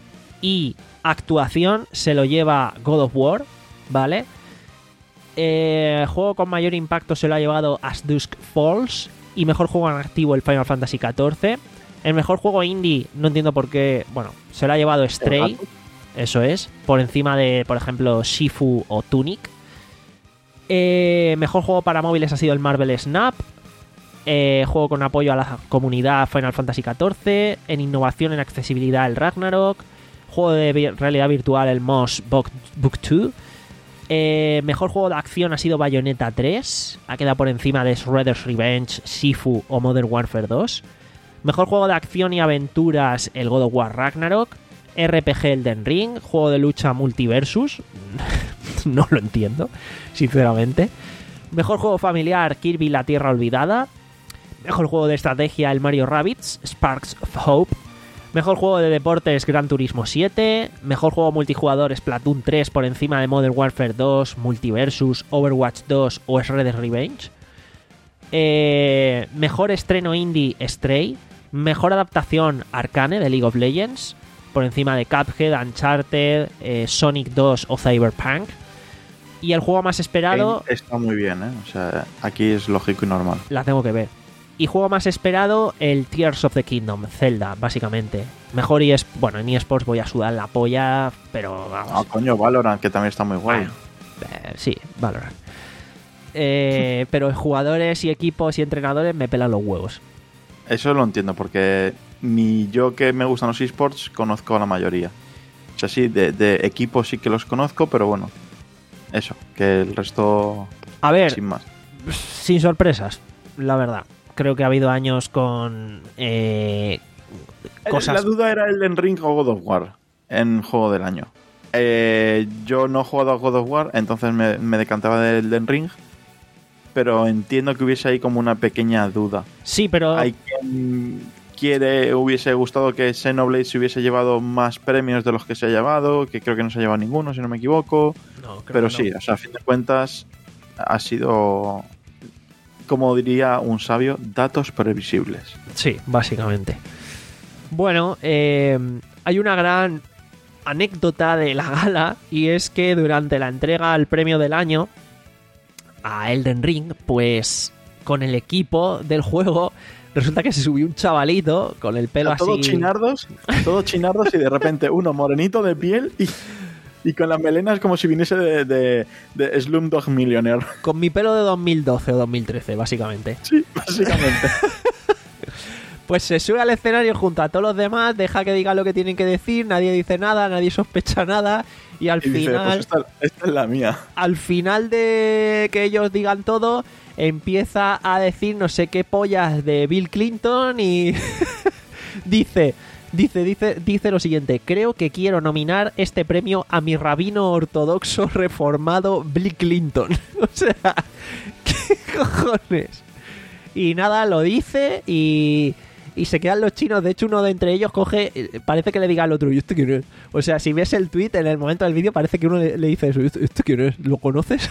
y actuación se lo lleva God of War, ¿vale? Eh, juego con mayor impacto se lo ha llevado As Dusk Falls. Y mejor juego narrativo el Final Fantasy catorce. El mejor juego indie, no entiendo por qué, bueno, se lo ha llevado Stray. Eso es, por encima de, por ejemplo, Shifu o Tunic. Eh, mejor juego para móviles ha sido el Marvel Snap. Eh, juego con apoyo a la comunidad Final Fantasy catorce. En innovación en accesibilidad el Ragnarok. Juego de vi- realidad virtual el Moss Book, Book dos. Eh, mejor juego de acción ha sido Bayonetta tres. Ha quedado por encima de Shredder's Revenge, Shifu o Modern Warfare dos. Mejor juego de acción y aventuras el God of War Ragnarok. R P G Elden Ring. Juego de lucha Multiversus. No lo entiendo, sinceramente. Mejor juego familiar Kirby La Tierra Olvidada. Mejor juego de estrategia el Mario Rabbids Sparks of Hope. Mejor juego de deportes Gran Turismo siete. Mejor juego multijugador Splatoon tres por encima de Modern Warfare dos, Multiversus, Overwatch dos o Shredder's Revenge. Eh, mejor estreno indie Stray. Mejor adaptación Arcane de League of Legends por encima de Cuphead, Uncharted, eh, Sonic dos o Cyberpunk. Y el juego más esperado... Está muy bien, ¿eh? O sea, aquí es lógico y normal. La tengo que ver. Y juego más esperado, el Tears of the Kingdom, Zelda, básicamente. Mejor y es bueno, en eSports voy a sudar la polla, pero vamos. Ah, coño, Valorant, que también está muy guay. Bueno, eh, sí, Valorant. Eh, pero jugadores y equipos y entrenadores me pelan los huevos. Eso lo entiendo, porque ni yo que me gustan los eSports conozco a la mayoría. O sea, sí, de, de equipos sí que los conozco, pero bueno, eso, que el resto A ver, sin más. Sin sorpresas, la verdad. Creo que ha habido años con eh, cosas... La duda era Elden Ring o God of War en juego del año. Eh, yo no he jugado a God of War, entonces me, me decantaba de Elden Ring, pero entiendo que hubiese ahí como una pequeña duda. Sí, pero... Hay quien quiere, hubiese gustado que Xenoblade se hubiese llevado más premios de los que se ha llevado, que creo que no se ha llevado ninguno, si no me equivoco. No, creo pero que sí, no. o sea, a fin de cuentas ha sido... como diría un sabio, datos previsibles. Sí, básicamente. Bueno, eh, hay una gran anécdota de la gala y es que durante la entrega al premio del año a Elden Ring, pues con el equipo del juego resulta que se subió un chavalito con el pelo así... Todos chinardos, todos chinardos y de repente uno morenito de piel y, y con las melenas como si viniese de, de, de Slumdog Millionaire. Con mi pelo de dos mil doce o dos mil trece, básicamente. Sí, básicamente. Pues se sube al escenario junto a todos los demás, deja que digan lo que tienen que decir, nadie dice nada, nadie sospecha nada y al Y dice, final... pues esta, esta es la mía. Al final de que ellos digan todo, empieza a decir no sé qué pollas de Bill Clinton y dice, dice, dice, dice lo siguiente: creo que quiero nominar este premio a mi rabino ortodoxo reformado Bill Clinton. O sea, ¿qué cojones? Y nada, lo dice y... Y se quedan los chinos. De hecho, uno de entre ellos coge... Parece que le diga al otro, ¿y este quién es? O sea, si ves el tweet en el momento del vídeo, parece que uno le, le dice eso. ¿Y este, este quién es? ¿Lo conoces?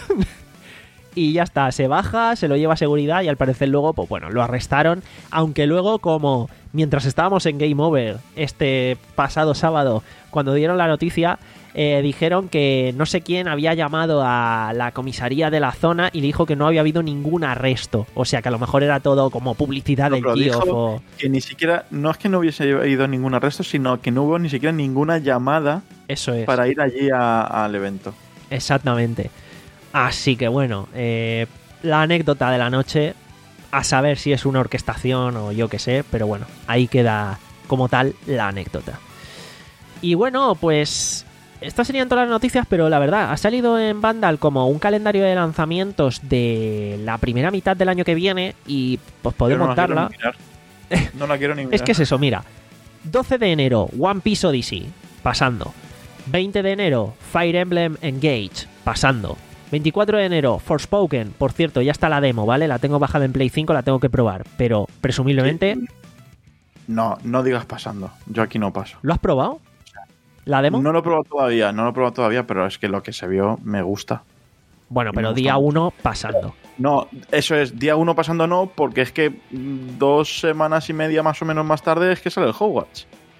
Y ya está, se baja, se lo lleva a seguridad y al parecer luego, pues bueno, lo arrestaron. Aunque luego, como mientras estábamos en Game Over este pasado sábado, cuando dieron la noticia, eh, dijeron que no sé quién había llamado a la comisaría de la zona y dijo que no había habido ningún arresto. O sea, que a lo mejor era todo como publicidad No, del pero tío. dijo O... que ni siquiera, no es que no hubiese ido ningún arresto, sino que no hubo ni siquiera ninguna llamada Eso es. para ir allí a- al evento. Exactamente. Así que bueno, eh, la anécdota de la noche, a saber si es una orquestación o yo qué sé, pero bueno, ahí queda como tal la anécdota. Y bueno, pues estas serían todas las noticias, pero la verdad, ha salido en Vandal como un calendario de lanzamientos de la primera mitad del año que viene y pues podemos Yo no la quiero darla. ni mirar. No la quiero ni mirar. Es que es eso, mira. doce de enero, One Piece Odyssey, pasando. veinte de enero, Fire Emblem Engage, pasando. veinticuatro de enero, Forspoken. Por cierto, ya está la demo, ¿vale? La tengo bajada en Play cinco, la tengo que probar. Pero, presumiblemente... No, no digas pasando. Yo aquí no paso. ¿Lo has probado? ¿La demo? No lo he probado todavía, no lo he probado todavía, pero es que lo que se vio me gusta. Bueno, me pero gusta día mucho. uno pasando. No, eso es, día uno pasando no, porque es que mm, dos semanas y media más o menos más tarde es que sale el Hogwarts.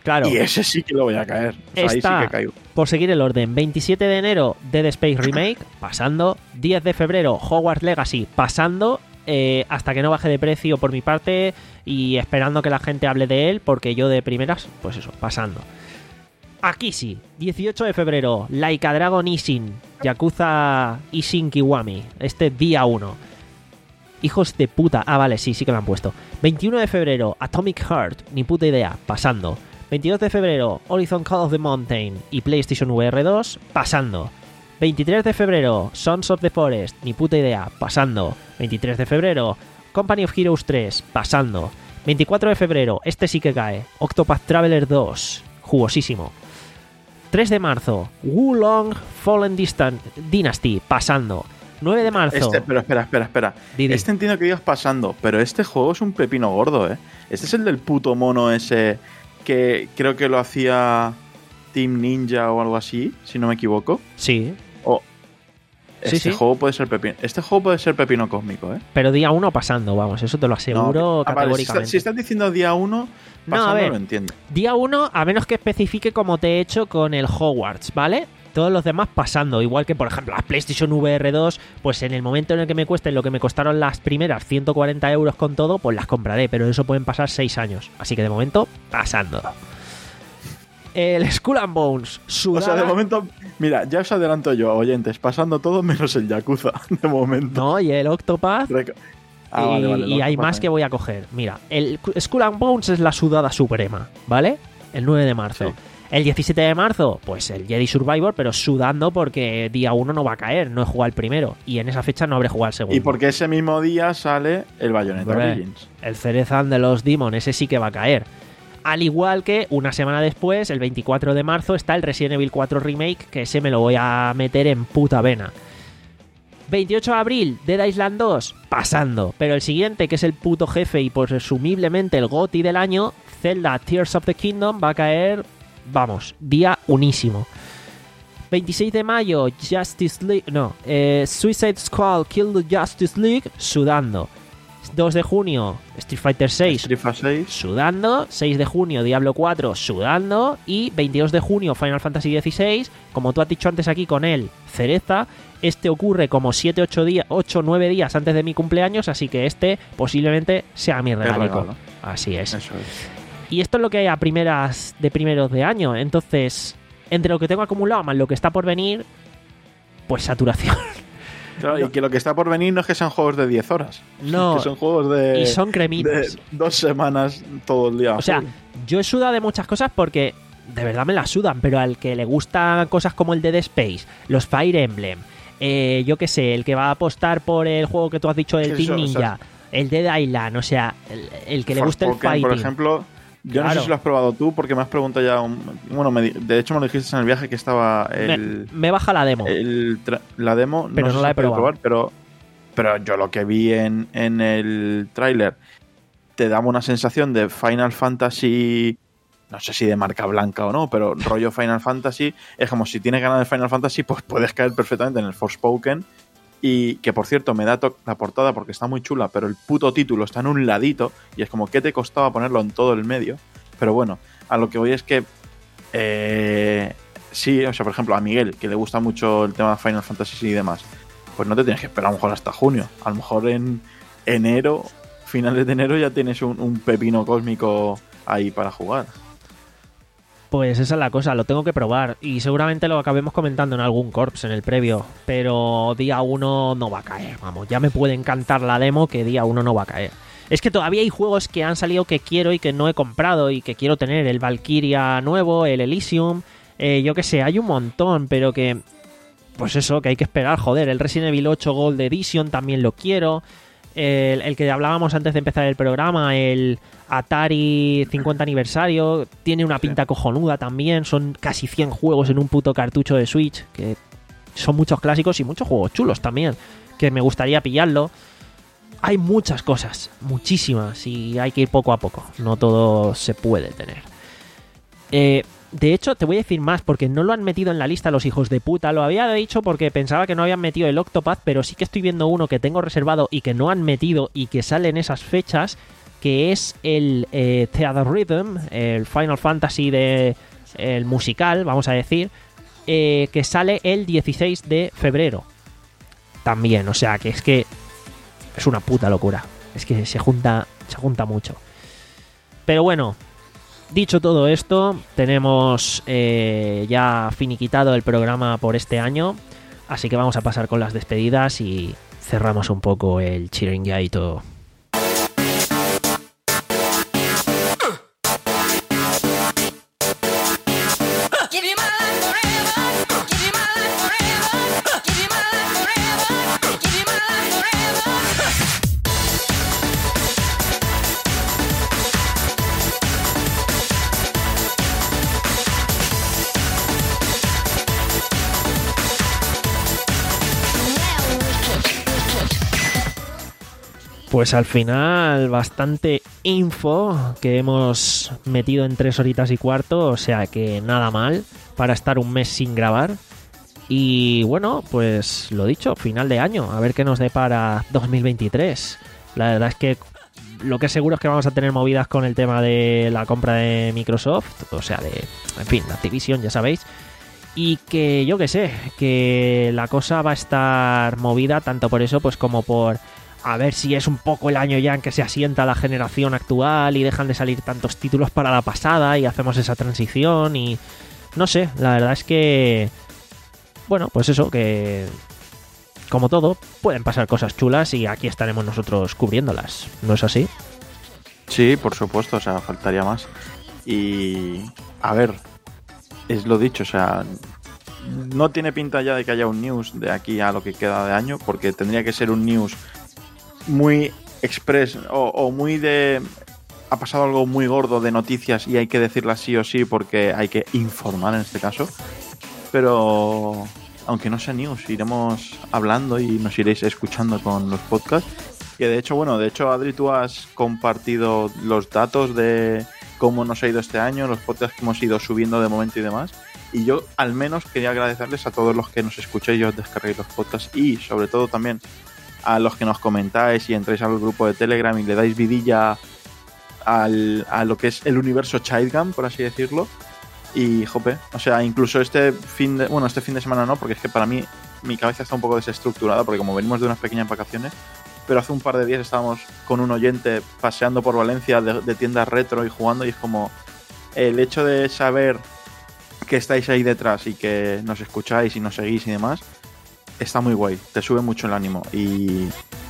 Claro. Y ese sí que lo voy a caer. O sea, Está, ahí sí que caigo. por seguir el orden, veintisiete de enero Dead Space Remake, pasando. diez de febrero Hogwarts Legacy, pasando. Eh, hasta que no baje de precio por mi parte y esperando que la gente hable de él, porque yo de primeras, pues eso, pasando. Aquí sí, dieciocho de febrero, Like a Dragon Ishin, Yakuza Ishin Kiwami, este día uno. Hijos de puta, ah vale, sí, sí que me han puesto. veintiuno de febrero, Atomic Heart, ni puta idea, pasando. veintidós de febrero, Horizon Call of the Mountain y PlayStation V R dos, pasando. veintitrés de febrero, Sons of the Forest, ni puta idea, pasando. veintitrés de febrero, Company of Heroes tres, pasando. veinticuatro de febrero, este sí que cae, Octopath Traveler dos, jugosísimo. tres de marzo, Wulong Fallen Distan- Dynasty, pasando. nueve de marzo. Este, pero espera, espera, espera. Didi. Este entiendo que digas pasando, pero este juego es un pepino gordo, ¿eh? Este es el del puto mono ese que creo que lo hacía Team Ninja o algo así, si no me equivoco. Sí, O Sí, este sí. juego puede ser pepino. Este juego puede ser pepino cósmico, ¿eh? pero día uno pasando, vamos, eso te lo aseguro No, ah, vale, si, categóricamente. está- si estás diciendo día uno, No, a pasando ver. lo entiendo. Día uno, a menos que especifique como te he hecho con el Hogwarts, ¿vale? Todos los demás pasando, igual que por ejemplo las PlayStation V R dos, pues en el momento en el que me cuesten lo que me costaron las primeras ciento cuarenta euros con todo, pues las compraré, pero eso pueden pasar seis años, así que de momento, pasando. El Skull and Bones, O sudada... sea, de momento, mira, ya os adelanto yo, oyentes, pasando todo menos el Yakuza, de momento. No, y el Octopath... Reco- Ah, y vale, vale, y lo hay pasa más ahí. que voy a coger. Mira, el Skull and Bones es la sudada suprema, ¿vale? El nueve de marzo. Sí. El diecisiete de marzo, pues el Jedi Survivor, pero sudando porque día uno no va a caer, no he jugado el primero. Y en esa fecha no habré jugado el segundo. Y porque ese mismo día sale el Bayonetta Hombre, Origins. el Cerezan de los Demon, ese sí que va a caer. Al igual que una semana después, el veinticuatro de marzo, está el Resident Evil cuatro Remake, que ese me lo voy a meter en puta vena. veintiocho de abril, Dead Island dos, pasando. Pero el siguiente, que es el puto jefe y presumiblemente el GOTY del año, Zelda Tears of the Kingdom, va a caer, vamos, día unísimo. veintiséis de mayo, Justice League, no, eh, Suicide Squad Kill the Justice League, sudando. dos de junio, Street Fighter seis, Street Fighter seis. sudando. seis de junio, Diablo cuatro, sudando. Y veintidós de junio, Final Fantasy dieciséis. Como tú has dicho antes aquí con él, cereza. Este ocurre como siete ocho días, ocho nueve días antes de mi cumpleaños, así que este posiblemente sea mi regalico. regalo. Así es. Eso es. Y esto es lo que hay a primeras de primeros de año. Entonces, entre lo que tengo acumulado más lo que está por venir, pues saturación. Claro, y que lo que está por venir no es que sean juegos de diez horas. No. Que son juegos de, Y son de cremitas. dos semanas todo el día. O sea, yo he sudado de muchas cosas porque de verdad me las sudan, pero al que le gustan cosas como el Dead Space, los Fire Emblem, eh, yo qué sé, el que va a apostar por el juego que tú has dicho del Sí, Team eso, o Ninja, sea, el Dead Island, o sea, el, el que le guste el Forspoken, fighting. por ejemplo, yo no Claro. sé si lo has probado tú porque me has preguntado ya. Un, bueno, me di- de hecho me lo dijiste en el viaje que estaba el, me, me baja la demo. el tra- la demo. Pero no, no sé la si he puedo probado. probar, pero, pero yo lo que vi en, en el tráiler te daba una sensación de Final Fantasy. No sé si de marca blanca o no, pero rollo Final Fantasy. Es como si tienes ganas de Final Fantasy, pues puedes caer perfectamente en el Forspoken. Y que por cierto me da to- la portada porque está muy chula, pero el puto título está en un ladito y es como ¿qué te costaba ponerlo en todo el medio? Pero bueno, a lo que voy es que eh, sí, o sea, por ejemplo, a Miguel, que le gusta mucho el tema de Final Fantasy y demás, pues no te tienes que esperar a lo mejor hasta junio. A lo mejor en enero, finales de enero, ya tienes un, un pepino cósmico ahí para jugar. Pues esa es la cosa, lo tengo que probar y seguramente lo acabemos comentando en algún corps en el previo, pero día uno no va a caer, vamos, ya me puede encantar la demo que día uno no va a caer. Es que todavía hay juegos que han salido que quiero y que no he comprado y que quiero tener, el Valkyria nuevo, el Elysium, eh, yo qué sé, hay un montón, pero que, pues eso, que hay que esperar, joder, el Resident Evil ocho Gold Edition también lo quiero. El, el que hablábamos antes de empezar el programa, el Atari cincuenta aniversario, tiene una pinta cojonuda también, son casi cien juegos en un puto cartucho de Switch, que son muchos clásicos y muchos juegos chulos también, que me gustaría pillarlo. Hay muchas cosas, muchísimas, y hay que ir poco a poco, no todo se puede tener. Eh... De hecho, te voy a decir más, porque no lo han metido en la lista los hijos de puta. Lo había dicho porque pensaba que no habían metido el Octopath, pero sí que estoy viendo uno que tengo reservado y que no han metido y que sale en esas fechas, que es el eh, Theater Rhythm, el Final Fantasy de el musical, vamos a decir, eh, que sale el dieciséis de febrero. También, o sea, que es que es una puta locura. Es que se junta, se junta mucho. Pero bueno, dicho todo esto, tenemos eh, ya finiquitado el programa por este año. Así que vamos a pasar con las despedidas y cerramos un poco el chiringuito. Pues al final bastante info que hemos metido en tres horitas y cuarto, o sea que nada mal para estar un mes sin grabar. Y bueno, pues lo dicho, final de año, a ver qué nos depara dos mil veintitrés. La verdad es que lo que es seguro es que vamos a tener movidas con el tema de la compra de Microsoft, o sea, de, en fin, Activision, ya sabéis. Y que yo que sé, que la cosa va a estar movida tanto por eso pues como por a ver si es un poco el año ya en que se asienta la generación actual y dejan de salir tantos títulos para la pasada y hacemos esa transición y no sé, la verdad es que bueno, pues eso, que como todo, pueden pasar cosas chulas y aquí estaremos nosotros cubriéndolas, ¿no es así? Sí, por supuesto, o sea, faltaría más. Y a ver, es lo dicho, o sea, no tiene pinta ya de que haya un news de aquí a lo que queda de año, porque tendría que ser un news muy express o, o muy de ha pasado algo muy gordo de noticias y hay que decirlas sí o sí porque hay que informar en este caso, pero aunque no sea news, iremos hablando y nos iréis escuchando con los podcasts, que de hecho, bueno, de hecho Adri, tú has compartido los datos de cómo nos ha ido este año, los podcasts que hemos ido subiendo de momento y demás, y yo al menos quería agradecerles a todos los que nos escuchéis y os descarguéis los podcasts y sobre todo también a los que nos comentáis y entráis al grupo de Telegram y le dais vidilla al, a lo que es el universo Childgun, por así decirlo. Y, jope, o sea, incluso este fin de... Bueno, este fin de semana no, porque es que para mí mi cabeza está un poco desestructurada, porque como venimos de unas pequeñas vacaciones, pero hace un par de días estábamos con un oyente paseando por Valencia de, de tiendas retro y jugando, y es como el hecho de saber que estáis ahí detrás y que nos escucháis y nos seguís y demás, está muy guay, te sube mucho el ánimo. Y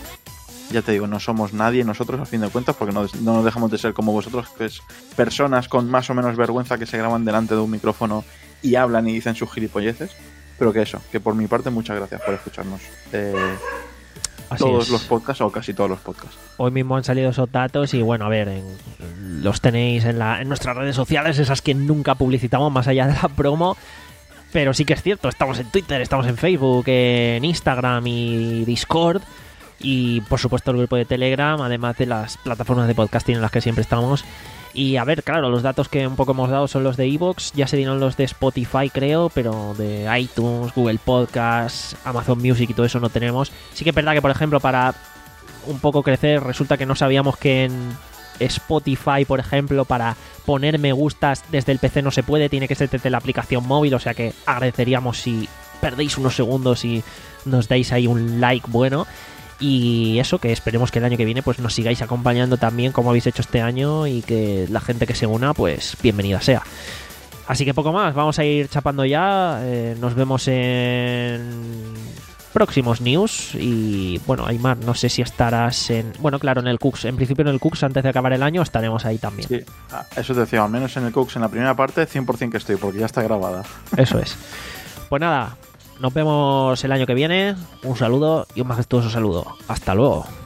ya te digo, no somos nadie nosotros a fin de cuentas, porque no, no nos dejamos de ser como vosotros, que es personas con más o menos vergüenza que se graban delante de un micrófono y hablan y dicen sus gilipolleces. Pero que eso, que por mi parte muchas gracias por escucharnos eh, todos es. los podcasts o casi todos los podcasts. Hoy mismo han salido esos datos y bueno, a ver, en, los tenéis en, la, en nuestras redes sociales, esas que nunca publicitamos más allá de la promo. Pero sí que es cierto, estamos en Twitter, estamos en Facebook, en Instagram y Discord. Y por supuesto el grupo de Telegram, además de las plataformas de podcasting en las que siempre estamos. Y a ver, claro, los datos que un poco hemos dado son los de iVoox, ya se dieron los de Spotify creo, pero de iTunes, Google Podcasts, Amazon Music y todo eso no tenemos. Sí que es verdad que, por ejemplo, para un poco crecer, resulta que no sabíamos que en Spotify, por ejemplo, para poner me gustas desde el P C no se puede, tiene que ser desde la aplicación móvil, o sea que agradeceríamos si perdéis unos segundos y nos dais ahí un like bueno. Y eso, que esperemos que el año que viene pues nos sigáis acompañando también como habéis hecho este año y que la gente que se una pues bienvenida sea. Así que poco más, vamos a ir chapando ya, eh, nos vemos en próximos news y bueno, Aymar, no sé si estarás en... Bueno, claro, en el Cooks, en principio en el Cooks antes de acabar el año estaremos ahí también. Sí, eso te decía, al menos en el Cooks en la primera parte cien por ciento que estoy, porque ya está grabada. Eso es. Pues nada, nos vemos el año que viene, un saludo y un majestuoso saludo. Hasta luego.